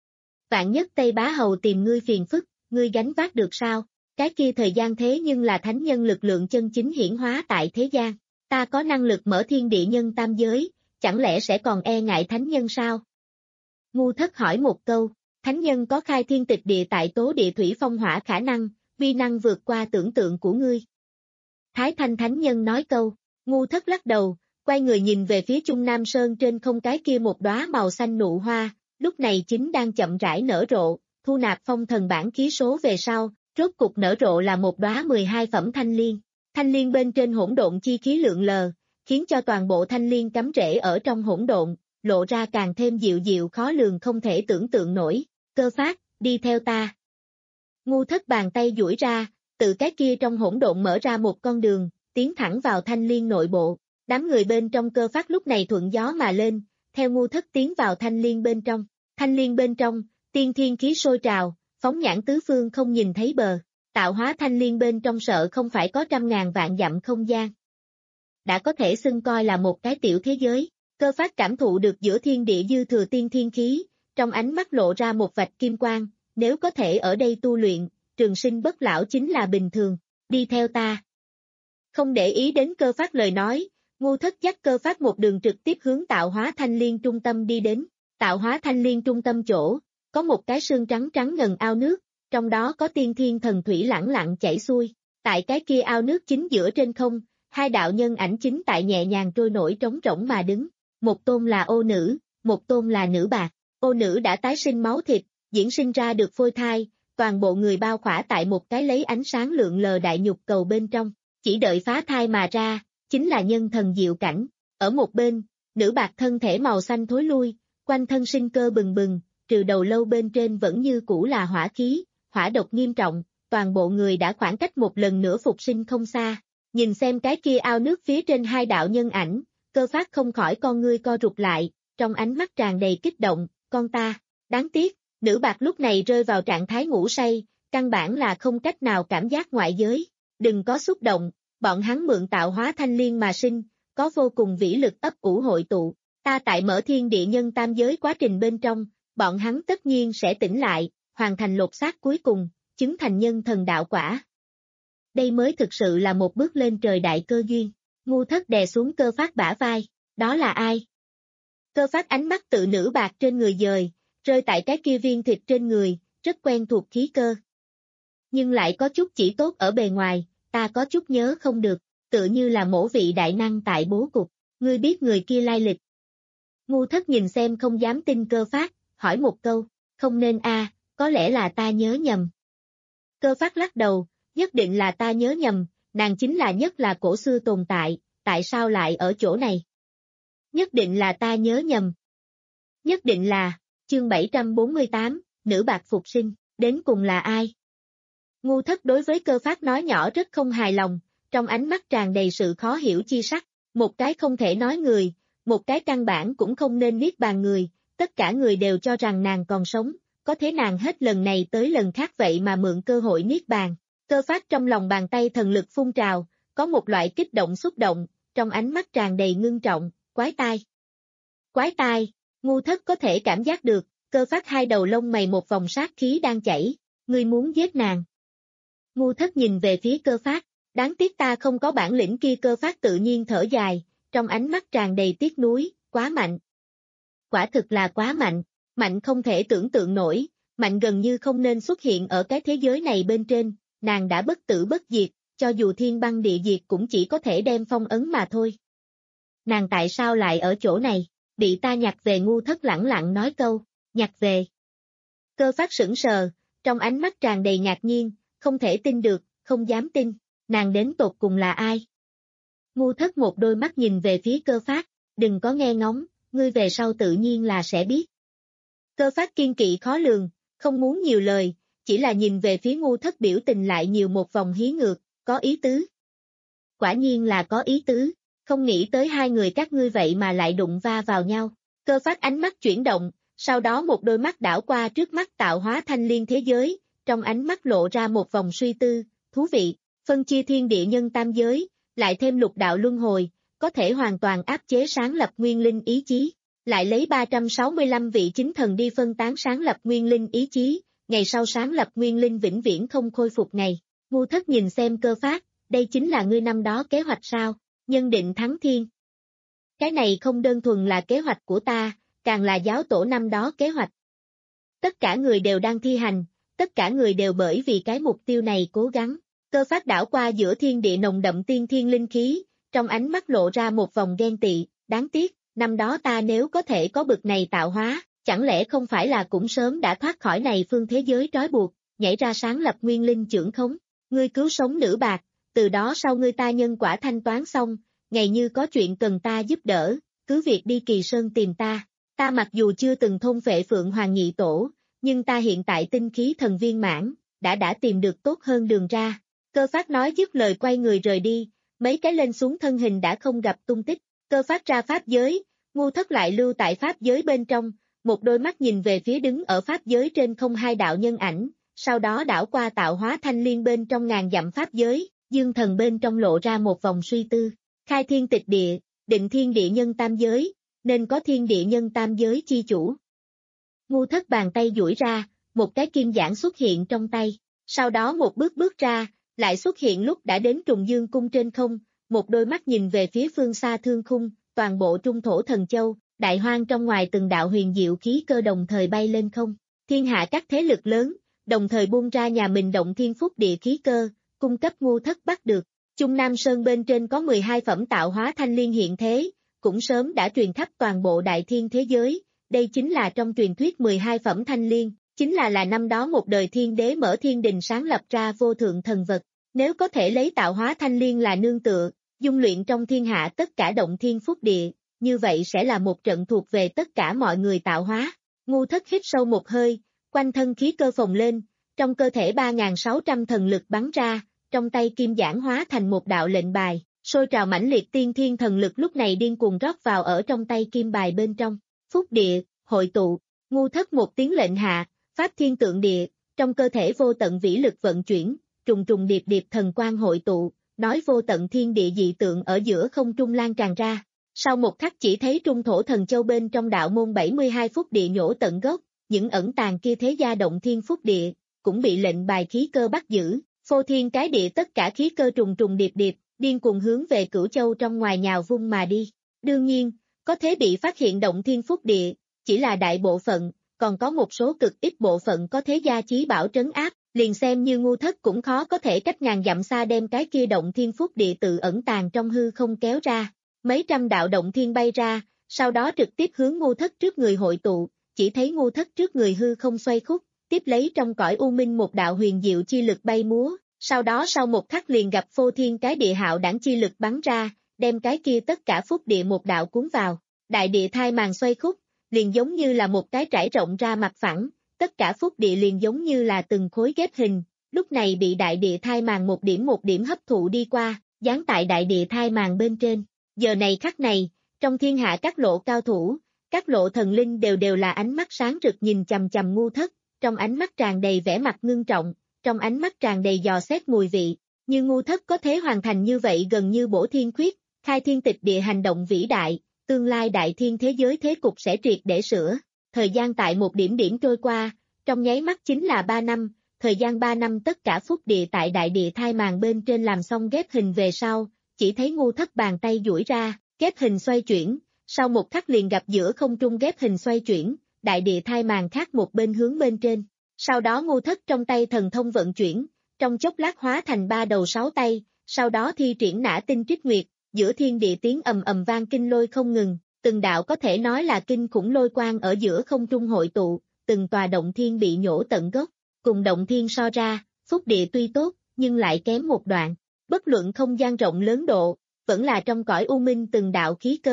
Vạn nhất Tây Bá Hầu tìm ngươi phiền phức, ngươi gánh vác được sao? Cái kia thời gian thế nhưng là thánh nhân lực lượng chân chính hiển hóa tại thế gian, ta có năng lực mở thiên địa nhân tam giới, chẳng lẽ sẽ còn e ngại thánh nhân sao? Ngu Thất hỏi một câu, thánh nhân có khai thiên tịch địa tại tố địa thủy phong hỏa khả năng, vi năng vượt qua tưởng tượng của ngươi. Thái Thanh Thánh Nhân nói câu, Ngu Thất lắc đầu, quay người nhìn về phía Trung Nam Sơn trên không cái kia một đóa màu xanh nụ hoa, lúc này chính đang chậm rãi nở rộ, thu nạp phong thần bản khí số về sau, rốt cục nở rộ là một đóa mười hai phẩm thanh liên. Thanh liên bên trên hỗn độn chi khí lượn lờ, khiến cho toàn bộ thanh liên cắm rễ ở trong hỗn độn, lộ ra càng thêm dịu dịu khó lường không thể tưởng tượng nổi. Cơ Phát, đi theo ta. Ngu Thất bàn tay duỗi ra, từ cái kia trong hỗn độn mở ra một con đường, tiến thẳng vào thanh liên nội bộ. Đám người bên trong Cơ Phát lúc này thuận gió mà lên, theo Ngu Thất tiến vào thanh liên bên trong. Thanh liên bên trong, tiên thiên khí sôi trào, phóng nhãn tứ phương không nhìn thấy bờ. Tạo hóa thanh liên bên trong sợ không phải có trăm ngàn vạn dặm không gian. Đã có thể xưng coi là một cái tiểu thế giới. Cơ Phát cảm thụ được giữa thiên địa dư thừa tiên thiên khí, trong ánh mắt lộ ra một vạch kim quang, nếu có thể ở đây tu luyện, trường sinh bất lão chính là bình thường, đi theo ta. Không để ý đến Cơ Phát lời nói, Ngu Thất dắt Cơ Phát một đường trực tiếp hướng tạo hóa thanh liên trung tâm đi đến. Tạo hóa thanh liên trung tâm chỗ, có một cái sương trắng trắng ngần ao nước, trong đó có tiên thiên thần thủy lẳng lặng chảy xuôi. Tại cái kia ao nước chính giữa trên không, hai đạo nhân ảnh chính tại nhẹ nhàng trôi nổi trống rỗng mà đứng. Một tôn là ô nữ, một tôn là nữ bạc. Ô nữ đã tái sinh máu thịt, diễn sinh ra được phôi thai, toàn bộ người bao khỏa tại một cái lấy ánh sáng lượng lờ đại nhục cầu bên trong, chỉ đợi phá thai mà ra, chính là nhân thần diệu cảnh. Ở một bên, nữ bạc thân thể màu xanh thối lui, quanh thân sinh cơ bừng bừng, trừ đầu lâu bên trên vẫn như cũ là hỏa khí, hỏa độc nghiêm trọng, toàn bộ người đã khoảng cách một lần nữa phục sinh không xa. Nhìn xem cái kia ao nước phía trên hai đạo nhân ảnh, Cơ Phát không khỏi con ngươi co rụt lại, trong ánh mắt tràn đầy kích động, con ta, đáng tiếc, nữ bạc lúc này rơi vào trạng thái ngủ say, căn bản là không cách nào cảm giác ngoại giới, đừng có xúc động, bọn hắn mượn tạo hóa thanh liên mà sinh, có vô cùng vĩ lực ấp ủ hội tụ, ta tại mở thiên địa nhân tam giới quá trình bên trong, bọn hắn tất nhiên sẽ tỉnh lại, hoàn thành lột xác cuối cùng, chứng thành nhân thần đạo quả. Đây mới thực sự là một bước lên trời đại cơ duyên. Ngu Thất đè xuống Cơ Phát bả vai, đó là ai? Cơ Phát ánh mắt tự nữ bạc trên người dời, rơi tại cái kia viên thịt trên người, rất quen thuộc khí cơ. Nhưng lại có chút chỉ tốt ở bề ngoài, ta có chút nhớ không được, tựa như là mổ vị đại năng tại bố cục, ngươi biết người kia lai lịch. Ngu Thất nhìn xem không dám tin Cơ Phát, hỏi một câu, không nên a, có lẽ là ta nhớ nhầm. Cơ Phát lắc đầu, nhất định là ta nhớ nhầm, nàng chính là nhất là cổ xưa tồn tại, tại sao lại ở chỗ này? Nhất định là ta nhớ nhầm. Nhất định là, chương bảy trăm bốn mươi tám, nữ bạc phục sinh, đến cùng là ai? Ngu Thất đối với Cơ Phát nói nhỏ rất không hài lòng, trong ánh mắt tràn đầy sự khó hiểu chi sắc, một cái không thể nói người, một cái căn bản cũng không nên niết bàn người, tất cả người đều cho rằng nàng còn sống, có thế nàng hết lần này tới lần khác vậy mà mượn cơ hội niết bàn. Cơ Phát trong lòng bàn tay thần lực phun trào, có một loại kích động xúc động, trong ánh mắt tràn đầy ngưng trọng, quái tai. Quái tai, Ngu Thất có thể cảm giác được, Cơ Phát hai đầu lông mày một vòng sát khí đang chảy, ngươi muốn giết nàng. Ngu Thất nhìn về phía Cơ Phát, đáng tiếc ta không có bản lĩnh kia. Cơ Phát tự nhiên thở dài, trong ánh mắt tràn đầy tiếc nuối, quá mạnh. Quả thực là quá mạnh, mạnh không thể tưởng tượng nổi, mạnh gần như không nên xuất hiện ở cái thế giới này bên trên. Nàng đã bất tử bất diệt, cho dù thiên băng địa diệt cũng chỉ có thể đem phong ấn mà thôi. Nàng tại sao lại ở chỗ này, bị ta nhặt về? Ngu Thất lẳng lặng nói câu, nhặt về. Cơ Phát sững sờ, trong ánh mắt tràn đầy ngạc nhiên, không thể tin được, không dám tin, nàng đến tột cùng là ai? Ngu Thất một đôi mắt nhìn về phía Cơ Phát, đừng có nghe ngóng, ngươi về sau tự nhiên là sẽ biết. Cơ Phát kiên kỵ khó lường, không muốn nhiều lời, chỉ là nhìn về phía Ngu Thất biểu tình lại nhiều một vòng hí ngược, có ý tứ. Quả nhiên là có ý tứ, không nghĩ tới hai người các ngươi vậy mà lại đụng va vào nhau. Cơ Phát ánh mắt chuyển động, sau đó một đôi mắt đảo qua trước mắt tạo hóa thanh liên thế giới, trong ánh mắt lộ ra một vòng suy tư, thú vị, phân chia thiên địa nhân tam giới, lại thêm lục đạo luân hồi, có thể hoàn toàn áp chế sáng lập nguyên linh ý chí, lại lấy ba trăm sáu mươi lăm vị chính thần đi phân tán sáng lập nguyên linh ý chí, ngày sau sáng lập nguyên linh vĩnh viễn không khôi phục ngày. Ngu Thất nhìn xem Cơ Phát, đây chính là ngươi năm đó kế hoạch sao, nhân định thắng thiên. Cái này không đơn thuần là kế hoạch của ta, càng là giáo tổ năm đó kế hoạch. Tất cả người đều đang thi hành, tất cả người đều bởi vì cái mục tiêu này cố gắng. Cơ Phát đảo qua giữa thiên địa nồng đậm tiên thiên linh khí, trong ánh mắt lộ ra một vòng ghen tị, đáng tiếc, năm đó ta nếu có thể có bực này tạo hóa, chẳng lẽ không phải là cũng sớm đã thoát khỏi này phương thế giới trói buộc, nhảy ra sáng lập nguyên linh trưởng khống, ngươi cứu sống nữ bạc, từ đó sau ngươi ta nhân quả thanh toán xong, ngày như có chuyện cần ta giúp đỡ, cứ việc đi Kỳ Sơn tìm ta, ta mặc dù chưa từng thôn phệ Phượng Hoàng Nhị Tổ, nhưng ta hiện tại tinh khí thần viên mãn, đã đã tìm được tốt hơn đường ra. Cơ Phát nói dứt lời quay người rời đi, mấy cái lên xuống thân hình đã không gặp tung tích, Cơ Phát ra pháp giới, Ngu Thất lại lưu tại pháp giới bên trong, một đôi mắt nhìn về phía đứng ở pháp giới trên không hai đạo nhân ảnh, sau đó đảo qua tạo hóa thanh liên bên trong ngàn dặm pháp giới, dương thần bên trong lộ ra một vòng suy tư, khai thiên tịch địa, định thiên địa nhân tam giới, nên có thiên địa nhân tam giới chi chủ. Ngu Thất bàn tay duỗi ra, một cái kim giảng xuất hiện trong tay, sau đó một bước bước ra, lại xuất hiện lúc đã đến Trùng Dương cung trên không, một đôi mắt nhìn về phía phương xa thương khung, toàn bộ trung thổ thần châu, đại hoang trong ngoài từng đạo huyền diệu khí cơ đồng thời bay lên không, thiên hạ các thế lực lớn, đồng thời buông ra nhà mình động thiên phúc địa khí cơ, cung cấp Ngu Thất bắt được. Trung Nam Sơn bên trên có mười hai phẩm tạo hóa thanh liên hiện thế, cũng sớm đã truyền khắp toàn bộ đại thiên thế giới, đây chính là trong truyền thuyết mười hai phẩm thanh liên, chính là là năm đó một đời thiên đế mở thiên đình sáng lập ra vô thượng thần vật, nếu có thể lấy tạo hóa thanh liên là nương tựa, dung luyện trong thiên hạ tất cả động thiên phúc địa, như vậy sẽ là một trận thuộc về tất cả mọi người tạo hóa. Ngu Thất hít sâu một hơi, quanh thân khí cơ phồng lên, trong cơ thể ba nghìn sáu trăm thần lực bắn ra, trong tay kim giảng hóa thành một đạo lệnh bài, sôi trào mãnh liệt tiên thiên thần lực lúc này điên cuồng rót vào ở trong tay kim bài bên trong. Phúc địa, hội tụ, Ngu Thất một tiếng lệnh hạ, pháp thiên tượng địa, trong cơ thể vô tận vĩ lực vận chuyển, trùng trùng điệp điệp thần quang hội tụ, nói vô tận thiên địa dị tượng ở giữa không trung lan tràn ra. Sau một khắc chỉ thấy trung thổ thần châu bên trong đạo môn bảy mươi hai phúc địa nhổ tận gốc, những ẩn tàng kia thế gia động thiên phúc địa, cũng bị lệnh bài khí cơ bắt giữ, phô thiên cái địa tất cả khí cơ trùng trùng điệp điệp, điên cuồng hướng về Cửu Châu trong ngoài nhào vung mà đi. Đương nhiên, có thể bị phát hiện động thiên phúc địa, chỉ là đại bộ phận, còn có một số cực ít bộ phận có thế gia chí bảo trấn áp, liền xem như Ngu Thất cũng khó có thể cách ngàn dặm xa đem cái kia động thiên phúc địa tự ẩn tàng trong hư không kéo ra. Mấy trăm đạo động thiên bay ra, sau đó trực tiếp hướng Ngu Thất trước người hội tụ, chỉ thấy Ngu Thất trước người hư không xoay khúc, tiếp lấy trong cõi u minh một đạo huyền diệu chi lực bay múa, sau đó sau một khắc liền gặp phô thiên cái địa hạo đảng chi lực bắn ra, đem cái kia tất cả phúc địa một đạo cuốn vào, đại địa thai màn xoay khúc, liền giống như là một cái trải rộng ra mặt phẳng, tất cả phúc địa liền giống như là từng khối ghép hình, lúc này bị đại địa thai màn một điểm một điểm hấp thụ đi qua, dán tại đại địa thai màn bên trên. Giờ này khắc này, trong thiên hạ các lộ cao thủ, các lộ thần linh đều đều là ánh mắt sáng rực nhìn chằm chằm Ngu Thất, trong ánh mắt tràn đầy vẻ mặt ngưng trọng, trong ánh mắt tràn đầy dò xét mùi vị, như Ngu Thất có thể hoàn thành như vậy gần như bổ thiên khuyết, khai thiên tịch địa hành động vĩ đại, tương lai đại thiên thế giới thế cục sẽ triệt để sửa. Thời gian tại một điểm điểm trôi qua, trong nháy mắt chính là ba năm, thời gian ba năm tất cả phúc địa tại đại địa thai màn bên trên làm xong ghép hình về sau, chỉ thấy Ngu Thất bàn tay duỗi ra, ghép hình xoay chuyển, sau một khắc liền gặp giữa không trung ghép hình xoay chuyển, đại địa thai màn khác một bên hướng bên trên. Sau đó Ngu Thất trong tay thần thông vận chuyển, trong chốc lát hóa thành ba đầu sáu tay, sau đó thi triển nã tinh trích nguyệt, giữa thiên địa tiếng ầm ầm vang kinh lôi không ngừng, từng đạo có thể nói là kinh khủng lôi quang ở giữa không trung hội tụ, từng tòa động thiên bị nhổ tận gốc, cùng động thiên so ra, phúc địa tuy tốt, nhưng lại kém một đoạn, bất luận không gian rộng lớn độ, vẫn là trong cõi u minh từng đạo khí cơ,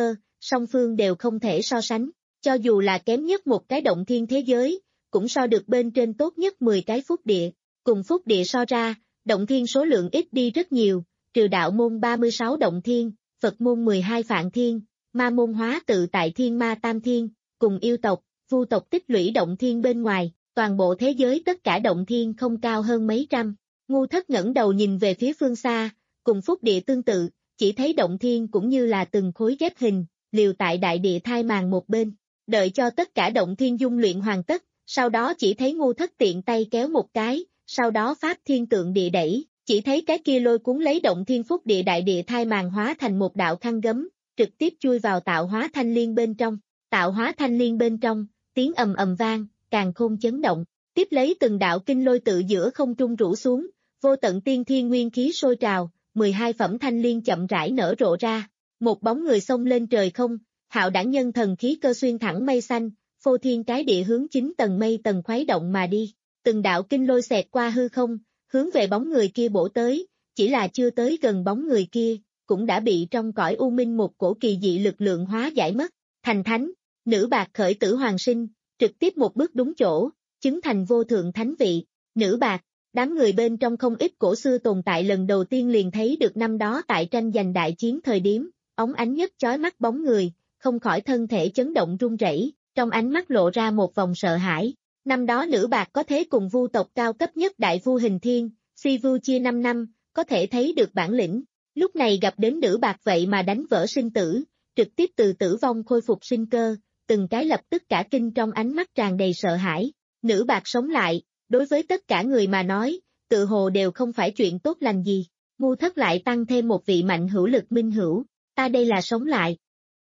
song phương đều không thể so sánh, cho dù là kém nhất một cái động thiên thế giới, cũng so được bên trên tốt nhất mười cái phúc địa, cùng phúc địa so ra, động thiên số lượng ít đi rất nhiều, trừ đạo môn ba mươi sáu động thiên, Phật môn mười hai phạn thiên, ma môn hóa tự tại thiên ma tam thiên, cùng yêu tộc, vu tộc tích lũy động thiên bên ngoài, toàn bộ thế giới tất cả động thiên không cao hơn mấy trăm. Ngu Thất ngẩng đầu nhìn về phía phương xa, cùng phúc địa tương tự, chỉ thấy động thiên cũng như là từng khối ghép hình, liều tại đại địa thai màng một bên, đợi cho tất cả động thiên dung luyện hoàn tất, sau đó chỉ thấy Ngu Thất tiện tay kéo một cái, sau đó pháp thiên tượng địa đẩy, chỉ thấy cái kia lôi cuốn lấy động thiên phúc địa đại địa thai màng hóa thành một đạo khăn gấm, trực tiếp chui vào tạo hóa thanh liên bên trong, tạo hóa thanh liên bên trong, tiếng ầm ầm vang, càn khôn chấn động, tiếp lấy từng đạo kinh lôi tự giữa không trung rủ xuống, vô tận tiên thiên nguyên khí sôi trào, mười hai phẩm thanh liên chậm rãi nở rộ ra, một bóng người xông lên trời không, hạo đẳng nhân thần khí cơ xuyên thẳng mây xanh, phô thiên cái địa hướng chín tầng mây tầng khuấy động mà đi, từng đạo kinh lôi xẹt qua hư không, hướng về bóng người kia bổ tới, chỉ là chưa tới gần bóng người kia, cũng đã bị trong cõi u minh một cổ kỳ dị lực lượng hóa giải mất, thành thánh, nữ bạc khởi tử hoàng sinh, trực tiếp một bước đúng chỗ, chứng thành vô thượng thánh vị, nữ bạc, đám người bên trong không ít cổ xưa tồn tại lần đầu tiên liền thấy được năm đó tại tranh giành đại chiến thời điểm, óng ánh nhất chói mắt bóng người, không khỏi thân thể chấn động run rẩy, trong ánh mắt lộ ra một vòng sợ hãi. Năm đó nữ bạc có thế cùng vu tộc cao cấp nhất đại vu hình thiên, si vu chia năm năm, có thể thấy được bản lĩnh, lúc này gặp đến nữ bạc vậy mà đánh vỡ sinh tử, trực tiếp từ tử vong khôi phục sinh cơ, từng cái lập tức cả kinh trong ánh mắt tràn đầy sợ hãi, nữ bạc sống lại, đối với tất cả người mà nói, tự hồ đều không phải chuyện tốt lành gì, Ngu Thất lại tăng thêm một vị mạnh hữu lực minh hữu, ta đây là sống lại.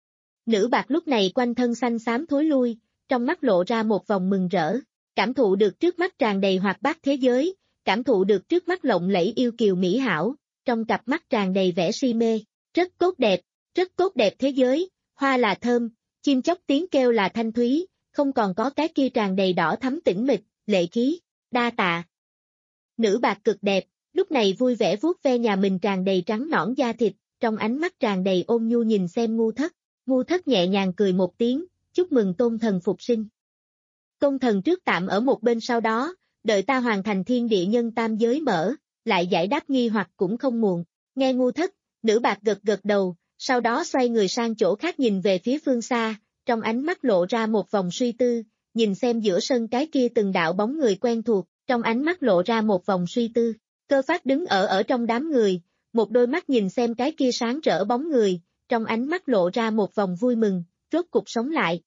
Nữ bạc lúc này quanh thân xanh xám thối lui, trong mắt lộ ra một vòng mừng rỡ, cảm thụ được trước mắt tràn đầy hoạt bát thế giới, cảm thụ được trước mắt lộng lẫy yêu kiều mỹ hảo, trong cặp mắt tràn đầy vẻ si mê, rất tốt đẹp, rất tốt đẹp thế giới, hoa là thơm, chim chóc tiếng kêu là thanh thúy, không còn có cái kia tràn đầy đỏ thắm tĩnh mịch, lệ khí, đa tạ. Nữ bạc cực đẹp, lúc này vui vẻ vuốt ve nhà mình tràn đầy trắng nõn da thịt, trong ánh mắt tràn đầy ôn nhu nhìn xem Ngu Thất, Ngu Thất nhẹ nhàng cười một tiếng, chúc mừng tôn thần phục sinh. Tôn thần trước tạm ở một bên sau đó, đợi ta hoàn thành thiên địa nhân tam giới mở, lại giải đáp nghi hoặc cũng không muộn, nghe Ngu Thất, nữ bạc gật gật đầu, sau đó xoay người sang chỗ khác nhìn về phía phương xa, trong ánh mắt lộ ra một vòng suy tư, nhìn xem giữa sân cái kia từng đạo bóng người quen thuộc, trong ánh mắt lộ ra một vòng suy tư, Cơ Phát đứng ở ở trong đám người, một đôi mắt nhìn xem cái kia sáng rỡ bóng người, trong ánh mắt lộ ra một vòng vui mừng, rốt cục sống lại.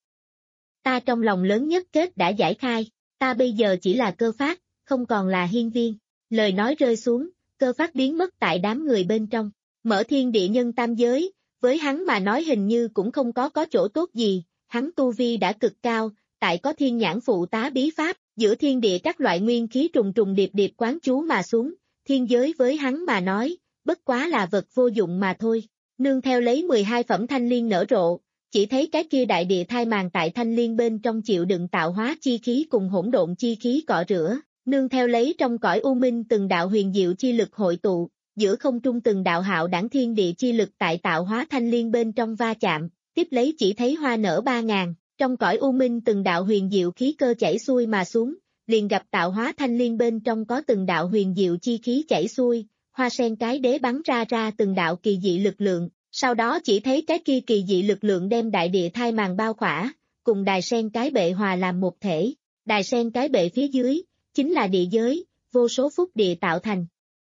Ta trong lòng lớn nhất kết đã giải khai, ta bây giờ chỉ là Cơ Phát, không còn là Hiên Viên, lời nói rơi xuống, Cơ Phát biến mất tại đám người bên trong, mở thiên địa nhân tam giới, với hắn mà nói hình như cũng không có có chỗ tốt gì, hắn tu vi đã cực cao, tại có thiên nhãn phụ tá bí pháp, giữa thiên địa các loại nguyên khí trùng trùng điệp điệp quán chú mà xuống, thiên giới với hắn mà nói, bất quá là vật vô dụng mà thôi, nương theo lấy mười hai phẩm thanh liên nở rộ, chỉ thấy cái kia đại địa thai màng tại thanh liên bên trong chịu đựng tạo hóa chi khí cùng hỗn độn chi khí cọ rửa, nương theo lấy trong cõi u minh từng đạo huyền diệu chi lực hội tụ, giữa không trung từng đạo hạo đẳng thiên địa chi lực tại tạo hóa thanh liên bên trong va chạm, tiếp lấy chỉ thấy hoa nở ba ngàn, trong cõi u minh từng đạo huyền diệu khí cơ chảy xuôi mà xuống, liền gặp tạo hóa thanh liên bên trong có từng đạo huyền diệu chi khí chảy xuôi, hoa sen cái đế bắn ra ra từng đạo kỳ dị lực lượng, sau đó chỉ thấy cái kia kỳ dị lực lượng đem đại địa thai màng bao khỏa, cùng đài sen cái bệ hòa làm một thể, đài sen cái bệ phía dưới, chính là địa giới, vô số phúc địa tạo thành.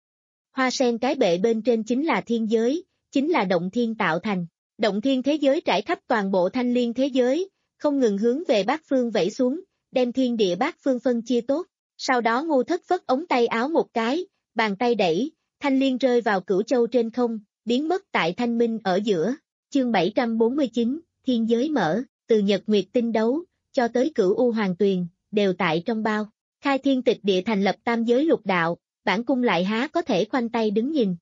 Hoa sen cái bệ bên trên chính là thiên giới, chính là động thiên tạo thành, động thiên thế giới trải khắp toàn bộ thanh liên thế giới, không ngừng hướng về bát phương vẫy xuống, đem thiên địa bát phương phân chia tốt, sau đó Ngu Thất phất ống tay áo một cái, bàn tay đẩy, thanh liên rơi vào cửu châu trên không, biến mất tại thanh minh ở giữa, chương bảy trăm bốn mươi chín, thiên giới mở, từ nhật nguyệt tinh đấu, cho tới cửu u hoàng tuyền, đều tại trong bao, khai thiên tịch địa thành lập tam giới lục đạo, bản cung lại há có thể khoanh tay đứng nhìn.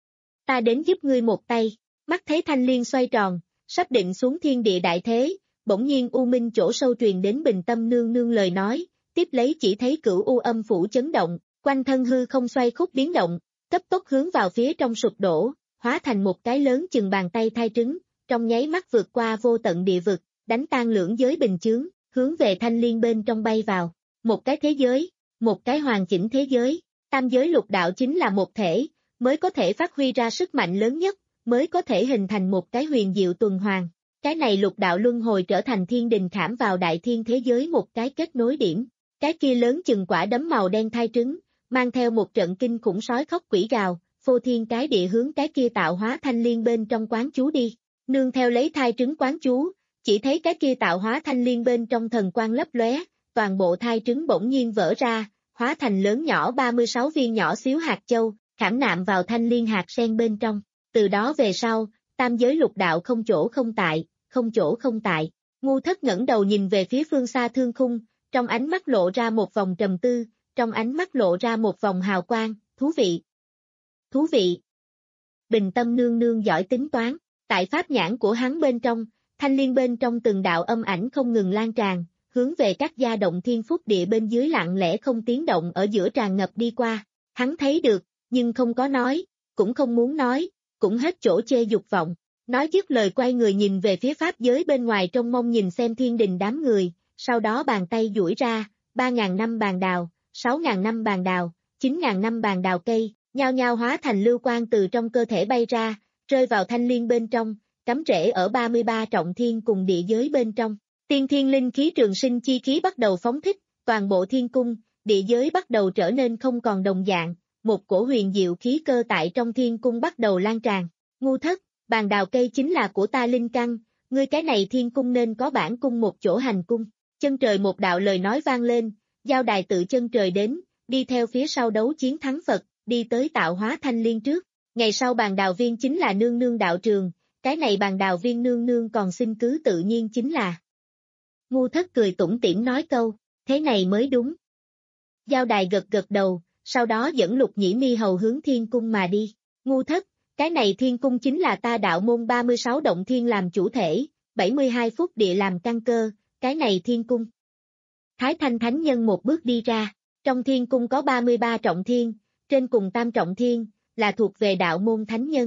Ta đến giúp ngươi một tay, mắt thấy thanh liên xoay tròn, sắp định xuống thiên địa đại thế, bỗng nhiên u minh chỗ sâu truyền đến Bình Tâm nương nương lời nói, tiếp lấy chỉ thấy cửu u âm phủ chấn động, quanh thân hư không xoay khúc biến động, cấp tốc hướng vào phía trong sụp đổ, hóa thành một cái lớn chừng bàn tay thai trứng, trong nháy mắt vượt qua vô tận địa vực, đánh tan lưỡng giới bình chướng, hướng về thanh liên bên trong bay vào. Một cái thế giới, một cái hoàn chỉnh thế giới, tam giới lục đạo chính là một thể, mới có thể phát huy ra sức mạnh lớn nhất, mới có thể hình thành một cái huyền diệu tuần hoàn. Cái này lục đạo luân hồi trở thành thiên đình khảm vào đại thiên thế giới một cái kết nối điểm. Cái kia lớn chừng quả đấm màu đen thai trứng, mang theo một trận kinh khủng sói khóc quỷ gào, phô thiên cái địa hướng cái kia tạo hóa thanh liên bên trong quán chú đi. Nương theo lấy thai trứng quán chú, chỉ thấy cái kia tạo hóa thanh liên bên trong thần quang lấp lóe, toàn bộ thai trứng bỗng nhiên vỡ ra, hóa thành lớn nhỏ ba mươi sáu viên nhỏ xíu hạt châu, khảm nạm vào thanh liên hạt sen bên trong. Từ đó về sau, tam giới lục đạo không chỗ không tại, không chỗ không tại. Ngu Thất ngẩng đầu nhìn về phía phương xa thương khung, trong ánh mắt lộ ra một vòng trầm tư, trong ánh mắt lộ ra một vòng hào quang, thú vị. Thú vị. Bình tâm nương nương giỏi tính toán, tại pháp nhãn của hắn bên trong, thanh liên bên trong từng đạo âm ảnh không ngừng lan tràn, hướng về các gia động thiên phúc địa bên dưới lặng lẽ không tiếng động ở giữa tràn ngập đi qua. Hắn thấy được, nhưng không có nói, cũng không muốn nói, cũng hết chỗ chê dục vọng. Nói dứt lời quay người nhìn về phía pháp giới bên ngoài trong mong nhìn xem thiên đình đám người, sau đó bàn tay duỗi ra, ba ngàn năm bàn đào, sáu ngàn năm bàn đào, chín ngàn năm bàn đào cây, nhao nhao hóa thành lưu quang từ trong cơ thể bay ra, rơi vào thanh liên bên trong, cắm rễ ở ba mươi ba trọng thiên cùng địa giới bên trong. Tiên thiên linh khí trường sinh chi khí bắt đầu phóng thích, toàn bộ thiên cung, địa giới bắt đầu trở nên không còn đồng dạng, một cổ huyền diệu khí cơ tại trong thiên cung bắt đầu lan tràn. Ngu Thất, bàn đào cây chính là của ta linh căn, ngươi cái này thiên cung nên có bản cung một chỗ hành cung. Chân trời một đạo lời nói vang lên, giao đài tự chân trời đến, đi theo phía sau đấu chiến thắng Phật, đi tới tạo hóa thanh liên trước. Ngày sau bàn đào viên chính là nương nương đạo trường, cái này bàn đào viên nương nương còn xin cứ tự nhiên chính là. Ngu Thất cười tủm tỉm nói câu, thế này mới đúng. Giao đài gật gật đầu, sau đó dẫn Lục Nhĩ Mi hầu hướng thiên cung mà đi. Ngu Thất, cái này thiên cung chính là ta đạo môn ba mươi sáu động thiên làm chủ thể, bảy mươi hai phúc địa làm căn cơ, cái này thiên cung. Thái Thanh Thánh Nhân một bước đi ra, trong thiên cung có ba mươi ba trọng thiên, trên cùng tam trọng thiên, là thuộc về đạo môn thánh nhân.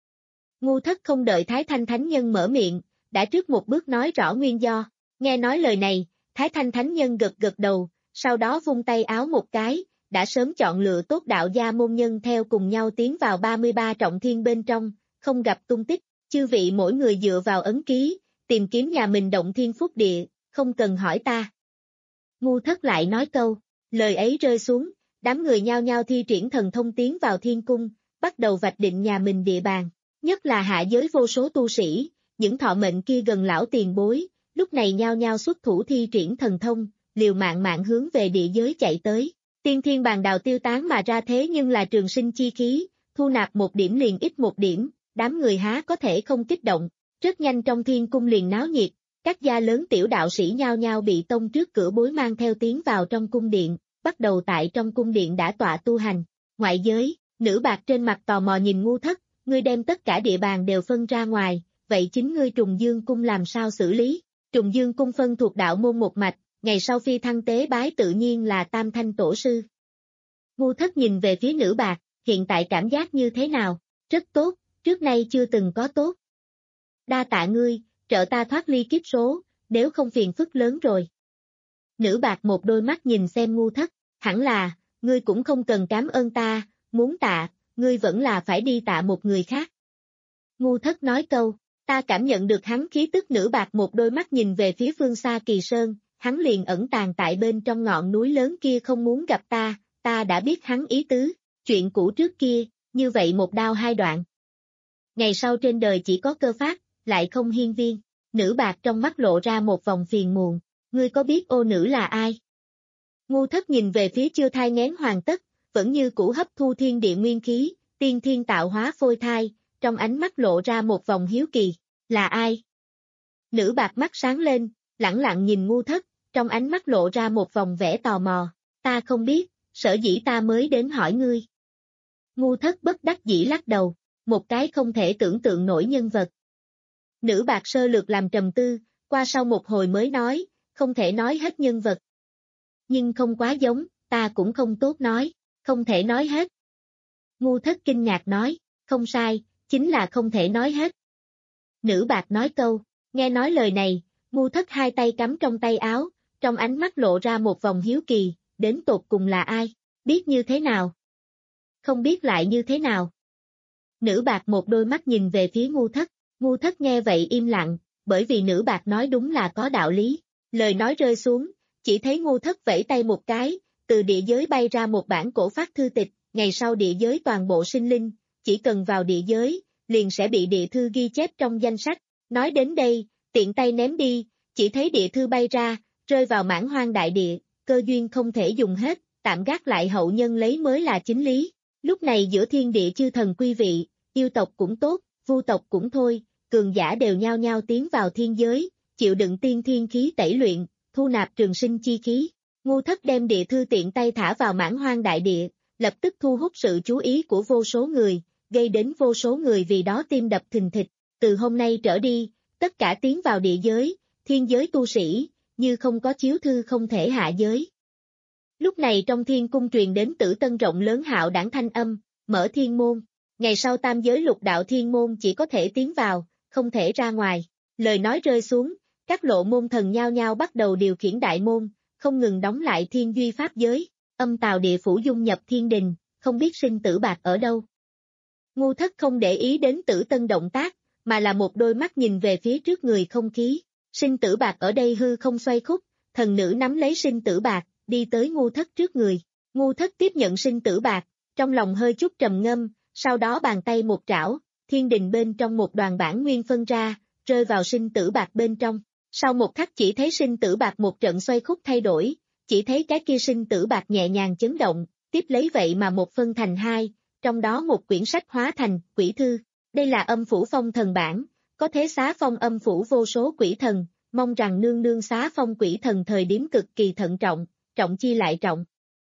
Ngu Thất không đợi Thái Thanh Thánh Nhân mở miệng, đã trước một bước nói rõ nguyên do. Nghe nói lời này, Thái Thanh Thánh Nhân gật gật đầu, sau đó vung tay áo một cái, đã sớm chọn lựa tốt đạo gia môn nhân theo cùng nhau tiến vào ba mươi ba trọng thiên bên trong, không gặp tung tích, chư vị mỗi người dựa vào ấn ký, tìm kiếm nhà mình động thiên phúc địa, không cần hỏi ta. Ngu Thất lại nói câu, lời ấy rơi xuống, đám người nhao nhao thi triển thần thông tiến vào thiên cung, bắt đầu vạch định nhà mình địa bàn, nhất là hạ giới vô số tu sĩ, những thọ mệnh kia gần lão tiền bối, lúc này nhao nhao xuất thủ thi triển thần thông, liều mạng mạng hướng về địa giới chạy tới. Tiên thiên bàn đào tiêu tán mà ra thế nhưng là trường sinh chi khí, thu nạp một điểm liền ít một điểm, đám người há có thể không kích động. Rất nhanh trong thiên cung liền náo nhiệt, các gia lớn tiểu đạo sĩ nhao nhao bị tông trước cửa bối mang theo tiến vào trong cung điện, bắt đầu tại trong cung điện đã tọa tu hành. Ngoại giới, nữ bạc trên mặt tò mò nhìn Ngu Thất, ngươi đem tất cả địa bàn đều phân ra ngoài, vậy chính ngươi Trùng Dương cung làm sao xử lý? Trùng Dương cung phân thuộc đạo môn một mạch, ngày sau phi thăng tế bái tự nhiên là Tam Thanh Tổ Sư. Ngu Thất nhìn về phía nữ bạc, hiện tại cảm giác như thế nào? Rất tốt, trước nay chưa từng có tốt. Đa tạ ngươi, trợ ta thoát ly kiếp số, nếu không phiền phức lớn rồi. Nữ bạc một đôi mắt nhìn xem Ngu Thất, hẳn là, ngươi cũng không cần cảm ơn ta, muốn tạ, ngươi vẫn là phải đi tạ một người khác. Ngu Thất nói câu, ta cảm nhận được hắn khí tức. Nữ bạc một đôi mắt nhìn về phía phương xa Kỳ Sơn, hắn liền ẩn tàng tại bên trong ngọn núi lớn kia không muốn gặp ta, ta đã biết hắn ý tứ, chuyện cũ trước kia, như vậy một đao hai đoạn. Ngày sau trên đời chỉ có cơ phát, lại không hiên viên. Nữ bạc trong mắt lộ ra một vòng phiền muộn, ngươi có biết ô nữ là ai? Ngu Thất nhìn về phía chưa thai nghén hoàn tất, vẫn như cũ hấp thu thiên địa nguyên khí, tiên thiên tạo hóa phôi thai, trong ánh mắt lộ ra một vòng hiếu kỳ, là ai? Nữ bạc mắt sáng lên, lẳng lặng nhìn Ngu Thất, trong ánh mắt lộ ra một vòng vẻ tò mò, ta không biết, sở dĩ ta mới đến hỏi ngươi. Ngu Thất bất đắc dĩ lắc đầu, một cái không thể tưởng tượng nổi nhân vật. Nữ bạc sơ lược làm trầm tư, qua sau một hồi mới nói, không thể nói hết nhân vật. Nhưng không quá giống, ta cũng không tốt nói, không thể nói hết. Ngu Thất kinh ngạc nói, không sai, chính là không thể nói hết. Nữ bạc nói câu, nghe nói lời này, Ngu Thất hai tay cắm trong tay áo, trong ánh mắt lộ ra một vòng hiếu kỳ, đến tột cùng là ai, biết như thế nào? Không biết lại như thế nào? Nữ bạc một đôi mắt nhìn về phía Ngu Thất, Ngu Thất nghe vậy im lặng, bởi vì nữ bạc nói đúng là có đạo lý. Lời nói rơi xuống, chỉ thấy Ngu Thất vẫy tay một cái, từ địa giới bay ra một bản cổ phát thư tịch, ngày sau địa giới toàn bộ sinh linh, chỉ cần vào địa giới, liền sẽ bị địa thư ghi chép trong danh sách. Nói đến đây, tiện tay ném đi, chỉ thấy địa thư bay ra, rơi vào mãn hoang đại địa, cơ duyên không thể dùng hết, tạm gác lại hậu nhân lấy mới là chính lý. Lúc này giữa thiên địa chư thần quý vị, yêu tộc cũng tốt, vu tộc cũng thôi, cường giả đều nhao nhao tiến vào thiên giới, chịu đựng tiên thiên khí tẩy luyện, thu nạp trường sinh chi khí. Ngu Thất đem địa thư tiện tay thả vào mãn hoang đại địa, lập tức thu hút sự chú ý của vô số người, gây đến vô số người vì đó tim đập thình thịch. Từ hôm nay trở đi, tất cả tiến vào địa giới, thiên giới tu sĩ, như không có chiếu thư không thể hạ giới. Lúc này trong thiên cung truyền đến Tử Tân rộng lớn hạo đảng thanh âm, mở thiên môn. Ngày sau tam giới lục đạo thiên môn chỉ có thể tiến vào, không thể ra ngoài. Lời nói rơi xuống, các lộ môn thần nhao nhao bắt đầu điều khiển đại môn, không ngừng đóng lại thiên duy pháp giới. Âm tào địa phủ dung nhập thiên đình, không biết sinh tử bạc ở đâu. Ngu Thất không để ý đến Tử Tân động tác, mà là một đôi mắt nhìn về phía trước người không khí. Sinh tử bạc ở đây hư không xoay khúc, thần nữ nắm lấy sinh tử bạc, đi tới Ngu Thất trước người. Ngu Thất tiếp nhận sinh tử bạc, trong lòng hơi chút trầm ngâm, sau đó bàn tay một trảo, thiên đình bên trong một đoàn bản nguyên phân ra, rơi vào sinh tử bạc bên trong. Sau một khắc chỉ thấy sinh tử bạc một trận xoay khúc thay đổi, chỉ thấy cái kia sinh tử bạc nhẹ nhàng chấn động, tiếp lấy vậy mà một phân thành hai, trong đó một quyển sách hóa thành quỷ thư. Đây là âm phủ phong thần bản, có thể xá phong âm phủ vô số quỷ thần, mong rằng nương nương xá phong quỷ thần thời điểm cực kỳ thận trọng, trọng chi lại trọng.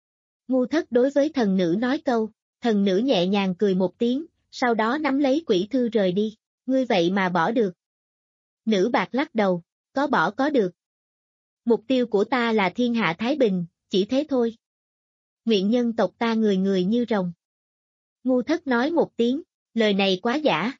Ngu Thất đối với thần nữ nói câu, thần nữ nhẹ nhàng cười một tiếng, sau đó nắm lấy quỷ thư rời đi, ngươi vậy mà bỏ được. Nữ bạc lắc đầu, có bỏ có được. Mục tiêu của ta là thiên hạ thái bình, chỉ thế thôi. Nguyện nhân tộc ta người người như rồng. Ngu Thất nói một tiếng, lời này quá giả.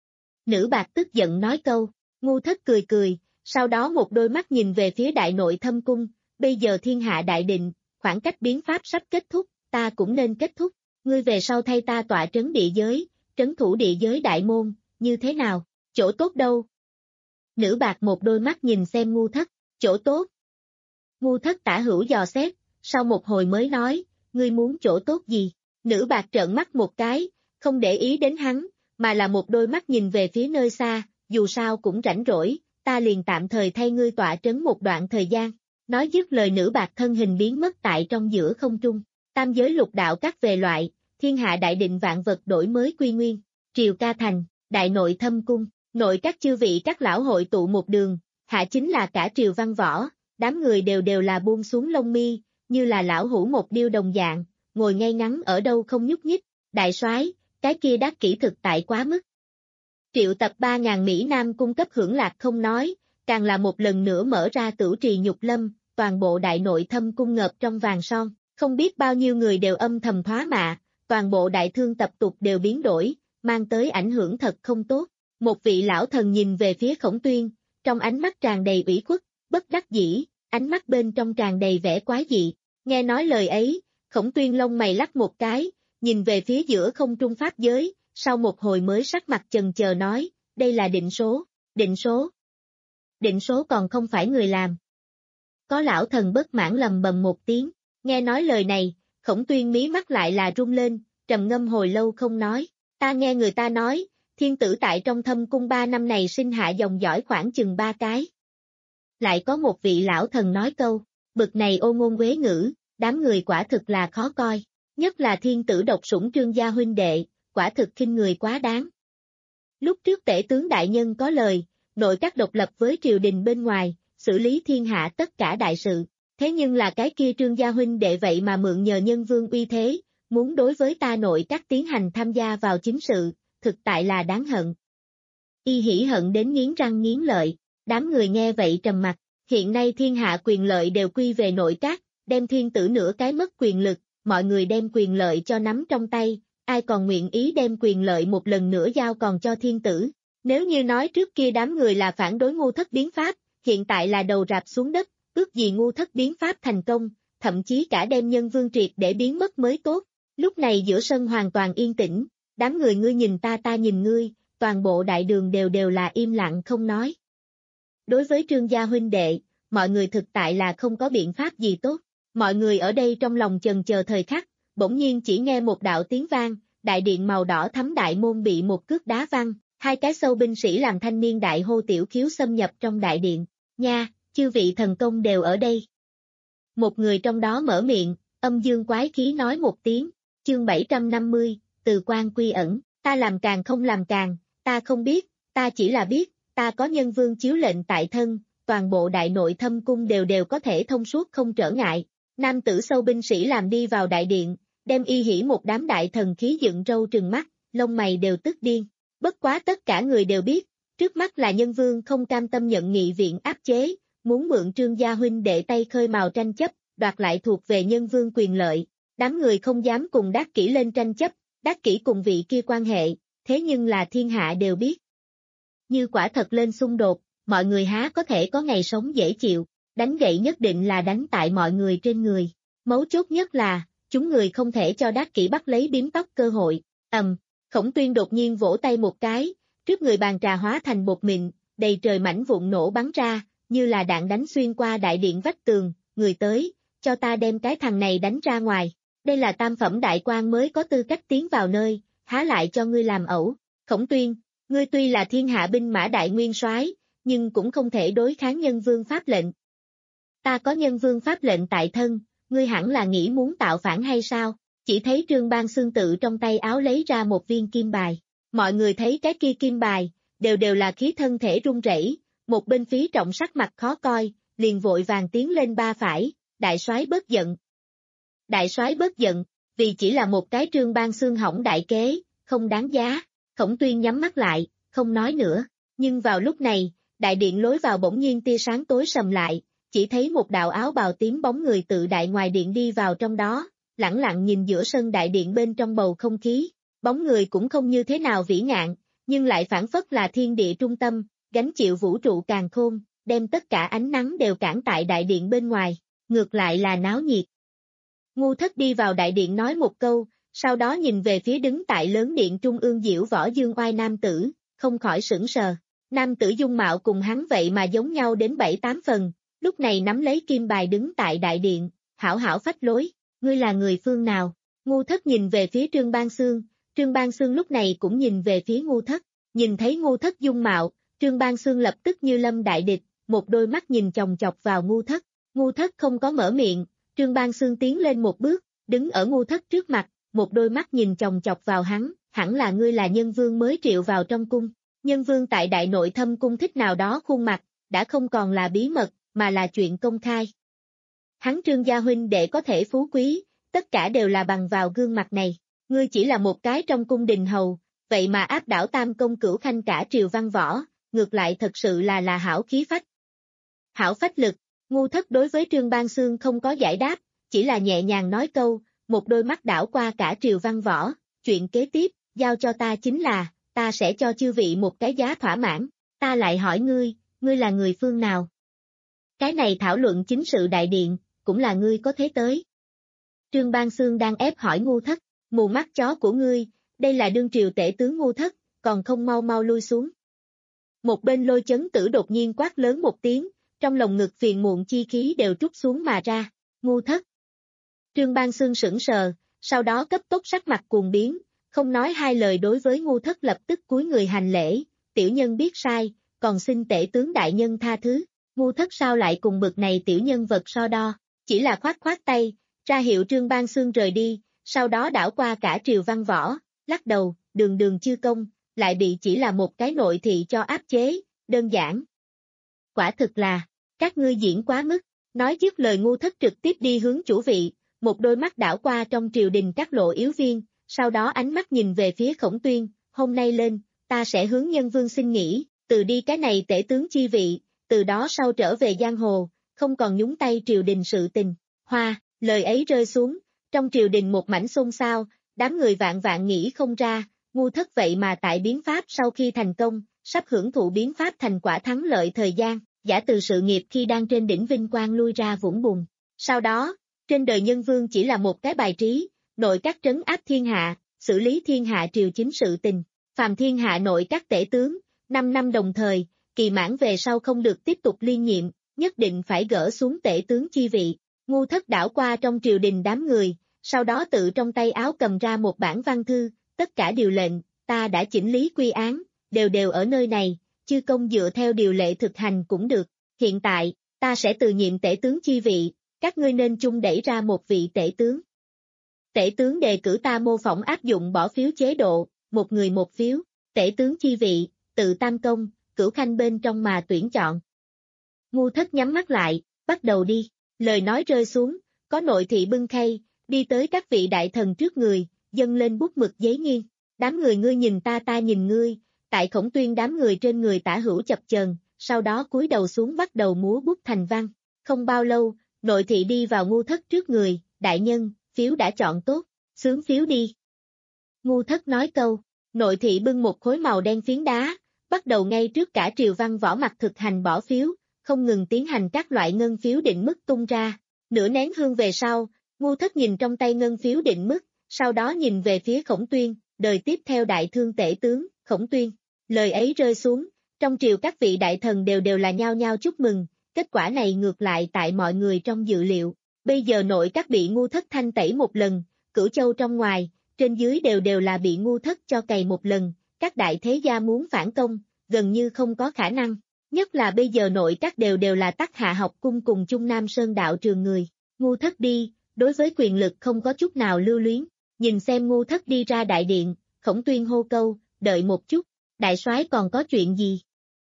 Nữ bạc tức giận nói câu, Ngu Thất cười cười, sau đó một đôi mắt nhìn về phía đại nội thâm cung, bây giờ thiên hạ đại định, khoảng cách biến pháp sắp kết thúc, ta cũng nên kết thúc, ngươi về sau thay ta tọa trấn địa giới, trấn thủ địa giới đại môn, như thế nào, chỗ tốt đâu? Nữ bạc một đôi mắt nhìn xem Ngu Thất, chỗ tốt. Ngu Thất tả hữu dò xét, sau một hồi mới nói, ngươi muốn chỗ tốt gì? Nữ bạc trợn mắt một cái, không để ý đến hắn, mà là một đôi mắt nhìn về phía nơi xa, dù sao cũng rảnh rỗi, ta liền tạm thời thay ngươi tọa trấn một đoạn thời gian. Nói dứt lời nữ bạc thân hình biến mất tại trong giữa không trung. Tam giới lục đạo các về loại, thiên hạ đại định vạn vật đổi mới quy nguyên, triều ca thành, đại nội thâm cung, nội các chư vị các lão hội tụ một đường, hạ chính là cả triều văn võ, đám người đều đều là buông xuống lông mi, như là lão hủ một điêu đồng dạng, ngồi ngay ngắn ở đâu không nhúc nhích, đại soái, cái kia đắc kỹ thực tại quá mức. Triệu tập ba ngàn Mỹ Nam cung cấp hưởng lạc không nói, càng là một lần nữa mở ra tửu trì nhục lâm, toàn bộ đại nội thâm cung ngợp trong vàng son, không biết bao nhiêu người đều âm thầm thoá mạ, toàn bộ đại thương tập tục đều biến đổi, mang tới ảnh hưởng thật không tốt. Một vị lão thần nhìn về phía Khổng Tuyên, trong ánh mắt tràn đầy ủy khuất, bất đắc dĩ, ánh mắt bên trong tràn đầy vẻ quái dị. Nghe nói lời ấy, Khổng Tuyên lông mày lắc một cái, nhìn về phía giữa không trung pháp giới, sau một hồi mới sắc mặt chần chờ nói, đây là định số, định số. Định số còn không phải người làm. Có lão thần bất mãn lầm bầm một tiếng, nghe nói lời này, Khổng Tuyên mí mắt lại là rung lên, trầm ngâm hồi lâu không nói, ta nghe người ta nói, thiên tử tại trong thâm cung ba năm này sinh hạ dòng dõi khoảng chừng ba cái. Lại có một vị lão thần nói câu, bực này ô ngôn quế ngữ, đám người quả thực là khó coi, nhất là thiên tử độc sủng Trương gia huynh đệ, quả thực khinh người quá đáng. Lúc trước tể tướng đại nhân có lời, nội các độc lập với triều đình bên ngoài, xử lý thiên hạ tất cả đại sự, thế nhưng là cái kia Trương gia huynh đệ vậy mà mượn nhờ nhân vương uy thế, muốn đối với ta nội các tiến hành tham gia vào chính sự, thực tại là đáng hận. Y hỉ hận đến nghiến răng nghiến lợi, đám người nghe vậy trầm mặt, hiện nay thiên hạ quyền lợi đều quy về nội các, đem thiên tử nửa cái mất quyền lực, mọi người đem quyền lợi cho nắm trong tay, ai còn nguyện ý đem quyền lợi một lần nữa giao còn cho thiên tử, Nếu như nói trước kia đám người là phản đối Ngu Thất biến pháp, hiện tại là đầu rạp xuống đất, ước gì Ngu Thất biến pháp thành công, thậm chí cả đem Nhân Vương triệt để biến mất mới tốt. Lúc này giữa sân hoàn toàn yên tĩnh, đám người ngươi nhìn ta ta nhìn ngươi, toàn bộ đại đường đều đều là im lặng không nói. Đối với Trương gia huynh đệ, mọi người thực tại là không có biện pháp gì tốt. Mọi người ở đây trong lòng chần chờ thời khắc, bỗng nhiên chỉ nghe một đạo tiếng vang, đại điện màu đỏ thắm đại môn bị một cước đá văng, hai cái sâu binh sĩ làm thanh niên đại hô tiểu khiếu xâm nhập trong đại điện. Nha, chư vị thần công đều ở đây. Một người trong đó mở miệng, âm dương quái khí nói một tiếng, chương bảy trăm năm mươi, từ quan quy ẩn, ta làm càng không làm càng, ta không biết, ta chỉ là biết, ta có Nhân Vương chiếu lệnh tại thân, toàn bộ đại nội thâm cung đều đều có thể thông suốt không trở ngại. Nam tử sâu binh sĩ làm đi vào đại điện, đem y hỉ một đám đại thần khí dựng râu trừng mắt, lông mày đều tức điên. Bất quá tất cả người đều biết, trước mắt là Nhân Vương không cam tâm nhận nghị viện áp chế, muốn mượn Trương gia huynh đệ tay khơi mào tranh chấp, đoạt lại thuộc về Nhân Vương quyền lợi. Đám người không dám cùng Đát Kỷ lên tranh chấp, Đát Kỷ cùng vị kia quan hệ, thế nhưng là thiên hạ đều biết. Như quả thật lên xung đột, mọi người há có thể có ngày sống dễ chịu, đánh gậy nhất định là đánh tại mọi người trên người. Mấu chốt nhất là, chúng người không thể cho Đát Kỷ bắt lấy biếm tóc cơ hội. Ầm, Khổng Tuyên đột nhiên vỗ tay một cái, trước người bàn trà hóa thành bột mịn, đầy trời mảnh vụn nổ bắn ra, như là đạn đánh xuyên qua đại điện vách tường, người tới, cho ta đem cái thằng này đánh ra ngoài. Đây là tam phẩm đại quan mới có tư cách tiến vào nơi, há lại cho ngươi làm ẩu. Khổng Tuyên, ngươi tuy là thiên hạ binh mã đại nguyên soái, nhưng cũng không thể đối kháng Nhân Vương pháp lệnh. Ta có Nhân Vương pháp lệnh tại thân, ngươi hẳn là nghĩ muốn tạo phản hay sao? Chỉ thấy Trương Bang Xương tự trong tay áo lấy ra một viên kim bài. Mọi người thấy cái kia kim bài, đều đều là khí thân thể run rẩy, một bên phí trọng sắc mặt khó coi, liền vội vàng tiến lên ba phải, đại soái bớt giận. Đại soái bớt giận, vì chỉ là một cái Trương Bang Xương hỏng đại kế, không đáng giá. Khổng Tuyên nhắm mắt lại, không nói nữa. Nhưng vào lúc này, đại điện lối vào bỗng nhiên tia sáng tối sầm lại, chỉ thấy một đạo áo bào tím bóng người tự đại ngoài điện đi vào trong đó, lẳng lặng nhìn giữa sân đại điện bên trong bầu không khí. Bóng người cũng không như thế nào vĩ ngạn, nhưng lại phản phất là thiên địa trung tâm, gánh chịu vũ trụ càn khôn, đem tất cả ánh nắng đều cản tại đại điện bên ngoài, ngược lại là náo nhiệt. Ngu Thất đi vào đại điện nói một câu, sau đó nhìn về phía đứng tại lớn điện trung ương diễu võ dương oai nam tử, không khỏi sững sờ. Nam tử dung mạo cùng hắn vậy mà giống nhau đến bảy tám phần, lúc này nắm lấy kim bài đứng tại đại điện, hảo hảo phách lối, ngươi là người phương nào? Ngu Thất nhìn về phía Trương Bang Xương, Trương Bang Xương lúc này cũng nhìn về phía Ngu Thất, nhìn thấy Ngu Thất dung mạo, Trương Bang Xương lập tức như lâm đại địch, một đôi mắt nhìn chòng chọc vào Ngu Thất. Ngu Thất không có mở miệng, Trương Bang Xương tiến lên một bước, đứng ở Ngu Thất trước mặt, một đôi mắt nhìn chòng chọc vào hắn, hẳn là ngươi là Nhân Vương mới triệu vào trong cung. Nhân Vương tại đại nội thâm cung thích nào đó khuôn mặt, đã không còn là bí mật, mà là chuyện công khai. Hắn Trương gia huynh đệ có thể phú quý, tất cả đều là bằng vào gương mặt này. Ngươi chỉ là một cái trong cung đình hầu, vậy mà áp đảo tam công cửu khanh cả triều văn võ, ngược lại thật sự là là hảo khí phách. Hảo phách lực, Ngu Thất đối với Trương Bang Xương không có giải đáp, chỉ là nhẹ nhàng nói câu, một đôi mắt đảo qua cả triều văn võ, chuyện kế tiếp, giao cho ta chính là, ta sẽ cho chư vị một cái giá thỏa mãn, ta lại hỏi ngươi, ngươi là người phương nào? Cái này thảo luận chính sự đại điện, cũng là ngươi có thế tới. Trương Bang Xương đang ép hỏi Ngu Thất, mù mắt chó của ngươi, đây là đương triều tể tướng Ngu Thất, còn không mau mau lui xuống. Một bên Lôi Chấn Tử đột nhiên quát lớn một tiếng, trong lồng ngực phiền muộn chi khí đều trút xuống mà ra, Ngu Thất. Trương Bang Xương sững sờ, sau đó cấp tốc sắc mặt cuồng biến, không nói hai lời đối với Ngu Thất lập tức cúi người hành lễ, tiểu nhân biết sai, còn xin tể tướng đại nhân tha thứ. Ngu Thất sao lại cùng bực này tiểu nhân vật so đo, chỉ là khoát khoát tay, ra hiệu Trương Bang Xương rời đi, sau đó đảo qua cả triều văn võ, lắc đầu, đường đường chư công, lại bị chỉ là một cái nội thị cho áp chế, đơn giản. Quả thực là, các ngươi diễn quá mức, nói dứt lời Ngu Thất trực tiếp đi hướng chủ vị, một đôi mắt đảo qua trong triều đình các lộ yếu viên, sau đó ánh mắt nhìn về phía Khổng Tuyên, hôm nay lên, ta sẽ hướng Nhân Vương xin nghỉ, từ đi cái này tể tướng chi vị, từ đó sau trở về giang hồ, không còn nhúng tay triều đình sự tình. Hoa, lời ấy rơi xuống, trong triều đình một mảnh xôn xao, đám người vạn vạn nghĩ không ra, Ngu Thất vậy mà tại biến pháp sau khi thành công, sắp hưởng thụ biến pháp thành quả thắng lợi thời gian, giả từ sự nghiệp khi đang trên đỉnh vinh quang lui ra vũng bùn. Sau đó, trên đời nhân vương chỉ là một cái bài trí, nội các trấn áp thiên hạ, xử lý thiên hạ triều chính sự tình, phàm thiên hạ nội các tể tướng, năm năm đồng thời, kỳ mãn về sau không được tiếp tục liên nhiệm, nhất định phải gỡ xuống tể tướng chi vị. Ngu Thất đảo qua trong triều đình đám người, sau đó tự trong tay áo cầm ra một bản văn thư, tất cả điều lệnh, ta đã chỉnh lý quy án, đều đều ở nơi này, chư công dựa theo điều lệ thực hành cũng được, hiện tại, ta sẽ từ nhiệm tể tướng chi vị, các ngươi nên chung đẩy ra một vị tể tướng. Tể tướng đề cử ta mô phỏng áp dụng bỏ phiếu chế độ, một người một phiếu, tể tướng chi vị, tự tam công, cửu khanh bên trong mà tuyển chọn. Ngu Thất nhắm mắt lại, bắt đầu đi, lời nói rơi xuống, có nội thị bưng khay, đi tới các vị đại thần trước người, dâng lên bút mực giấy nghiêng, đám người ngươi nhìn ta ta nhìn ngươi, tại Khổng Tuyên đám người trên người tả hữu chập chờn, sau đó cúi đầu xuống bắt đầu múa bút thành văn, không bao lâu, nội thị đi vào Ngu Thất trước người, đại nhân, phiếu đã chọn tốt, xướng phiếu đi. Ngu Thất nói câu, nội thị bưng một khối màu đen phiến đá, bắt đầu ngay trước cả triều văn võ mặt thực hành bỏ phiếu, không ngừng tiến hành các loại ngân phiếu định mức tung ra, nửa nén hương về sau, Ngu Thất nhìn trong tay ngân phiếu định mức, sau đó nhìn về phía Khổng Tuyên, đời tiếp theo đại thương tể tướng, Khổng Tuyên, lời ấy rơi xuống, trong triều các vị đại thần đều đều là nhao nhao chúc mừng, kết quả này ngược lại tại mọi người trong dự liệu, bây giờ nội các bị Ngu Thất thanh tẩy một lần, Cửu Châu trong ngoài, trên dưới đều đều là bị Ngu Thất cho cày một lần, các đại thế gia muốn phản công, gần như không có khả năng, nhất là bây giờ nội các đều đều là Tắc Hạ học cung cùng Trung Nam Sơn đạo trường người, Ngu Thất đi, đối với quyền lực không có chút nào lưu luyến, nhìn xem Ngu Thất đi ra đại điện, Khổng Tuyên hô câu, đợi một chút, đại soái còn có chuyện gì?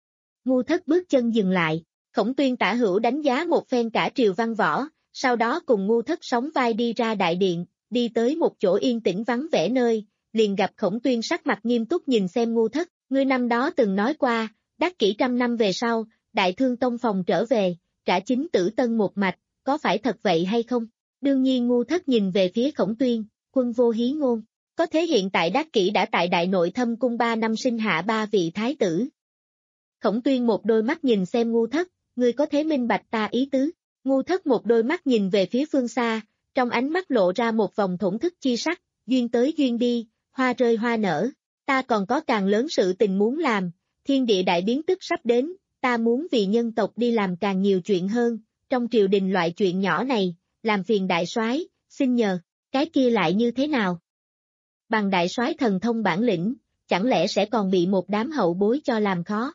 Ngu Thất bước chân dừng lại, Khổng Tuyên tả hữu đánh giá một phen cả triều văn võ, sau đó cùng Ngu Thất sóng vai đi ra đại điện, đi tới một chỗ yên tĩnh vắng vẻ nơi, liền gặp Khổng Tuyên sắc mặt nghiêm túc nhìn xem Ngu Thất, ngươi năm đó từng nói qua, đắc kỷ trăm năm về sau, đại thương tông phòng trở về, trả chính tử tân một mạch, có phải thật vậy hay không? Đương nhiên Ngu Thất nhìn về phía Khổng Tuyên, quân vô hí ngôn, có thế hiện tại đắc kỷ đã tại đại nội thâm cung ba năm sinh hạ ba vị thái tử. Khổng Tuyên một đôi mắt nhìn xem Ngu Thất, ngươi có thế minh bạch ta ý tứ, Ngu Thất một đôi mắt nhìn về phía phương xa, trong ánh mắt lộ ra một vòng thổn thức chi sắc, duyên tới duyên đi, hoa rơi hoa nở, ta còn có càng lớn sự tình muốn làm, thiên địa đại biến tức sắp đến, ta muốn vì nhân tộc đi làm càng nhiều chuyện hơn, trong triều đình loại chuyện nhỏ này, làm phiền đại soái, xin nhờ, cái kia lại như thế nào? Bằng đại soái thần thông bản lĩnh, chẳng lẽ sẽ còn bị một đám hậu bối cho làm khó?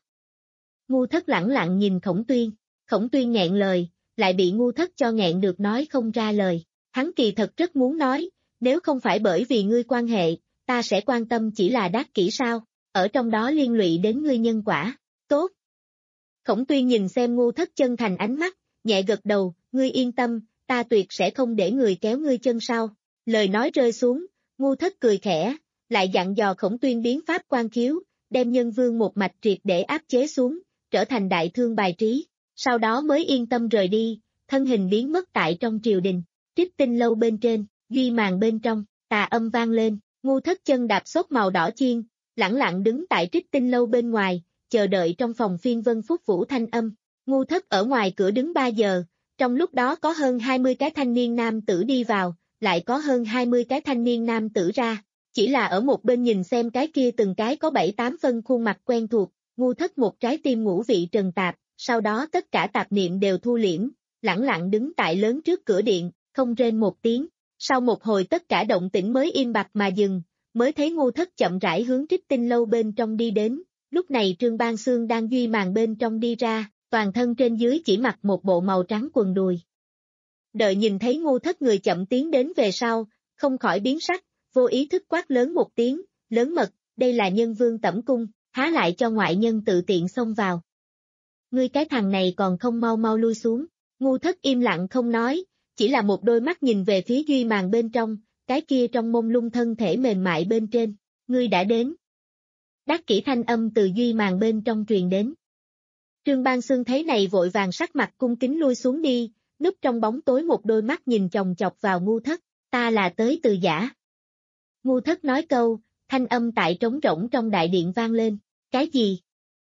Ngu Thất lẳng lặng nhìn Khổng Tuyên, Khổng Tuyên nghẹn lời, lại bị Ngu Thất cho nghẹn được nói không ra lời, hắn kỳ thật rất muốn nói, nếu không phải bởi vì ngươi quan hệ, ta sẽ quan tâm chỉ là đắc kỷ sao, ở trong đó liên lụy đến ngươi nhân quả, tốt. Khổng Tuyên nhìn xem Ngu Thất chân thành ánh mắt, nhẹ gật đầu, ngươi yên tâm, ta tuyệt sẽ không để người kéo ngươi chân sau, lời nói rơi xuống, Ngu Thất cười khẽ, lại dặn dò Khổng Tuyên biến pháp quan khiếu, đem nhân vương một mạch triệt để áp chế xuống, trở thành đại thương bài trí, sau đó mới yên tâm rời đi, thân hình biến mất tại trong triều đình, Trích Tinh lâu bên trên, duy màn bên trong, tà âm vang lên, Ngu Thất chân đạp xốp màu đỏ chiên, lẳng lặng đứng tại Trích Tinh lâu bên ngoài, chờ đợi trong phòng phiên vân phúc vũ thanh âm, Ngu Thất ở ngoài cửa đứng ba giờ, trong lúc đó có hơn hai mươi cái thanh niên nam tử đi vào, lại có hơn hai mươi cái thanh niên nam tử ra, chỉ là ở một bên nhìn xem cái kia từng cái có bảy tám phân khuôn mặt quen thuộc, Ngu Thất một trái tim ngũ vị trần tạp, sau đó tất cả tạp niệm đều thu liễm, lẳng lặng đứng tại lớn trước cửa điện, không rên một tiếng, sau một hồi tất cả động tĩnh mới im bặt mà dừng, mới thấy Ngu Thất chậm rãi hướng Trích Tinh lâu bên trong đi đến, lúc này Trương Ban Xương đang duy màn bên trong đi ra, toàn thân trên dưới chỉ mặc một bộ màu trắng quần đùi. Đợi nhìn thấy Ngu Thất người chậm tiến đến về sau, không khỏi biến sắc, vô ý thức quát lớn một tiếng, lớn mật, đây là nhân vương tẩm cung, há lại cho ngoại nhân tự tiện xông vào. Ngươi cái thằng này còn không mau mau lui xuống, Ngu Thất im lặng không nói, chỉ là một đôi mắt nhìn về phía duy màn bên trong, cái kia trong mông lung thân thể mềm mại bên trên, ngươi đã đến. Đắc kỷ thanh âm từ duy màn bên trong truyền đến. Trương Ban Xương thấy này vội vàng sắc mặt cung kính lui xuống đi, núp trong bóng tối một đôi mắt nhìn chòng chọc vào Ngu Thất, ta là tới từ giả. Ngu Thất nói câu, thanh âm tại trống rỗng trong đại điện vang lên, cái gì?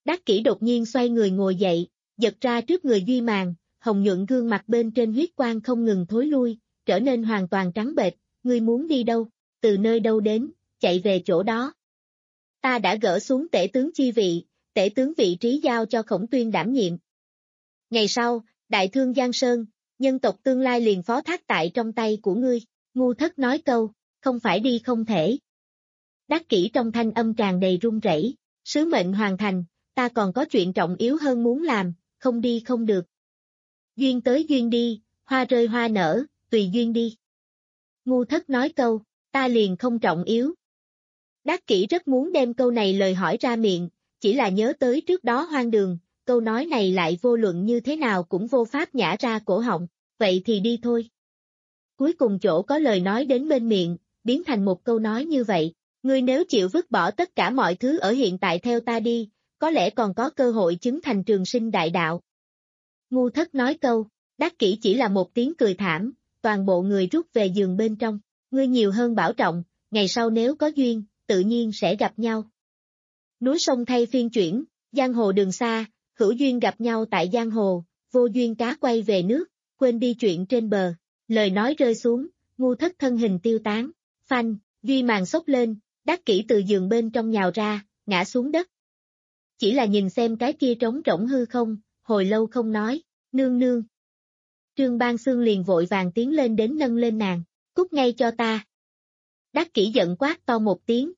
Đắc Kỷ đột nhiên xoay người ngồi dậy, giật ra trước người Duy Màng, hồng nhuận gương mặt bên trên huyết quang không ngừng thối lui, trở nên hoàn toàn trắng bệch. Ngươi muốn đi đâu? Từ nơi đâu đến, chạy về chỗ đó. Ta đã gỡ xuống tể tướng chi vị, tể tướng vị trí giao cho Khổng Tuyên đảm nhiệm. Ngày sau, đại thương Giang Sơn, nhân tộc tương lai liền phó thác tại trong tay của ngươi. Ngu Thất nói câu, không phải đi không thể. Đắc Kỷ trong thanh âm tràn đầy run rẩy, sứ mệnh hoàn thành, ta còn có chuyện trọng yếu hơn muốn làm, không đi không được. Duyên tới duyên đi, hoa rơi hoa nở, tùy duyên đi. Ngu Thất nói câu, ta liền không trọng yếu. Đắc Kỷ rất muốn đem câu này lời hỏi ra miệng, chỉ là nhớ tới trước đó hoang đường, câu nói này lại vô luận như thế nào cũng vô pháp nhả ra cổ họng, vậy thì đi thôi. Cuối cùng chỗ có lời nói đến bên miệng, biến thành một câu nói như vậy, ngươi nếu chịu vứt bỏ tất cả mọi thứ ở hiện tại theo ta đi, có lẽ còn có cơ hội chứng thành trường sinh đại đạo. Ngu Thất nói câu, Đắc Kỷ chỉ là một tiếng cười thảm, toàn bộ người rút về giường bên trong, ngươi nhiều hơn bảo trọng, ngày sau nếu có duyên, tự nhiên sẽ gặp nhau. Núi sông thay phiên chuyển, giang hồ đường xa, hữu duyên gặp nhau tại giang hồ, vô duyên cá quay về nước, quên đi chuyện trên bờ. Lời nói rơi xuống, Ngu Thất thân hình tiêu tán, phanh, Duy Màng xốc lên, Đắc Kỷ từ giường bên trong nhào ra, ngã xuống đất. Chỉ là nhìn xem cái kia trống rỗng hư không, hồi lâu không nói, nương nương. Trương Ban Xương liền vội vàng tiến lên đến nâng lên nàng, cút ngay cho ta. Đắc Kỷ giận quát to một tiếng.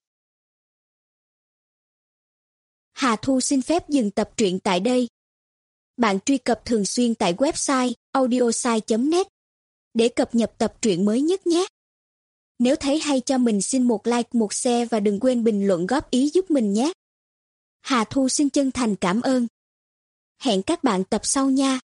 Hà Thu xin phép dừng tập truyện tại đây. Bạn truy cập thường xuyên tại website audiosai chấm net để cập nhật tập truyện mới nhất nhé. Nếu thấy hay cho mình xin một like, một share và đừng quên bình luận góp ý giúp mình nhé. Hà Thu xin chân thành cảm ơn. Hẹn các bạn tập sau nha.